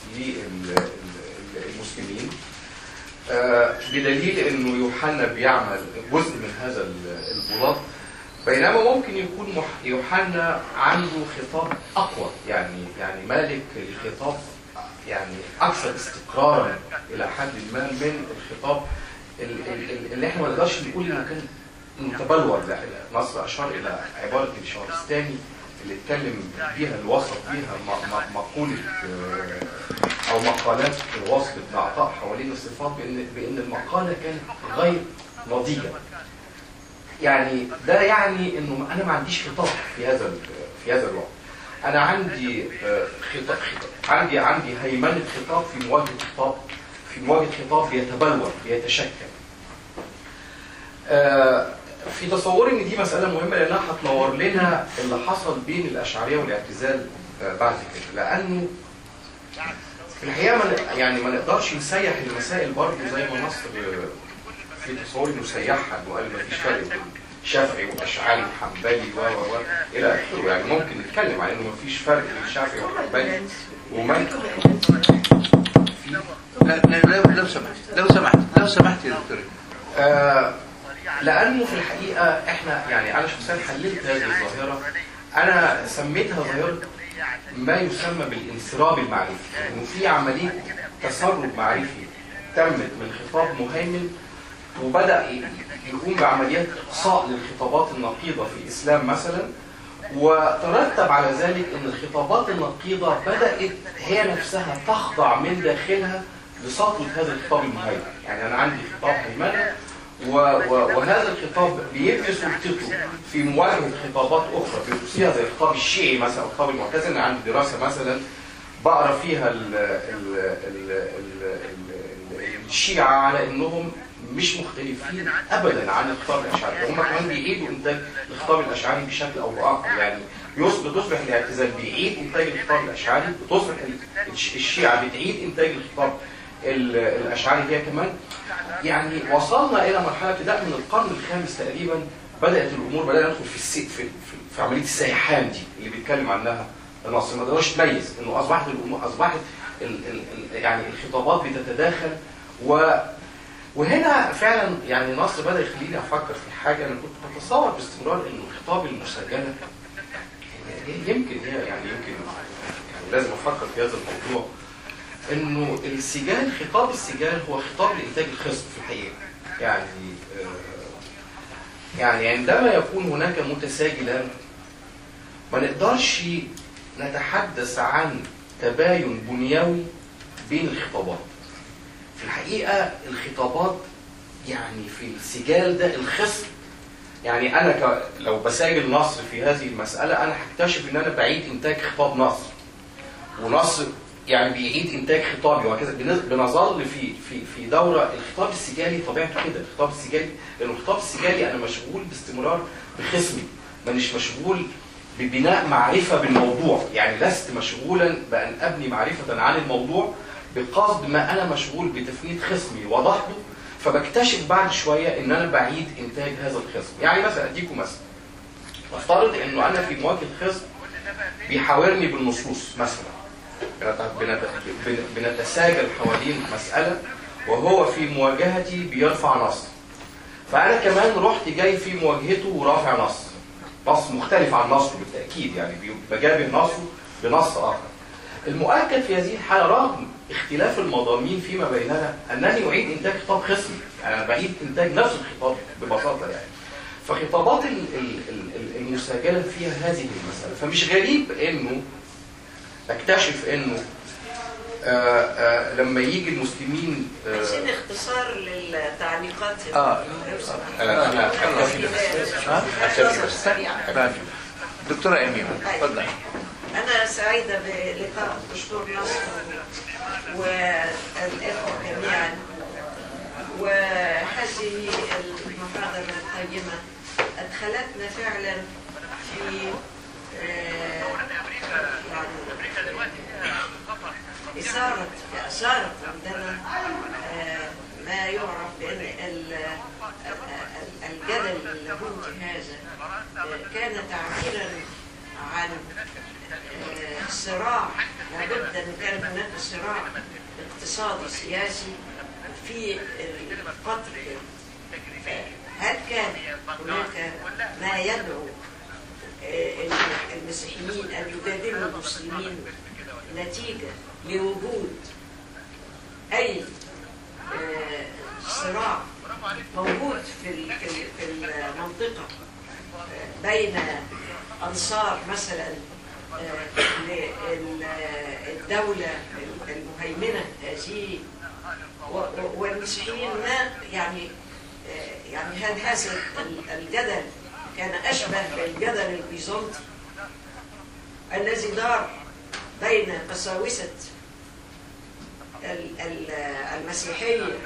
للمسلمين، بدليل انه يوحنا بيعمل جزء من هذا البلاط، بينما ممكن يكون يوحنا عنده خطاب اقوى، يعني يعني مالك الخطاب يعني اكثر استقرارا الى حد ما من الخطاب اللي احنا ما نقدرش نقول انه كان متبلور. لا، نصر اشار الى عباره الشهرستاني اللي اتكلم بيها اللي وصف بيها مقوله او مقالات وصف ابن عطاء حوالين الصفات بان بان المقاله كانت غير نضيجه. يعني ده يعني انه انا ما عنديش خطاب في هذا في هذا الوقت. انا عندي خطاب, خطاب عندي عندي هيمنه خطاب في مواجهه خطاب في مواجهه خطاب بيتبلور بيتشكل. في تصوري ان دي مساله مهمه لانها هتنور لنا اللي حصل بين الاشعريه والاعتزال بعد كده، لانه في الحقيقه ما يعني ما نقدرش نسيح المسائل برضه زي ما نصر في تصوري انه سيحها، انه قال ما فيش فرق بين شافعي واشعري وحنبلي و و و الى اخره. يعني ممكن نتكلم عن انه ما فيش فرق بين شافعي وحنبلي ومن لو لو سمحت لو سمحت لو سمحت يا دكتور. آه لانه في الحقيقه احنا يعني انا شخصيا حللت هذه الظاهره، انا سميتها ظاهره ما يسمى بالانسراب المعرفي، انه في عمليه تسرب معرفي تمت من خطاب مهيمن وبدا يقوم بعمليات اقصاء للخطابات النقيضه في الاسلام مثلا، وترتب على ذلك ان الخطابات النقيضه بدات هي نفسها تخضع من داخلها لسطوه هذا الخطاب المهيمن. يعني انا عندي خطاب هيمنه وهذا الخطاب بيبني سلطته في مواجهه خطابات اخرى بيوصيها زي الخطاب الشيعي مثلا او الخطاب المعتزلي. انا عندي دراسه مثلا بقرا فيها ال ال ال ال الشيعه على انهم مش مختلفين ابدا عن الخطاب الاشعري، هم كمان بيعيدوا انتاج الخطاب الاشعري بشكل او باخر. يعني بتصبح الاعتزال بيعيد انتاج الخطاب الاشعري، بتصبح الشيعه بتعيد انتاج الخطاب الاشعري هي كمان. يعني وصلنا الى مرحله ابتداء من القرن الخامس تقريبا بدات الامور بدانا ندخل في السي في, في, في عمليه السيحان دي اللي بيتكلم عنها نصر. ما تقدرش تميز انه اصبحت الامور اصبحت ال ال يعني الخطابات بتتداخل، و وهنا فعلا يعني نصر بدا يخليني افكر في حاجه انا كنت بتصور باستمرار انه الخطاب المسجله يمكن هي يعني يمكن يعني لازم افكر في هذا الموضوع، انه السجال خطاب السجال هو خطاب لانتاج الخصم في الحقيقه. يعني آه يعني عندما يكون هناك متساجلان ما نقدرش نتحدث عن تباين بنيوي بين الخطابات. في الحقيقه الخطابات يعني في السجال ده الخصم يعني انا ك... لو بسجل نصر في هذه المساله انا هكتشف ان انا بعيد انتاج خطاب نصر، ونصر يعني بيعيد انتاج خطابي وهكذا. بنظل في في في دوره. الخطاب السجالي طبيعته كده، الخطاب السجالي لانه الخطاب السجالي انا مشغول باستمرار بخصمي، مانيش مشغول ببناء معرفه بالموضوع، يعني لست مشغولا بان ابني معرفه عن الموضوع بقصد ما انا مشغول بتفنيد خصمي وضحته. فبكتشف بعد شويه ان انا بعيد انتاج هذا الخصم. يعني مثلا اديكم مثلا، نفترض انه انا في مواجهه خصم بيحاورني بالنصوص مثلا، بنتساجل حوالين مساله وهو في مواجهتي بيرفع نص، فانا كمان رحت جاي في مواجهته ورافع نص، نص مختلف عن نصه بالتاكيد، يعني بجابه نصه بنص اخر. المؤكد في هذه الحاله رغم اختلاف المضامين فيما بيننا انني اعيد انتاج خطاب خصمي، يعني انا بعيد انتاج نفس الخطاب ببساطه يعني. فخطابات المساجله فيها هذه المساله، فمش غريب انه اكتشف انه آآ آآ لما يجي المسلمين عايزين اختصار للتعليقات. اه انا اكتفي بس سريعا. دكتوره ايمي اتفضلي. أنا سعيدة بلقاء الدكتور نصر والإخوة جميعا، وهذه المحاضرة القيمة أدخلتنا فعلا في يعني إثارة أثارت عندنا ما يعرف بأن الجدل اللاهوتي هذا كان تعبيرا عن صراع، لابد أن كان هناك صراع اقتصادي سياسي في الفترة. هل كان هناك ما يدعو المسيحيين أن يجادلوا المسلمين نتيجة لوجود أي صراع موجود في في المنطقة بين أنصار مثلا للدولة المهيمنة هذه والمسيحيين؟ ما يعني يعني هل هذا الجدل كان أشبه بالجدل البيزنطي الذي دار بين قساوسة المسيحية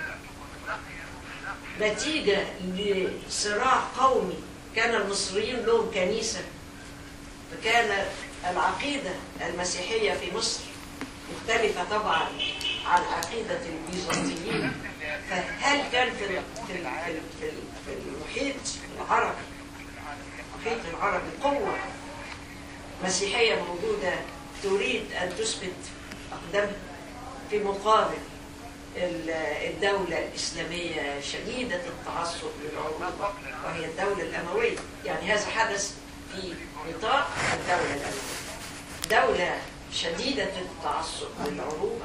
نتيجة لصراع قومي؟ كان المصريين لهم كنيسة، فكان العقيدة المسيحية في مصر مختلفة طبعا عن عقيدة البيزنطيين. فهل كان في في في في المحيط العربي، المحيط العربي قوة مسيحية موجودة تريد أن تثبت أقدامها في مقابل الدولة الإسلامية شديدة التعصب للعروبة وهي الدولة الأموية؟ يعني هذا حدث في نطاق الدولة الأموية، دولة شديدة التعصب للعروبة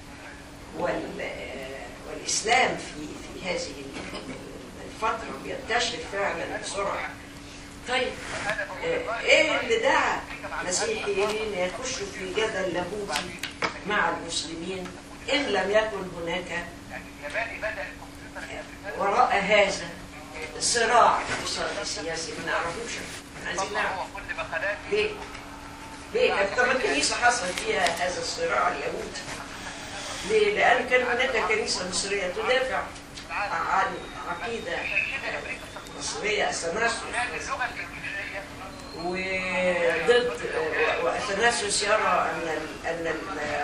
والإسلام في في هذه الفترة بينتشر فعلا بسرعة. طيب إيه اللي دعا مسيحيين يخشوا في جدل لاهوتي مع المسلمين إن لم يكن هناك وراء هذا صراع اقتصادي سياسي ما نعرفوش؟ عايزين نعرف ليه؟ ليه؟ طب الكنيسة حصل فيها هذا الصراع اللاهوتي ليه؟ لأن كان هناك كنيسة مصرية تدافع عن عقيدة مصرية أثناسيوس، وضد وأثناسيوس يرى أن أن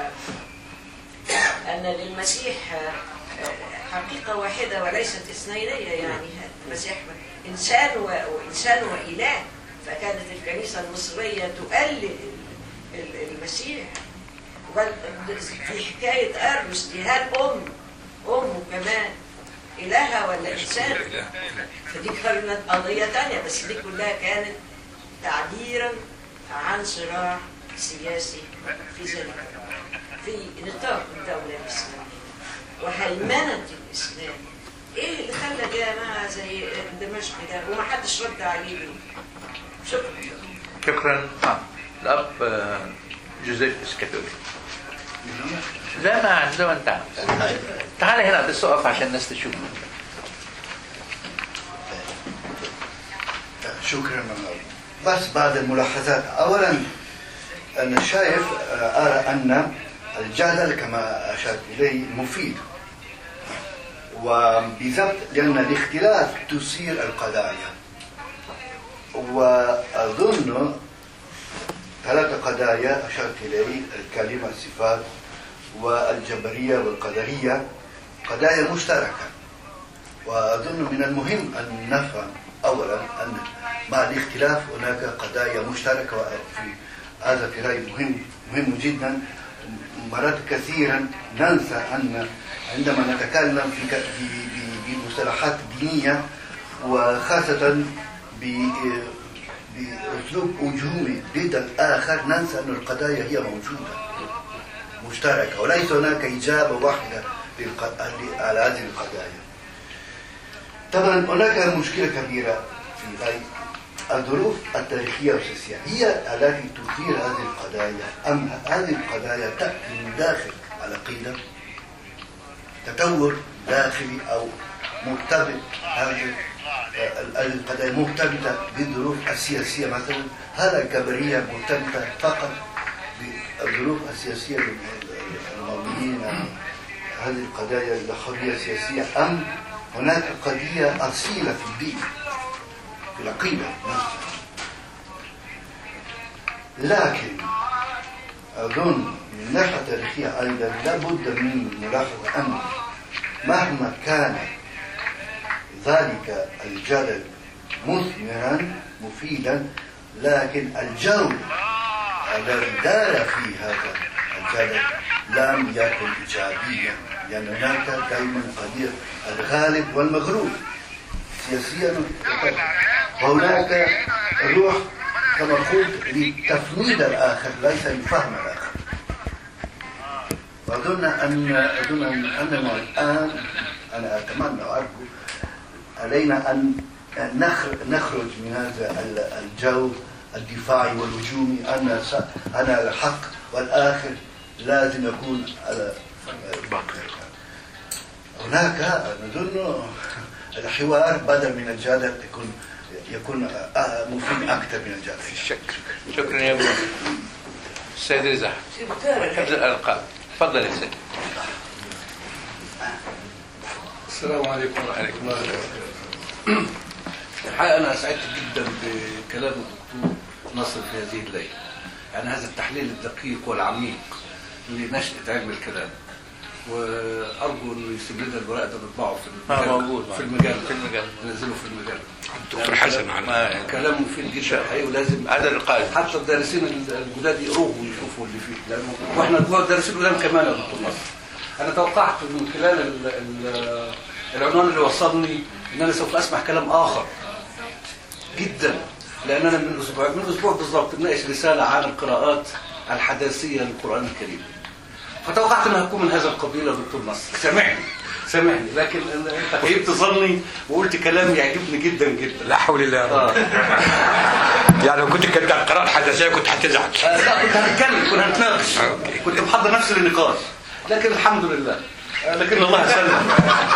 أن للمسيح حقيقة واحدة وليست اثنينية، يعني المسيح إنسان وإنسان وإله. فكانت الكنيسة المصرية تؤلل المسيح. في حكاية أرمس دي، هل أم أمه كمان إلهة ولا إنسان؟ فدي كانت قضية تانية، بس دي كلها كانت تعبيرا عن صراع سياسي في ذلك في نطاق الدولة الإسلامية وهيمنة الإسلام. إيه اللي خلى جماعة زي دمشق ده ومحدش رد عليه؟ شكرا. شكرا. آه. الأب جوزيف اسكاتولي. زي ما زي ما أنت عارف. تعال هنا بس اقف عشان الناس تشوف. شكرا. بس بعد الملاحظات، أولا أنا شايف أرى أن الجدل كما أشرت إليه مفيد، وبالضبط لأن الاختلاف تثير القضايا، وأظن ثلاث قضايا أشرت إليه: الكلمة، الصفات، والجبرية والقدرية، قضايا مشتركة. وأظن من المهم أن نفهم أولا أن مع الاختلاف هناك قضايا مشتركة، وفي هذا في رأيي مهم مهم جدا. مرات كثيرا ننسى أن عندما نتكلم في بمصطلحات دينية، وخاصة بأسلوب هجومي ضد الآخر، ننسى أن القضايا هي موجودة مشتركة، وليس هناك إجابة واحدة على هذه القضايا. طبعا هناك مشكلة كبيرة في رأيي: الظروف التاريخية والسياسية هي التي تثير هذه القضايا، أم هذه القضايا تأتي من داخل العقيدة، تطور داخلي أو مرتبط؟ هذه القضايا مرتبطة بالظروف السياسية مثلا؟ هل الجبرية مرتبطة فقط بالظروف السياسية للمؤمنين؟ هذه القضايا الحرية السياسية، أم هناك قضية أصيلة في الدين، في العقيدة؟ لكن أظن من الناحية التاريخية أيضا لابد من ملاحظة أن مهما كان ذلك الجدل مثمرا مفيدا، لكن الجو الذي دار فيه هذا الجدل لم يكن إيجابيا، لأن هناك دائما قضية الغالب والمغلوب سياسيا، وهناك روح كما قلت لتفنيد الآخر ليس لفهم الآخر. وأظن أن أظن أننا الآن، أنا أتمنى وأرجو علينا أن نخرج من هذا الجو الدفاعي والهجومي، أن أنا الحق والآخر لازم يكون على الباطل. هناك نظن الحوار بدل من الجدل يكون يكون مفيد أكثر من الجدل. شكرا شكرا يا ابو السيد رزاق. حفظ الألقاب، تفضل يا سيدي. السلام عليكم ورحمة الله وبركاته. الحقيقة أنا سعدت جدا بكلام الدكتور ناصر في هذه الليلة، يعني هذا التحليل الدقيق والعميق لنشأة علم الكلام، وأرجو إنه يسيب لنا الورق ده نطبعه في المجلة، في المجلة في المجلة ننزله في المجلة. دكتور حسن على كلام مفيد جدا حقيقي، ولازم هذا القائد حتى الدارسين الجداد يقروه ويشوفوا اللي فيه، لأنه وإحنا الدارسين القدام كمان يا دكتور ناصر. أنا توقعت من خلال ال ال العنوان اللي وصلني إن أنا سوف أسمع كلام آخر جدا، لأن أنا من أسبوع من أسبوع بالضبط بناقش رسالة عن القراءات الحداثية للقرآن الكريم، فتوقعت أنها تكون من هذا القبيل يا دكتور نصر. سامحني سامحني لكن أنت خيبت ظني وقلت كلام يعجبني جدا جدا. لا حول الله آه. يعني لو كنت كنت عن القراءة الحداثية كنت هتزعل. آه لا كنت هنتكلم، كنا هنتناقش، كنت محضر نفسي للنقاش، لكن الحمد لله، لكن الله يسلم.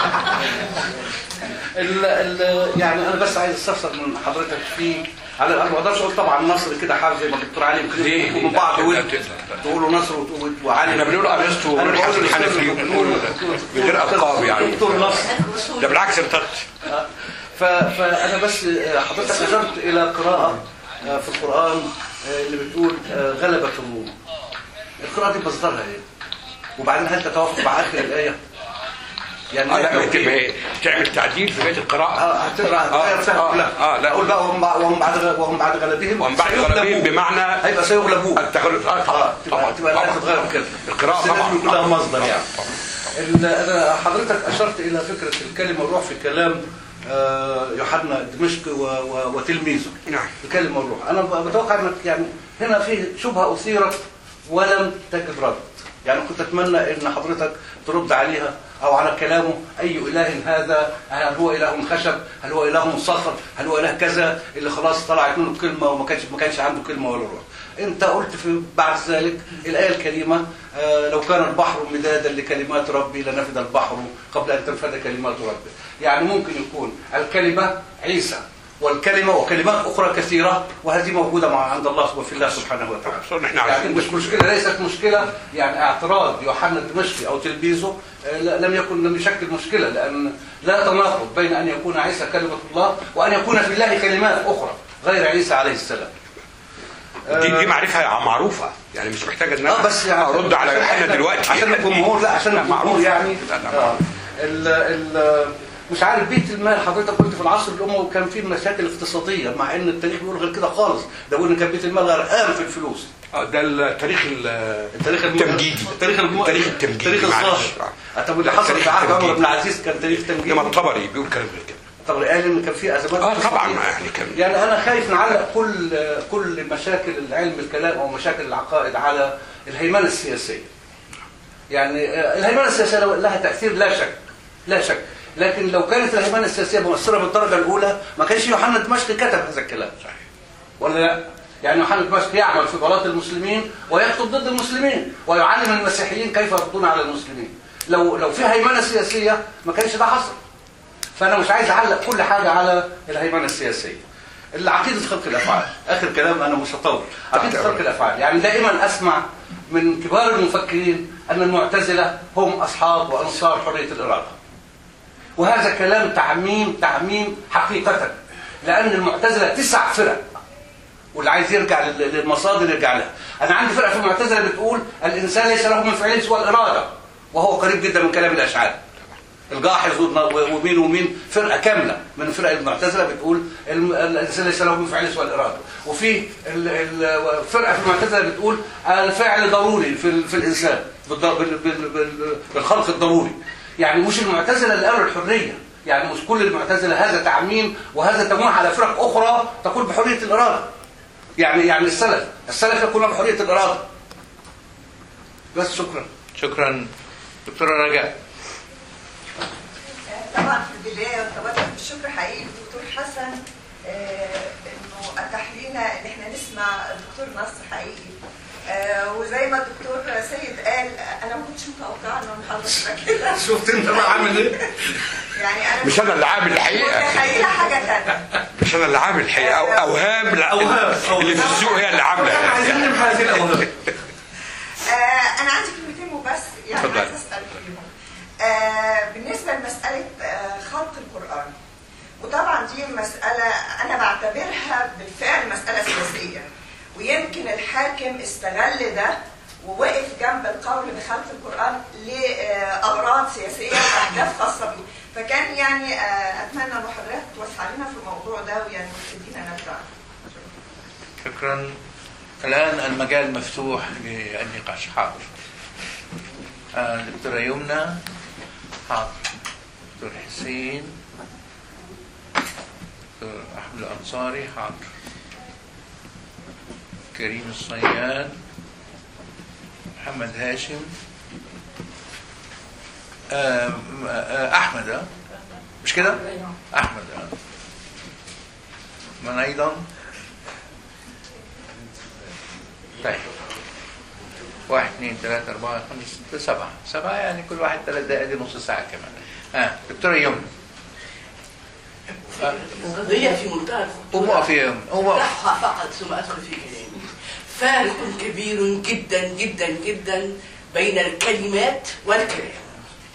ال ال يعني انا بس عايز استفسر من حضرتك في على انا ما اقدرش اقول طبعا نصر كده حاجه زي ما الدكتور علي يمكن يقولوا من بعض تقولوا نصر وعلي. احنا بنقول ارسطو والحسن الحنفي بنقول بغير القاب يعني دكتور نصر ده بالعكس انت. فانا بس حضرتك اشرت الى قراءه في القران اللي بتقول غلبت الروم. القراءه دي مصدرها ايه؟ وبعدين هل تتوافق مع اخر الايه؟ يعني لا تبقى تعمل تعديل في بيت القراءة. اه هتقرا اه لا اه لا اقول بقى وهم وهم بعد وهم بعد غلبهم وهم بعد غلبهم بمعنى هيبقى سيغلبون. التغلب اه طبعا طبعا تبقى لا تتغير كده القراءة طبعا كلها مصدر يعني. انا حضرتك اشرت الى فكرة الكلمة والروح في كلام يوحنا دمشق وتلميذه. نعم. الكلمة والروح انا بتوقع انك يعني هنا في شبهة اثيرت ولم تجد رد، يعني كنت اتمنى ان حضرتك ترد عليها او على كلامه. اي اله هذا؟ هل هو اله خشب؟ هل هو اله صخر؟ هل هو اله كذا اللي خلاص طلعت منه كلمه وما كانش ما كانش عنده كلمه ولا روح؟ انت قلت في بعد ذلك الايه الكريمه آه لو كان البحر مدادا لكلمات ربي لنفد البحر قبل ان تنفد كلمات ربي. يعني ممكن يكون الكلمه عيسى والكلمة وكلمات أخرى كثيرة، وهذه موجودة مع عند الله وفي الله سبحانه وتعالى. يعني مش مشكلة، ليست مشكلة يعني اعتراض يوحنا الدمشقي أو تلبيسه لم يكن لم يشكل مشكلة، لأن لا تناقض بين أن يكون عيسى كلمة الله وأن يكون في الله كلمات أخرى غير عيسى عليه السلام. دي, دي معرفة معروفة، يعني مش محتاجة ان انا بس يعني ارد على يوحنا دلوقتي عشان الجمهور. لا عشان الجمهور يعني آه. ال ال مش عارف بيت المال، حضرتك قلت في العصر الاموي كان فيه مشاكل اقتصاديه، مع ان التاريخ بيقول غير كده خالص، ده بيقول ان كان بيت المال غرقان في الفلوس. اه ده التاريخ التاريخ التمجيدي، التاريخ التاريخ التمجيدي، التاريخ الظاهر. طب اللي حصل في عهد عمر بن العزيز كان تاريخ تمجيدي. انما الطبري بيقول كلام غير كده. طب قال ان كان في ازمات اه طبعا يعني كان يعني انا خايف نعلق كل كل مشاكل العلم الكلام او مشاكل العقائد على الهيمنه السياسيه. يعني الهيمنه السياسيه لها تاثير لا شك لا شك، لكن لو كانت الهيمنه السياسيه مؤثره بالدرجه الاولى ما كانش يوحنا الدمشقي كتب هذا الكلام. صحيح ولا لا؟ يعني يوحنا الدمشقي يعمل في بلاط المسلمين ويكتب ضد المسلمين ويعلم المسيحيين كيف يردون على المسلمين. لو لو في هيمنه سياسيه ما كانش ده حصل. فأنا مش عايز أعلق كل حاجة على الهيمنة السياسية. عقيدة خلق الأفعال، آخر كلام أنا مش هطول. عقيدة خلق الأفعال، يعني دائما أسمع من كبار المفكرين أن المعتزلة هم أصحاب وأنصار حرية الإرادة. وهذا كلام تعميم تعميم حقيقة، لأن المعتزلة تسع فرق، واللي عايز يرجع للمصادر يرجع لها. أنا عندي فرقة في المعتزلة بتقول الإنسان ليس له من فعله سوى الإرادة، وهو قريب جدا من كلام الأشاعرة. الجاحظ ومين ومين فرقه كامله من فرق المعتزله بتقول الانسان ليس له من فعل سوى الاراده، وفي فرقه في المعتزله بتقول الفعل ضروري في, في الانسان بالخلق الضروري. يعني مش المعتزله اللي قالوا الحريه، يعني مش كل المعتزله، هذا تعميم وهذا تمويه على فرق اخرى تقول بحريه الاراده. يعني يعني السلف السلف يقولون بحريه الاراده. بس شكرا. شكرا دكتوره رجاء. طبعا في البدايه ارتبطت بالشكر حقيقي للدكتور حسن آه انه اتاح لنا ان احنا نسمع الدكتور نصر حقيقي. آه وزي ما الدكتور سيد قال انا ما كنتش متوقعه انه نحضر كده. شفت انت بقى عامل ايه؟ يعني انا مش انا اللي عامل الحقيقه. متخيله حاجه ثانيه. مش انا اللي عامل الحقيقه، أو اوهام اوهام اللي في السوق هي اللي عامله. عايزين نمحي هذه الاوهام. انا عندي كلمتين وبس يعني عايز اسال فيهم. آه بالنسبة لمسألة آه خلق القرآن، وطبعا دي مسألة أنا بعتبرها بالفعل مسألة سياسية، ويمكن الحاكم استغل ده ووقف جنب القول بخلق القرآن لأغراض سياسية وأهداف خاصة به. فكان يعني آه أتمنى أن حضرتك توسع لنا في الموضوع ده ويعني تدينا نبذة. شكرا. الآن المجال مفتوح للنقاش. حاضر. آه دكتورة يمنى. حاضر. دكتور حسين. دكتور أحمد الأنصاري. حاضر. كريم الصياد. محمد هاشم. آه آه أحمد آه. مش كده؟ أحمد آه. من أيضا؟ طيب واحد اثنين ثلاثة أربعة خمسة ستة سبعة سبعة يعني كل واحد ثلاث دقائق دي نص ساعة كمان. ها دكتورة يمنى. القضية في منتهى قوم اقف يا يمنى قوم اقف. فقط ثم أدخل في كلامي. فارق كبير جدا جدا جدا بين الكلمات والكلام.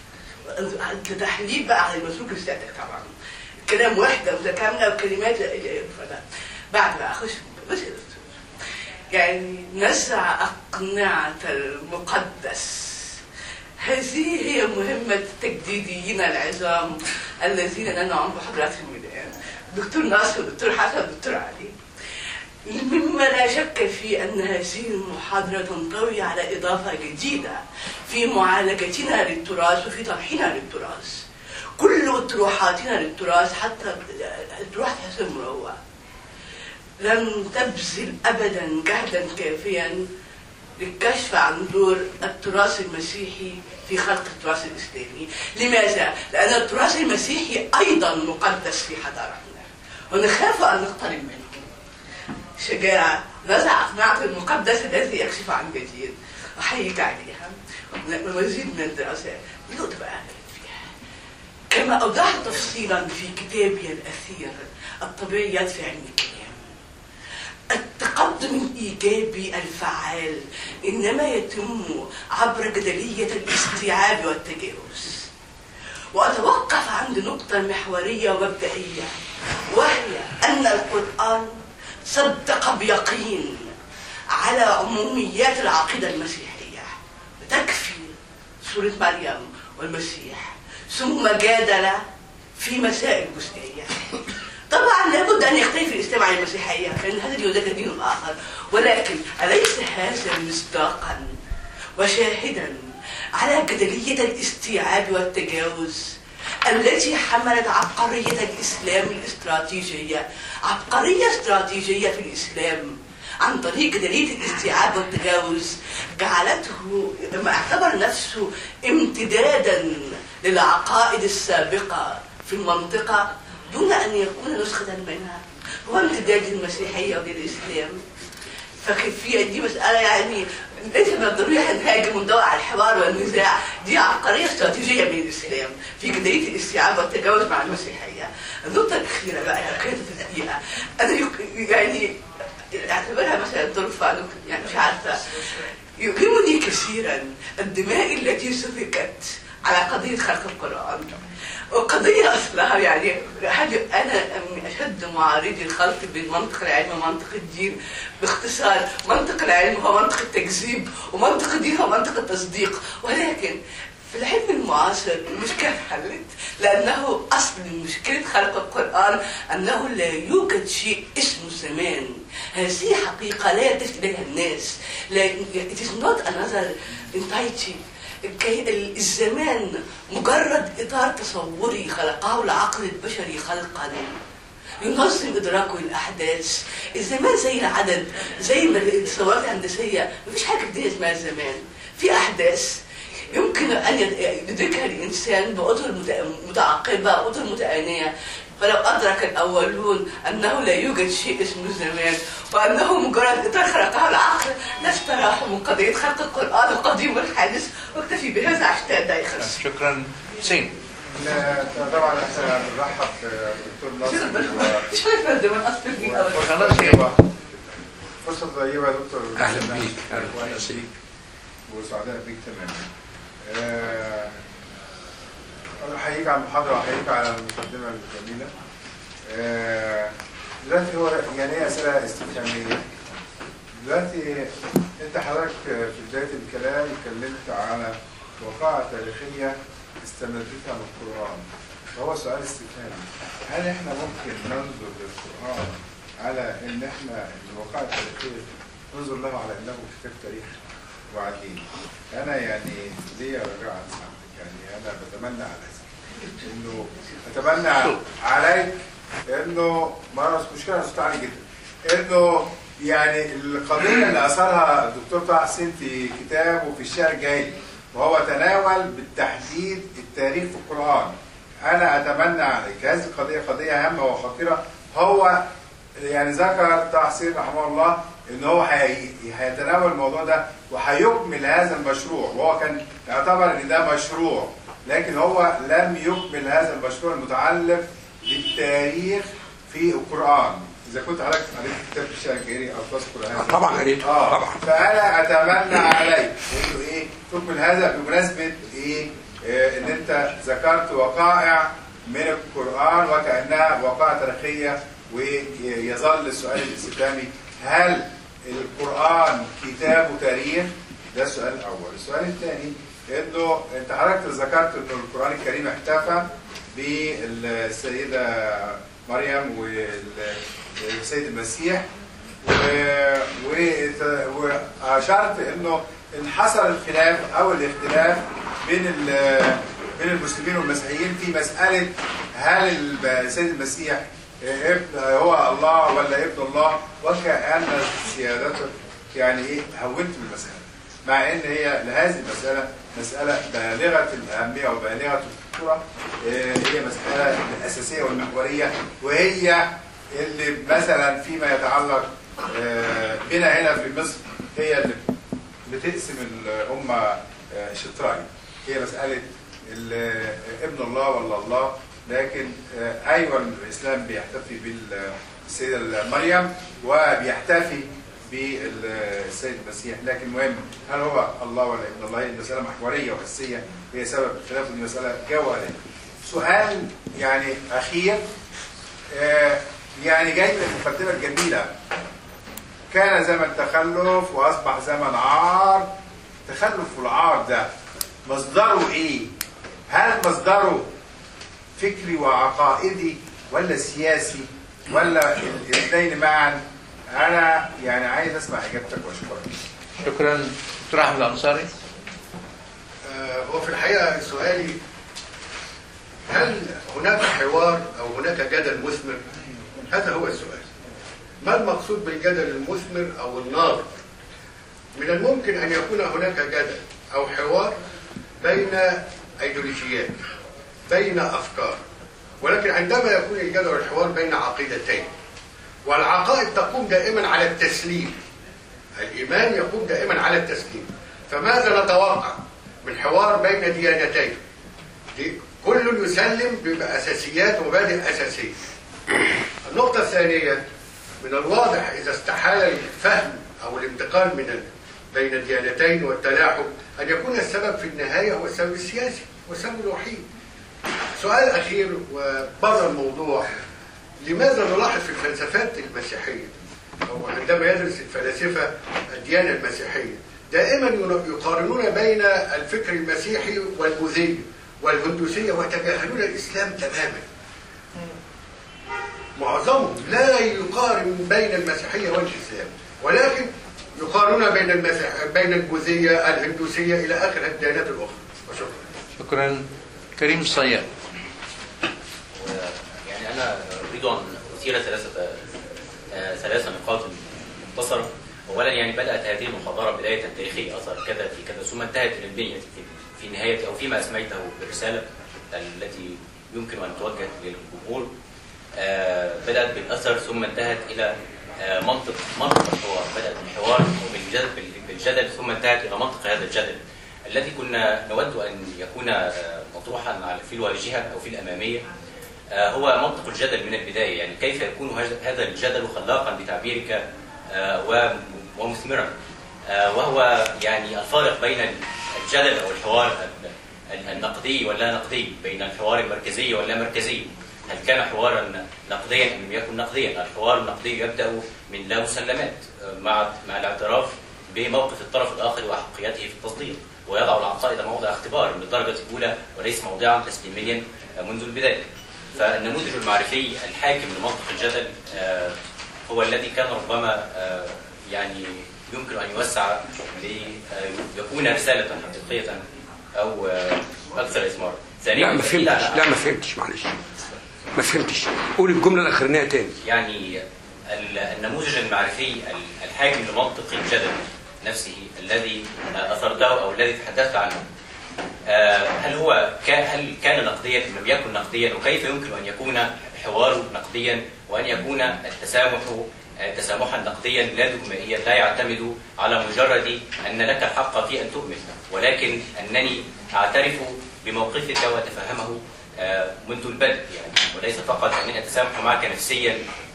تحليل بقى على المسلوك السادك طبعا. الكلام وحدة متكاملة والكلمات بعد بقى أخش بس يعني نزع أقنعة المقدس. هذه هي مهمة التجديديين العظام الذين ننعم بحضراتهم الآن، دكتور ناصر ودكتور حسن ودكتور علي. مما لا شك في أن هذه المحاضرة تنطوي على إضافة جديدة في معالجتنا للتراث وفي طرحنا للتراث. كل اطروحاتنا للتراث حتى اطروحة حسن مروة لم تبذل أبدا جهدا كافيا للكشف عن دور التراث المسيحي في خلق التراث الإسلامي. لماذا؟ لأن التراث المسيحي أيضا مقدس في حضارتنا ونخاف أن نقترب منه. شجاعة نزع أقنعة المقدس الذي يكشف عن جديد. أحييك عليها. مزيد من الدراسات نقطة بقى فيها. كما أوضحت تفصيلا في كتابي الأخير الطبيعيات في علم الكلام. التقدم الإيجابي الفعال إنما يتم عبر جدلية الاستيعاب والتجاوز. وأتوقف عند نقطة محورية ومبدئية، وهي أن القرآن صدق بيقين على عموميات العقيدة المسيحية، تكفي سورة مريم والمسيح، ثم جادل في مسائل جزئية. طبعا لابد ان يختلف الاسلام عن المسيحيه، لان هذا الدين وذاك دين اخر، ولكن اليس هذا مصداقا وشاهدا على جدليه الاستيعاب والتجاوز التي حملت عبقريه الاسلام الاستراتيجيه، عبقريه استراتيجيه في الاسلام عن طريق جدليه الاستيعاب والتجاوز، جعلته لما اعتبر نفسه امتدادا للعقائد السابقه في المنطقه دون أن يكون نسخة منها، هو امتداد للمسيحية وللإسلام. فكيفية دي مسألة يعني ليس من الضروري هنهاجم وندور على الحوار والنزاع، دي عبقرية استراتيجية من الإسلام في جدلية الاستيعاب والتجاوز مع المسيحية. النقطة الأخيرة بقى كانت في الدقيقة، أنا يعني أعتبرها مثلا طرفة، يعني مش عارفة، يؤلمني كثيرا الدماء التي سفكت على قضية خلق القرآن. وقضية أصلها يعني أنا من أشد معارضي الخلط بين منطق العلم ومنطق الدين. باختصار منطق العلم هو منطق التكذيب، ومنطق الدين هو منطق التصديق. ولكن في العلم المعاصر المشكلة اتحلت، لأنه أصل مشكلة خلق القرآن أنه لا يوجد شيء اسمه الزمان. هذه حقيقة لا يلتفت إليها الناس. It is not another entity. الزمان مجرد إطار تصوري خلقه العقل البشري خلقا ينظم إدراكه للأحداث. الزمان زي العدد، زي التصورات الهندسية، مفيش حاجة جديدة اسمها الزمان. في أحداث يمكن أن يدركها الإنسان بأطر متعاقبة، أطر متآنية. فلو أدرك الأولون أنه لا يوجد شيء اسمه الزمان وأنه مجرد إطار خلقه العقل لاستراحوا من قضية خلق القرآن القديم والحادث، واكتفي بهذا عشان ده يخلص. شكرا. حسين. طبعا احنا بنرحب بالدكتور ناصر. مش عارفة ده من أصل فيه فرصة طيبة يا دكتور. أهلا بيك. أهلا بيك. وسعداء بيك تماما. أنا أحييك على المحاضرة وأحييك على المقدمة الجميلة. دلوقتي هو يعني إيه أسئلة استفهامية؟ دلوقتي أنت حضرتك في بداية الكلام اتكلمت على وقائع تاريخية استمدتها من القرآن، فهو سؤال استفهامي. هل إحنا ممكن ننظر للقرآن على إن إحنا الوقائع التاريخية ننظر له على إنه كتاب تاريخ وعديل؟ أنا يعني ليا رجاء عن سعادتك، يعني أنا بتمنى على إنه أتمنى عليك إنه ما مشكلة صوت عالي جدا، إنه يعني القضية اللي أثرها الدكتور طه حسين في كتابه في الشهر الجاي، وهو تناول بالتحديد التاريخ في القرآن. أنا أتمنى عليك هذه القضية قضية هامة وخطيرة. هو يعني ذكر طه حسين رحمه الله إن هو هيتناول الموضوع ده وهيكمل هذا المشروع، وهو كان يعتبر إن ده مشروع، لكن هو لم يكمل هذا المشروع المتعلق بالتاريخ في القرآن. إذا كنت حضرتك قريت كتاب الشهر الجاي أو تذكر هذا؟ طبعا قريته. آه. طبعا. فأنا أتمنى عليك إنه إيه تكمل هذا بمناسبة إيه, إيه إن أنت ذكرت وقائع من القرآن وكأنها وقائع تاريخية، ويظل السؤال الاستفهامي هل القرآن كتاب تاريخ؟ ده السؤال الأول. السؤال الثاني إنه أنت حضرتك ذكرت إنه القرآن الكريم احتفى بالسيدة مريم والسيد المسيح، وأشرت إنه إن حصل الخلاف أو الاختلاف بين بين المسلمين والمسيحيين في مسألة هل السيد المسيح ابن هو الله ولا ابن الله، وكأن سيادتك يعني إيه هونت المسألة، مع إن هي لهذه المسألة مسألة بالغة الأهمية وبالغة الخطورة. هي مسألة الأساسية والمحورية، وهي اللي مثلا فيما يتعلق بنا هنا في مصر هي اللي بتقسم الأمة شطرين. هي مسألة ابن الله ولا الله، لكن ايوه الاسلام بيحتفي بالسيده مريم وبيحتفي بالسيد المسيح، لكن المهم هل هو الله ولا ابن الله؟ المساله محوريه واساسيه هي سبب الخلاف، ودي مساله جوهريه. سؤال يعني اخير يعني جاي من المقدمه الجميله، كان زمن تخلف واصبح زمن عار. تخلف والعار ده مصدره ايه؟ هل مصدره فكري وعقائدي ولا سياسي ولا الاثنين معا؟ انا يعني عايز اسمع اجابتك واشكرك. شكرا. دكتور احمد الانصاري. آه هو في الحقيقه سؤالي، هل هناك حوار او هناك جدل مثمر؟ هذا هو السؤال. ما المقصود بالجدل المثمر او الناضج؟ من الممكن ان يكون هناك جدل او حوار بين ايديولوجيات، بين افكار، ولكن عندما يكون الجدل والحوار بين عقيدتين، والعقائد تقوم دائما على التسليم، الايمان يقوم دائما على التسليم، فماذا نتوقع من حوار بين ديانتين؟ دي كل يسلم باساسيات ومبادئ اساسيه. النقطه الثانيه، من الواضح اذا استحال الفهم او الانتقال من بين الديانتين والتلاحم ان يكون السبب في النهايه هو السبب السياسي، والسبب الوحيد. سؤال اخير وبره الموضوع، لماذا نلاحظ في الفلسفات المسيحيه او عندما يدرس الفلاسفه الديانه المسيحيه دائما يقارنون بين الفكر المسيحي والبوذيه والهندوسيه ويتجاهلون الاسلام تماما؟ معظمهم لا يقارن بين المسيحيه والاسلام، ولكن يقارنون بين المسيح بين البوذيه الهندوسيه الى اخر الديانات الاخرى. وشكرا. شكرا. كريم الصياد. يعني انا اريد ان اثير ثلاثه ثلاث نقاط مختصره. اولا يعني بدات هذه المحاضره بدايه تاريخيه، اثر كذا في كذا، ثم انتهت الى البنيه في نهايه او فيما اسميته بالرساله التي يمكن ان توجه للجمهور. بدات بالاثر ثم انتهت الى منطق منطق الحوار، بدات بالحوار وبالجدل بالجدل ثم انتهت الى منطق هذا الجدل الذي كنا نود ان يكون مطروحا في الواجهه او في الاماميه. هو منطق الجدل من البدايه، يعني كيف يكون هذا الجدل خلاقا بتعبيرك ومثمرا، وهو يعني الفارق بين الجدل او الحوار النقدي واللا نقدي، بين الحوار المركزي واللا مركزي. هل كان حوارا نقديا ام لم يكن نقديا؟ الحوار النقدي يبدا من لا مسلمات مع مع الاعتراف بموقف الطرف الاخر واحقيته في التصديق، ويضع العقائد موضع اختبار من الدرجه الاولى وليس موضعا تسليميا منذ البدايه. فالنموذج المعرفي الحاكم لمنطق الجدل هو الذي كان ربما يعني يمكن ان يوسع ليكون رساله حقيقيه او اكثر اثمارا. ثانيا لا ما فهمتش لا ما فهمتش معلش ما فهمتش قول الجمله الاخرانيه تاني. يعني النموذج المعرفي الحاكم لمنطق الجدل نفسه الذي اثرته او الذي تحدثت عنه، هل هو هل كان نقديا ام لم يكن نقديا؟ وكيف يمكن ان يكون حواره نقديا وان يكون التسامح تسامحا نقديا لا دogمائيا لا يعتمد على مجرد ان لك الحق في ان تؤمن، ولكن انني اعترف بموقفك واتفهمه منذ البدء، يعني وليس فقط انني اتسامح معك نفسيا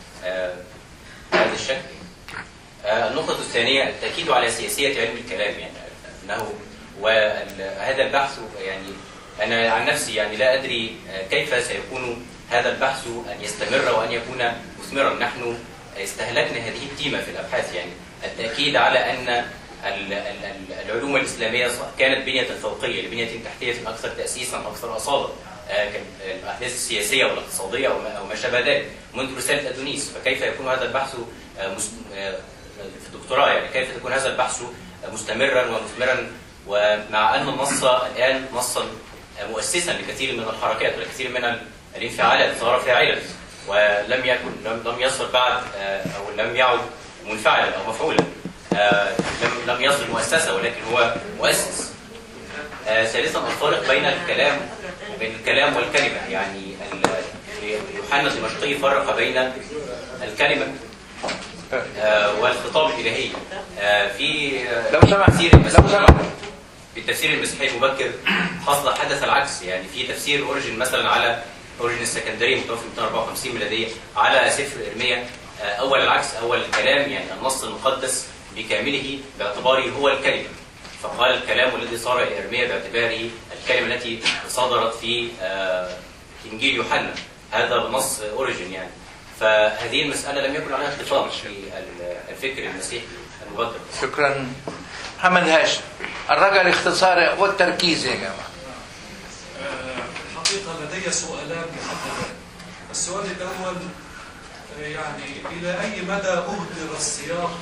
بهذا الشكل. النقطة الثانية التأكيد على سياسية علم الكلام، يعني انه وهذا البحث يعني انا عن نفسي يعني لا ادري كيف سيكون هذا البحث ان يستمر وان يكون مثمرا. نحن استهلكنا هذه التيمة في الابحاث، يعني التأكيد على ان العلوم الاسلامية كانت بنية فوقية لبنية تحتية اكثر تأسيسا اكثر اصالة، الاحداث السياسية والاقتصادية او ما شابه ذلك منذ رسالة ادونيس. فكيف يكون هذا البحث في الدكتوراه، يعني كيف يكون هذا البحث مستمرا ومثمرا، ومع ان النص الان نصا مؤسسا لكثير من الحركات ولكثير من الانفعالات صار فاعلا ولم يكن لم يصل بعد او لم يعد منفعلا او مفعولا، لم لم يصل مؤسسه ولكن هو مؤسس. ثالثا الفارق بين الكلام بين الكلام والكلمه، يعني يوحنا الدمشقي فرق بين الكلمه والخطاب الالهي. في تفسير في التفسير المسيحي المبكر حصل حدث العكس، يعني في تفسير اوريجين مثلا على أوريجين السكندري متوفي مئتين وأربعة وخمسين ميلادية على سفر إرميا أول العكس، أول الكلام يعني النص المقدس بكامله باعتباره هو الكلمة، فقال الكلام الذي صار إلى إرميا باعتباره الكلمة التي صدرت في إنجيل يوحنا، هذا بنص أوريجين يعني. فهذه المسألة لم يكن عليها اتفاق في الفكر المسيحي المبكر. شكرا. محمد هاشم، الرجاء الاختصار والتركيز يا جماعة. الحقيقة لدي سؤالان محددان. السؤال الأول يعني إلى أي مدى أهدر السياق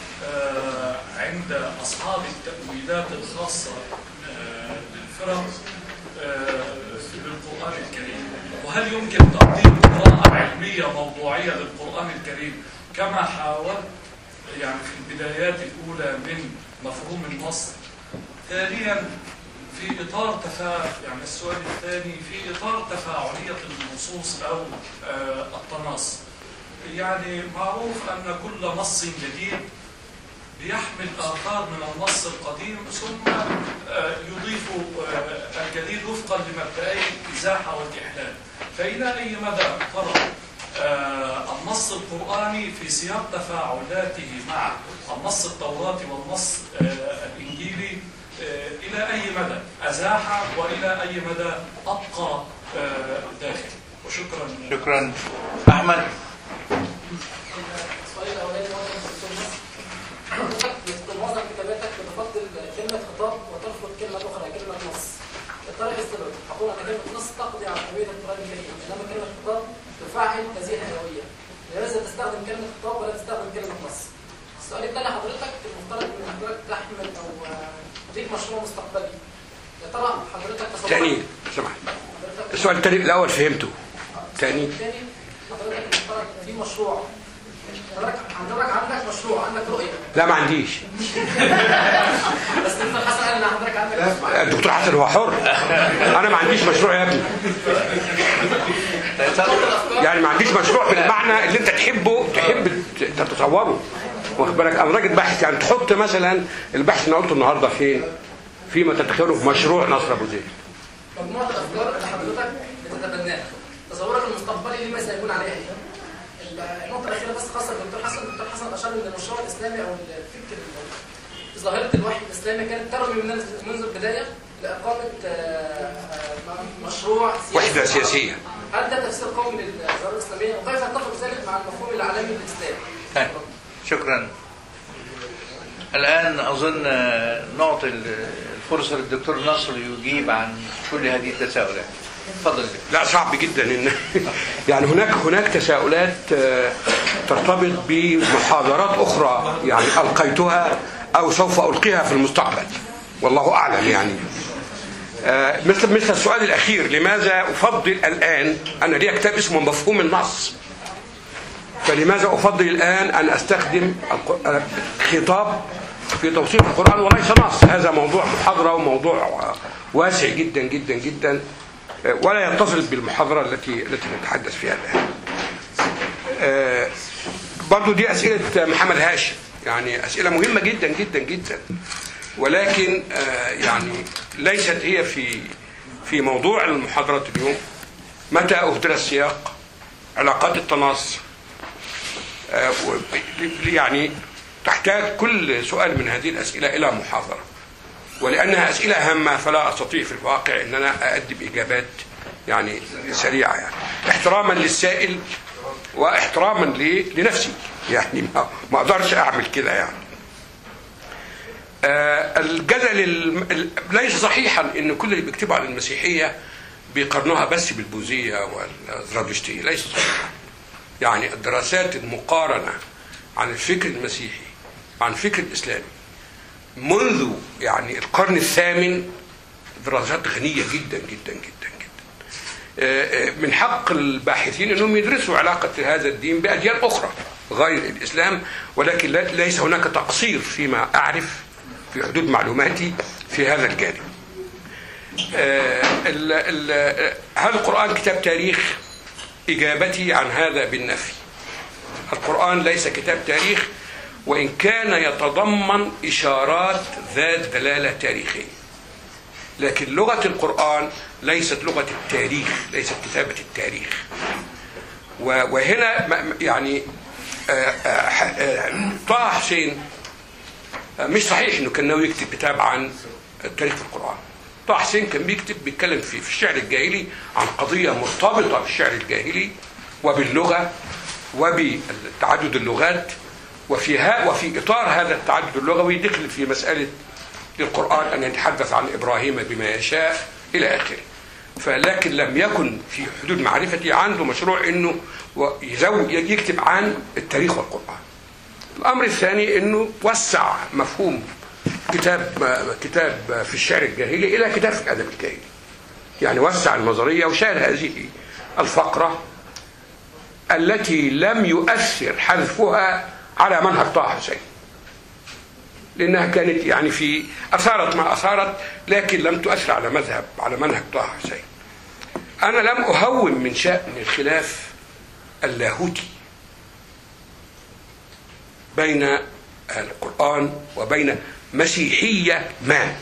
عند أصحاب التأويلات الخاصة للفرق بالقرآن الكريم، وهل يمكن تقديم قراءة علمية موضوعية للقرآن الكريم كما حاولت يعني في البدايات الأولى من مفهوم النص؟ ثانيا في إطار تفاعل يعني السؤال الثاني في إطار تفاعلية النصوص أو آه التناص، يعني معروف أن كل نص جديد بيحمل آثار من النص القديم ثم آه يضيف آه الجديد وفقا لمبدئي الإزاحة والإحلال. فإلى أي مدى ترى آه النص القرآني في سياق تفاعلاته مع النص التوراتي والنص آه الإنجيلي آه إلى أي مدى أزاح وإلى أي مدى أبقى آه داخل؟ وشكرا. شكرا. أحمد. السؤال الأولاني في معظم كتاباتك بتفضل كلمة خطاب وترفض كلمة أخرى كلمة نص. الطريق السبب تقول أن كلمة نص تقضي على هوية القرآن الكريم، إنما كلمة خطاب تفعل هذه الهوية. لماذا تستخدم كلمة خطاب ولا تستخدم كلمة نص؟ السؤال الثاني حضرتك المفترض ان حضرتك تحمل او ليك مشروع مستقبلي. يا ترى حضرتك تصور تاني سمح السؤال الثاني الاول فهمته. تاني الثاني حضرتك المفترض في مشروع حضرتك حضرتك عندك مشروع عندك رؤية. لا ما عنديش. بس الدكتور حسن قال ان حضرتك عندك. الدكتور حسن هو حر. انا ما عنديش مشروع يا ابني. يعني ما عنديش مشروع بالمعنى اللي انت تحبه تحب تتصوره. واخد بالك انا راجل باحث، يعني تحط مثلا البحث اللي قلته النهارده فين؟ فيما تتخيله في مشروع نصر ابو زيد. مجموعه الافكار اللي حضرتك بتتبناها تصورك المستقبلي لما سيكون عليها ايه؟ النقطه الاخيره بس خاصه بالدكتور حسن، الدكتور حسن اشار ان المشروع الاسلامي او الفكر ظاهره الوحي الاسلامي كانت ترمي منذ البدايه لاقامه مشروع سياسي وحده سياسيه. هل ده تفسير قومي للظاهره الاسلاميه وكيف يتفق ذلك مع المفهوم العالمي للاسلام؟ شكرا. الآن أظن نعطي الفرصة للدكتور نصر يجيب عن كل هذه التساؤلات. تفضل. لا صعب جدا ان يعني هناك هناك تساؤلات ترتبط بمحاضرات اخرى يعني القيتها او سوف القيها في المستقبل والله اعلم. يعني مثل مثل السؤال الاخير لماذا افضل الان، انا لي كتاب اسمه مفهوم النص، فلماذا أفضل الآن أن أستخدم خطاب في توصيف القرآن وليس نص؟ هذا موضوع محاضرة وموضوع واسع جدا جدا جدا ولا يتصل بالمحاضرة التي التي نتحدث فيها الآن. برضو دي أسئلة محمد هاشم، يعني أسئلة مهمة جدا جدا جدا، ولكن يعني ليست هي في في موضوع المحاضرة اليوم. متى أهدر السياق؟ علاقات التناص، يعني تحتاج كل سؤال من هذه الأسئلة إلى محاضرة، ولأنها أسئلة هامة فلا أستطيع في الواقع أن أنا أقدم إجابات يعني سريعة، يعني احتراما للسائل واحتراما لنفسي، يعني ما أقدرش أعمل كده. يعني الجدل ليس صحيحا أن كل اللي بيكتبوا عن المسيحية بيقارنوها بس بالبوذية والزرادشتية، ليس صحيحا. يعني الدراسات المقارنة عن الفكر المسيحي عن الفكر الإسلامي منذ يعني القرن الثامن دراسات غنية جدا جدا جدا جدا. من حق الباحثين أنهم يدرسوا علاقة هذا الدين بأديان أخرى غير الإسلام، ولكن ليس هناك تقصير فيما أعرف في حدود معلوماتي في هذا الجانب. هل القرآن كتاب تاريخ؟ إجابتي عن هذا بالنفي. القرآن ليس كتاب تاريخ، وإن كان يتضمن إشارات ذات دلالة تاريخية. لكن لغة القرآن ليست لغة التاريخ، ليست كتابة التاريخ. وهنا يعني طه حسين مش صحيح انه كان ناوي يكتب كتاب عن التاريخ في القرآن. طه حسين كان بيكتب بيتكلم في في الشعر الجاهلي عن قضية مرتبطة بالشعر الجاهلي وباللغة وبتعدد اللغات، وفي وفي إطار هذا التعدد اللغوي دخل في مسألة القرآن أن يتحدث عن إبراهيم بما يشاء إلى آخره. فلكن لم يكن في حدود معرفتي عنده مشروع أنه يكتب عن التاريخ والقرآن. الأمر الثاني أنه وسع مفهوم كتاب كتاب في الشعر الجاهلي إلى كتاب في الأدب الجاهلي، يعني وسع النظرية وشال هذه الفقرة التي لم يؤثر حذفها على منهج طه حسين، لأنها كانت يعني في أثارت ما أثارت لكن لم تؤثر على مذهب على منهج طه حسين. أنا لم أهون من شأن الخلاف اللاهوتي بين القرآن وبين مسيحية ما،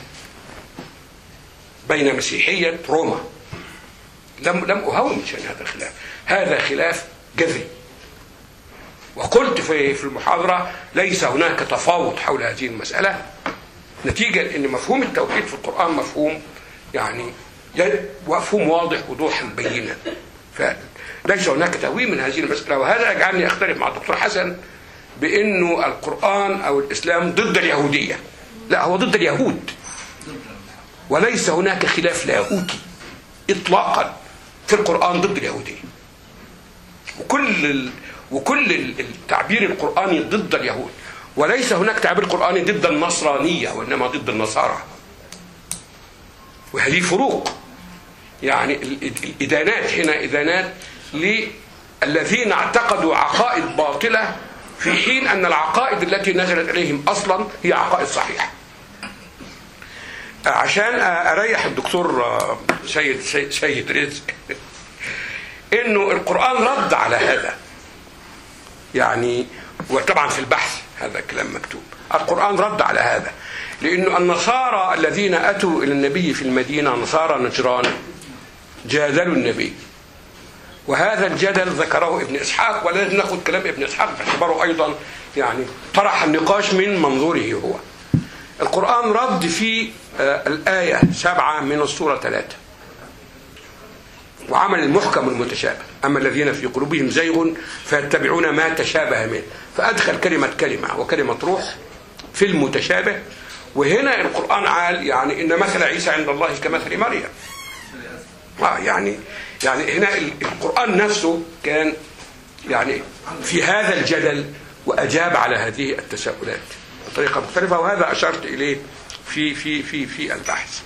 بين مسيحية روما. لم لم أهون من شأن هذا الخلاف، هذا خلاف جذري. وقلت في في المحاضرة ليس هناك تفاوض حول هذه المسألة، نتيجة لأن مفهوم التوحيد في القرآن مفهوم يعني مفهوم واضح وضوحا بينا، فليس هناك تهويل من هذه المسألة. وهذا يجعلني أختلف مع الدكتور حسن بأنه القرآن أو الإسلام ضد اليهودية. لا، هو ضد اليهود، وليس هناك خلاف لاهوتي إطلاقا في القرآن ضد اليهودية. وكل ال... وكل التعبير القرآني ضد اليهود، وليس هناك تعبير قرآني ضد النصرانية وإنما ضد النصارى. وهذه فروق، يعني الإدانات هنا إدانات للذين اعتقدوا عقائد باطلة في حين أن العقائد التي نزلت عليهم أصلا هي عقائد صحيحة. عشان أريح الدكتور سيد سيد رزق إنه القرآن رد على هذا، يعني وطبعا في البحث هذا الكلام مكتوب. القرآن رد على هذا، لأن النصارى الذين أتوا إلى النبي في المدينة نصارى نجران جادلوا النبي، وهذا الجدل ذكره ابن إسحاق، ولازم نأخذ كلام ابن إسحاق باعتباره أيضا يعني طرح النقاش من منظوره هو. القرآن رد في الآية سبعة من السورة ثلاثة، وعمل المحكم المتشابه. أما الذين في قلوبهم زيغ فيتبعون ما تشابه منه، فأدخل كلمة كلمة وكلمة روح في المتشابه. وهنا القرآن قال يعني إن مثل عيسى عند الله كمثل مريم. آه يعني يعني هنا القرآن نفسه كان يعني في هذا الجدل وأجاب على هذه التساؤلات بطريقة مختلفة، وهذا أشرت إليه في في في في البحث.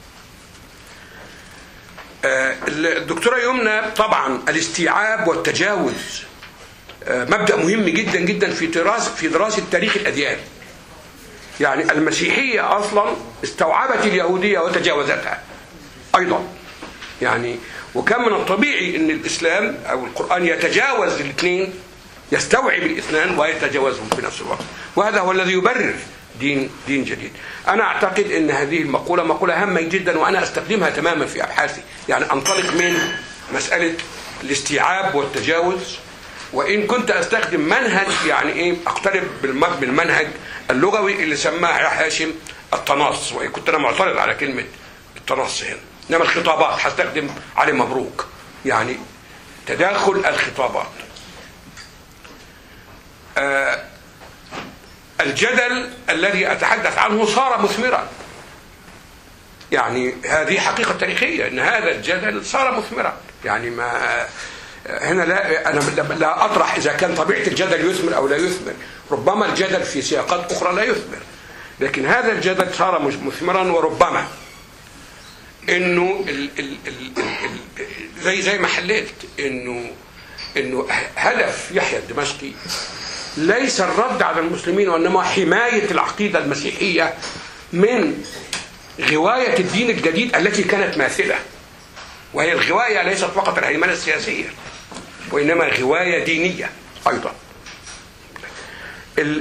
الدكتورة يمنى طبعا الاستيعاب والتجاوز مبدأ مهم جدا جدا في دراسة في دراسة تاريخ الأديان. يعني المسيحية أصلا استوعبت اليهودية وتجاوزتها أيضا، يعني وكان من الطبيعي أن الإسلام أو القرآن يتجاوز الاثنين، يستوعب الاثنين ويتجاوزهم في نفس الوقت، وهذا هو الذي يبرر دين دين جديد. أنا أعتقد أن هذه المقولة مقولة هامة جدا، وأنا أستخدمها تماما في أبحاثي. يعني أنطلق من مسألة الاستيعاب والتجاوز، وإن كنت أستخدم منهج يعني إيه أقترب بالمنهج اللغوي اللي سماه هاشم التنص، وإن كنت أنا معترض على كلمة التنص هنا. إنما الخطابات هستخدم علي مبروك، يعني تداخل الخطابات. آه الجدل الذي أتحدث عنه صار مثمرا، يعني هذه حقيقة تاريخية أن هذا الجدل صار مثمرا. يعني ما هنا لا أنا لا أطرح إذا كان طبيعة الجدل يثمر أو لا يثمر، ربما الجدل في سياقات أخرى لا يثمر، لكن هذا الجدل صار مثمرا. وربما إنه ال ال ال ال زي زي ما حللت إنه إنه هدف يحيى الدمشقي ليس الرد على المسلمين، وإنما حماية العقيدة المسيحية من غواية الدين الجديد التي كانت ماثلة. وهي الغواية ليست فقط الهيمنة السياسية، وإنما غواية دينية أيضا.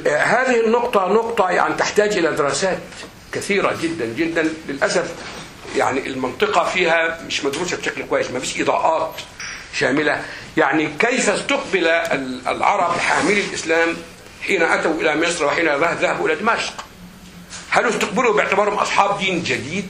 هذه النقطة نقطة يعني تحتاج إلى دراسات كثيرة جدا جدا. للأسف يعني المنطقة فيها مش مدروسة بشكل كويس، ما فيش إضاءات شاملة. يعني كيف استقبل العرب حاملي الإسلام حين أتوا إلى مصر وحين ذهبوا إلى دمشق؟ هل استقبلوا باعتبارهم أصحاب دين جديد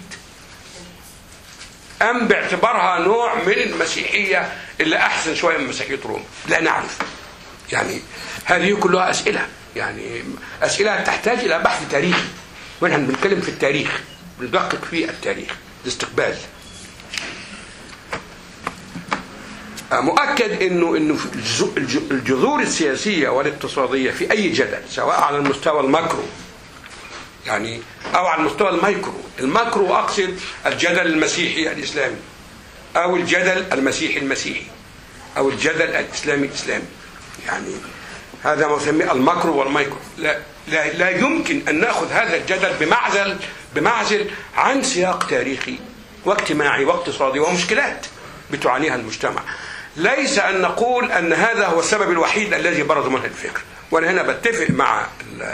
أم باعتبارها نوع من المسيحية اللي أحسن شوية من مسيحية روما؟ لا نعرف. يعني هذه كلها أسئلة، يعني أسئلة تحتاج إلى بحث تاريخي، ونحن بنتكلم في التاريخ، بندقق في التاريخ الاستقبال. مؤكد انه انه الجذور السياسيه والاقتصاديه في اي جدل، سواء على المستوى الماكرو يعني او على المستوى المايكرو. الماكرو اقصد الجدل المسيحي الاسلامي، او الجدل المسيحي المسيحي، او الجدل الاسلامي الاسلامي. يعني هذا ما يسميه الماكرو والمايكرو. لا, لا لا يمكن ان ناخذ هذا الجدل بمعزل بمعزل عن سياق تاريخي واجتماعي واقتصادي ومشكلات بتعانيها المجتمع. ليس أن نقول أن هذا هو السبب الوحيد الذي برز منه الفكر. وأنا هنا بتفق مع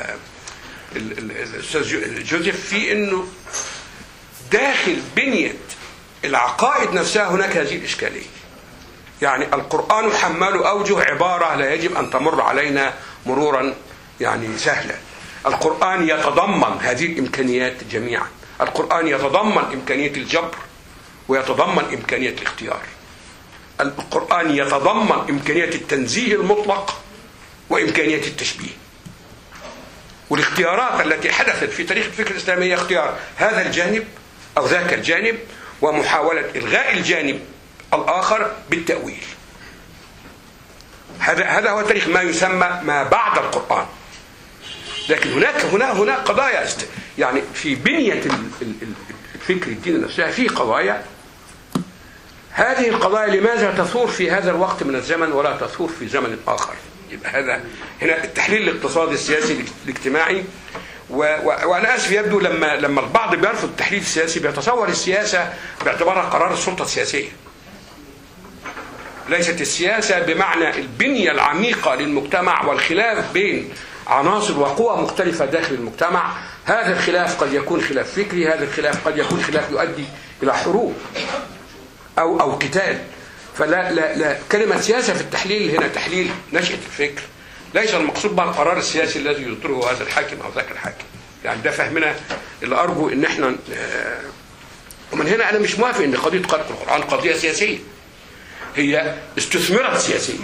الأستاذ جوزيف في أنه داخل بنية العقائد نفسها هناك هذه الإشكالية. يعني القرآن حمال أوجه عبارة لا يجب أن تمر علينا مرورا يعني سهلا. القرآن يتضمن هذه الإمكانيات جميعا. القرآن يتضمن إمكانية الجبر ويتضمن إمكانية الاختيار. القرآن يتضمن إمكانية التنزيه المطلق وإمكانية التشبيه. والاختيارات التي حدثت في تاريخ الفكر الإسلامي هي اختيار هذا الجانب أو ذاك الجانب، ومحاولة إلغاء الجانب الآخر بالتأويل. هذا هذا هو تاريخ ما يسمى ما بعد القرآن. لكن هناك هنا هناك قضايا يعني في بنية الفكر الدين نفسها في قضايا. هذه القضايا لماذا تثور في هذا الوقت من الزمن ولا تثور في زمن آخر؟ يبقى هذا هنا التحليل الاقتصادي السياسي الاجتماعي. وأنا آسف، يبدو لما لما البعض بيرفض التحليل السياسي بيتصور السياسة باعتبارها قرار السلطة السياسية. ليست السياسة بمعنى البنية العميقة للمجتمع والخلاف بين عناصر وقوى مختلفة داخل المجتمع. هذا الخلاف قد يكون خلاف فكري، هذا الخلاف قد يكون خلاف يؤدي إلى حروب أو أو قتال. فلا لا لا كلمة سياسة في التحليل هنا تحليل نشأة الفكر، ليس المقصود بها القرار السياسي الذي يصدره هذا الحاكم أو ذاك الحاكم. يعني ده فهمنا اللي أرجو إن إحنا. ومن هنا أنا مش موافق إن قضية خلق القرآن قضية سياسية، هي استثمرت سياسيا،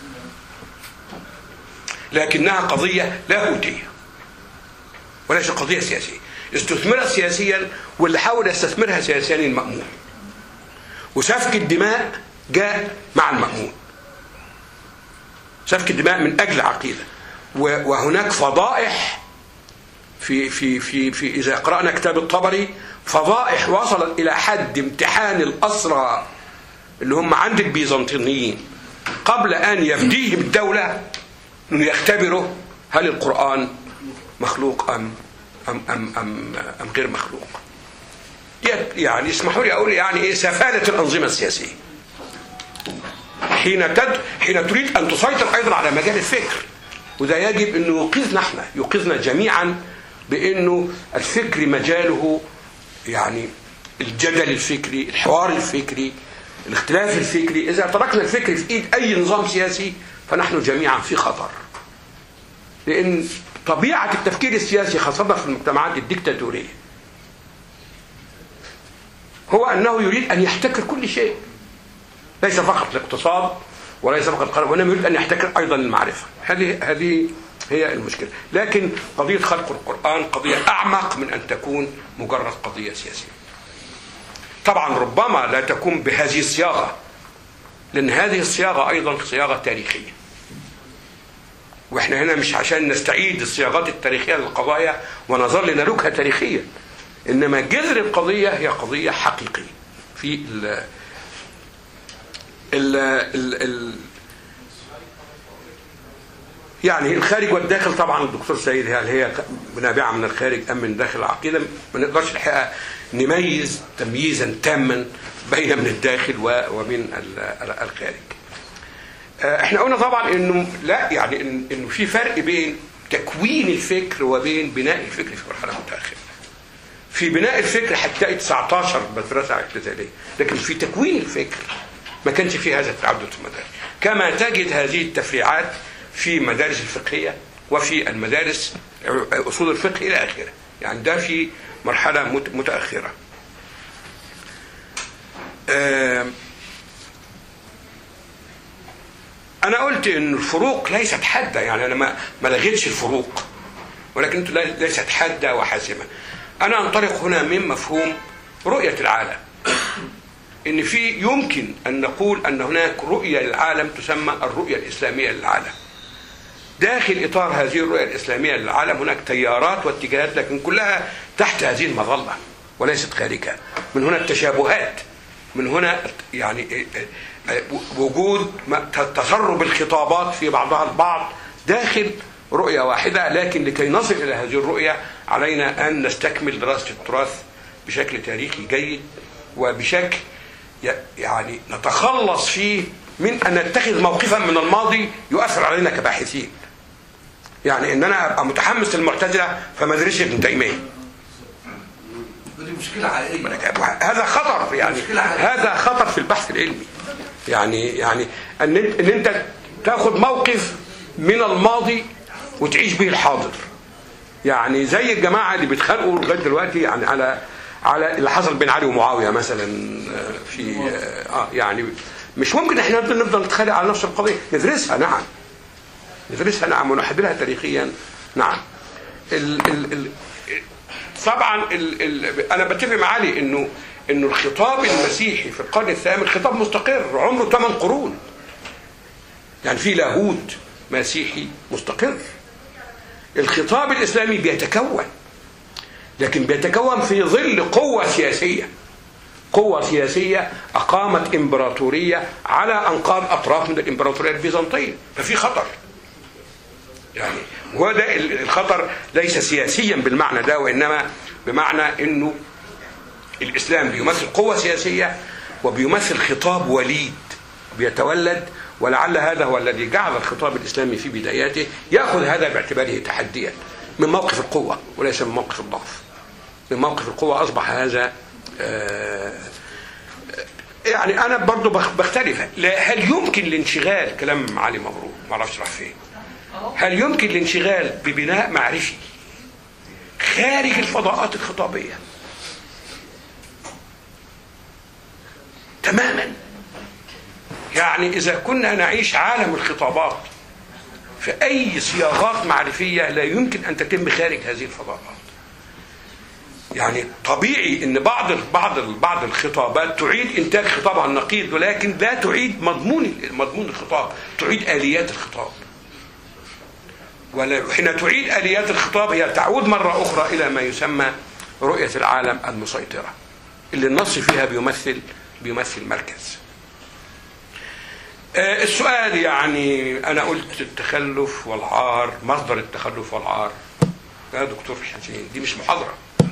لكنها قضية لاهوتية وليس قضية سياسية. استثمرت سياسيا، واللي حاول يستثمرها سياسيا المأمون. وسفك الدماء جاء مع المأمون. سفك الدماء من أجل عقيدة. وهناك فضائح في في في في إذا قرأنا كتاب الطبري، فضائح وصلت إلى حد امتحان الأسرى اللي هم عند البيزنطيين قبل أن يفديهم الدولة أن يختبروا هل القرآن مخلوق أم أم أم أم, أم غير مخلوق. يعني اسمحوا لي أقول يعني إيه سفالة الأنظمة السياسية حين تد حين تريد أن تسيطر أيضا على مجال الفكر. وده يجب أن يوقظنا احنا يوقظنا جميعا بأنه الفكر مجاله يعني الجدل الفكري، الحوار الفكري، الاختلاف الفكري. إذا تركنا الفكر في إيد أي نظام سياسي فنحن جميعا في خطر. لأن طبيعة التفكير السياسي خاصة في المجتمعات الديكتاتورية هو أنه يريد أن يحتكر كل شيء، ليس فقط الاقتصاد وليس فقط القانون، وإنما يريد أن يحتكر أيضا المعرفة. هذه هذه هي المشكلة. لكن قضية خلق القرآن قضية أعمق من أن تكون مجرد قضية سياسية. طبعا ربما لا تكون بهذه الصياغة، لأن هذه الصياغة أيضا صياغة تاريخية، وإحنا هنا مش عشان نستعيد الصياغات التاريخية للقضايا ونظل نلوكها تاريخيا، إنما جذر القضية هي قضية حقيقية في ال ال ال ال يعني الخارج والداخل. طبعا الدكتور سيد هل هي نابعة من الخارج أم من داخل العقيدة؟ ما نقدرش الحقيقة نميز تمييزا تاما بين من الداخل ومن الخارج. احنا قلنا طبعا انه لا يعني انه في فرق بين تكوين الفكر وبين بناء الفكر في مرحلة متأخرة. في بناء الفكر هتلاقي تسعتاشر مدرسة اعتزالية، لكن في تكوين الفكر ما كانش في هذا التعدد في المدارس، كما تجد هذه التفريعات في مدارس الفقهية وفي المدارس أصول الفقه إلى آخره. يعني ده في مرحلة متأخرة. أنا قلت إن الفروق ليست حادة، يعني أنا ما ما لغيتش الفروق، ولكن ليست حادة وحاسمة. أنا أنطلق هنا من مفهوم رؤية العالم، إن في يمكن أن نقول أن هناك رؤية للعالم تسمى الرؤية الإسلامية للعالم. داخل إطار هذه الرؤية الإسلامية للعالم هناك تيارات واتجاهات، لكن كلها تحت هذه المظلة وليست خارجها. من هنا التشابهات، من هنا يعني وجود تسرب الخطابات في بعضها البعض داخل رؤية واحدة. لكن لكي نصل إلى هذه الرؤية علينا أن نستكمل دراسة التراث بشكل تاريخي جيد، وبشكل يعني نتخلص فيه من أن نتخذ موقفا من الماضي يؤثر علينا كباحثين. يعني ان انا ابقى متحمس للمعتزله فما ادرسش ابن تيميه، دي مشكله حقيقيه. هذا خطر، يعني هذا خطر في البحث العلمي. يعني يعني ان ان انت تاخذ موقف من الماضي وتعيش به الحاضر. يعني زي الجماعه اللي بيتخانقوا لغايه دلوقتي يعني على على اللي حصل بين علي ومعاويه مثلا في اه يعني مش ممكن احنا نفضل نتخانق على نفس القضيه. ندرسها نعم، ندرسها نعم ونحللها تاريخيا نعم. ال ال ال طبعا ال ال انا بتفق مع علي انه انه الخطاب المسيحي في القرن الثامن خطاب مستقر عمره ثمان قرون. يعني في لاهوت مسيحي مستقر. الخطاب الاسلامي بيتكون، لكن بيتكون في ظل قوة سياسية، قوة سياسية أقامت إمبراطورية على أنقاض أطراف من الإمبراطورية البيزنطية. ففي خطر، يعني هو ده الخطر ليس سياسيا بالمعنى ده، وإنما بمعنى أنه الإسلام بيمثل قوة سياسية وبيمثل خطاب وليد بيتولد، ولعل هذا هو الذي جعل الخطاب الإسلامي في بداياته يأخذ هذا باعتباره تحديا من موقف القوة وليس من موقف الضعف. من موقف القوة أصبح هذا آه يعني أنا برضو بختلف. هل يمكن الانشغال، كلام علي مبروك ما اعرفش راح فين، هل يمكن الانشغال ببناء معرفي خارج الفضاءات الخطابية تماما؟ يعني إذا كنا نعيش عالم الخطابات في أي صياغات معرفية لا يمكن أن تتم خارج هذه الفضاءات. يعني طبيعي ان بعض بعض بعض الخطابات تعيد انتاج خطابها النقيض، ولكن لا تعيد مضمون مضمون الخطاب، تعيد اليات الخطاب. وحين تعيد اليات الخطاب هي تعود مره اخرى الى ما يسمى رؤيه العالم المسيطره، اللي النص فيها بيمثل بيمثل مركز. آه السؤال يعني انا قلت التخلف والعار، مصدر التخلف والعار يا دكتور حسين دي مش محاضره،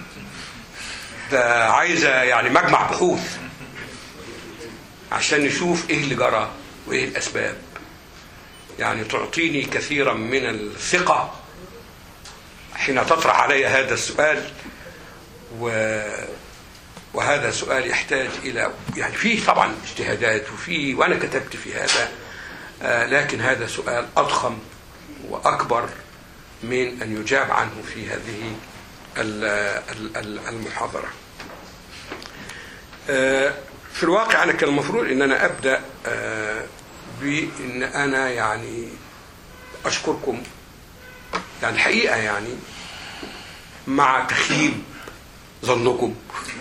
ده عايزة يعني مجمع بحوث عشان نشوف ايه اللي جرى وايه الاسباب. يعني تعطيني كثيرا من الثقة حين تطرح علي هذا السؤال، و... وهذا سؤال يحتاج الى يعني فيه طبعا اجتهادات وفيه وانا كتبت في هذا، آه لكن هذا سؤال اضخم واكبر من ان يجاب عنه في هذه المحاضرة. في الواقع أنا كان المفروض أن أنا أبدأ بأن أنا يعني أشكركم يعني الحقيقة يعني مع تخيب ظنكم.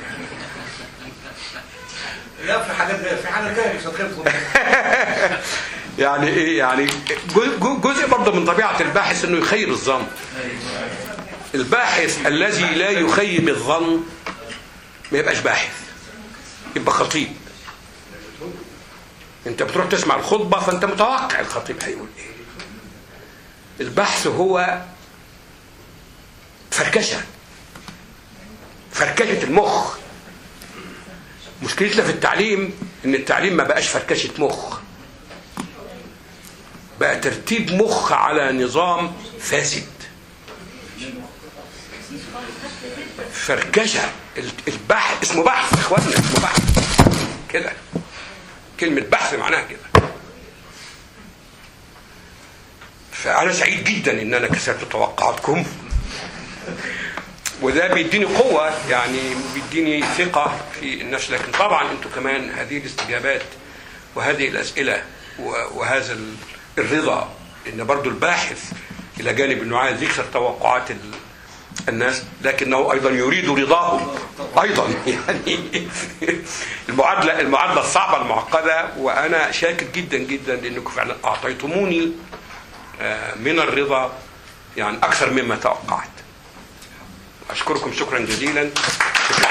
لا في حاجات غير، في حاجة جاية مش هتخيب يعني إيه يعني جزء برضه من طبيعة الباحث أنه يخيب الظن. الباحث الذي لا يخيب الظن ما يبقاش باحث، يبقى خطيب. انت بتروح تسمع الخطبة فانت متوقع الخطيب هيقول ايه. البحث هو فركشة، فركشة المخ. مشكلتنا في التعليم ان التعليم ما بقاش فركشة مخ، بقى ترتيب مخ على نظام فاسد. فركشة. البحث اسمه بحث اخواننا، اسمه بحث كده، كلمة بحث معناها كده. فأنا سعيد جدا إن أنا كسرت توقعاتكم، وده بيديني قوة، يعني بيديني ثقة في الناس. لكن طبعا أنتم كمان هذه الاستجابات وهذه الأسئلة وهذا الرضا، إن برضو الباحث إلى جانب أنه عايز يكسر توقعات الناس لكنه أيضا يريد رضاهم أيضا. يعني المعادلة المعادلة الصعبة المعقدة، وأنا شاكر جدا جدا لأنكم فعلا أعطيتموني من الرضا يعني أكثر مما توقعت. أشكركم شكرا جزيلا. شكرا.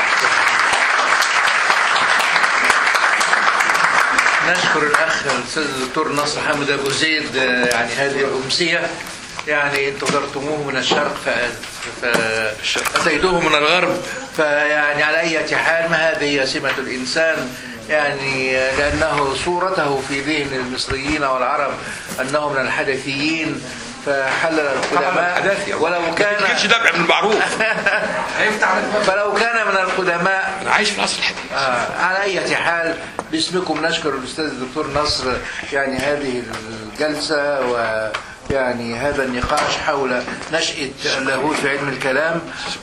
نشكر الأخ الأستاذ الدكتور نصر حامد أبو زيد يعني هذه الأمسية، يعني انتم ضربتموه من الشرق فأتيتوه من الغرب، فيعني على أي حال ما هذه هي سمة الإنسان، يعني لأنه صورته في ذهن المصريين والعرب أنه من الحدثيين، فحلل القدماء ولو كان كيفش دفع من المعروف فلو كان من القدماء. أنا عايش في العصر الحديث. آه على أي حال باسمكم نشكر الأستاذ الدكتور نصر يعني هذه الجلسة ويعني هذا النقاش حول نشأة اللاهوت في علم الكلام.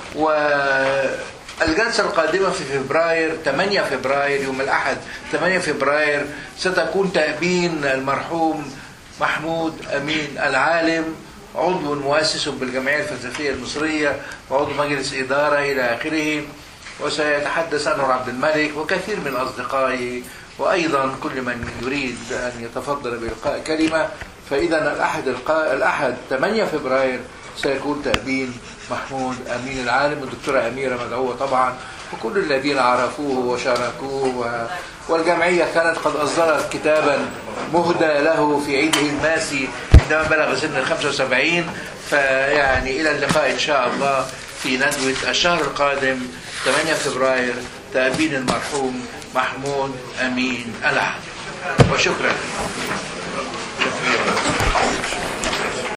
والجلسة القادمة في فبراير ثمانية فبراير يوم الأحد ثمانية فبراير ستكون تأبين المرحوم محمود أمين العالم، عضو مؤسس بالجمعية الفلسفية المصرية وعضو مجلس إدارة إلى آخره، وسيتحدث أنور عبد الملك وكثير من أصدقائي، وأيضا كل من يريد أن يتفضل بإلقاء كلمة. فإذا الأحد القا... الأحد ثمانية فبراير سيكون تأبين محمود أمين العالم، والدكتورة أميرة مدعوة طبعا، وكل الذين عرفوه وشاركوه و... والجمعية كانت قد أصدرت كتابا مهدى له في عيده الماسي عندما بلغ سن الخمسة وسبعين. فيعني إلى اللقاء إن شاء الله في ندوة الشهر القادم ثمانية فبراير تأبين المرحوم محمود أمين العالم. وشكرا.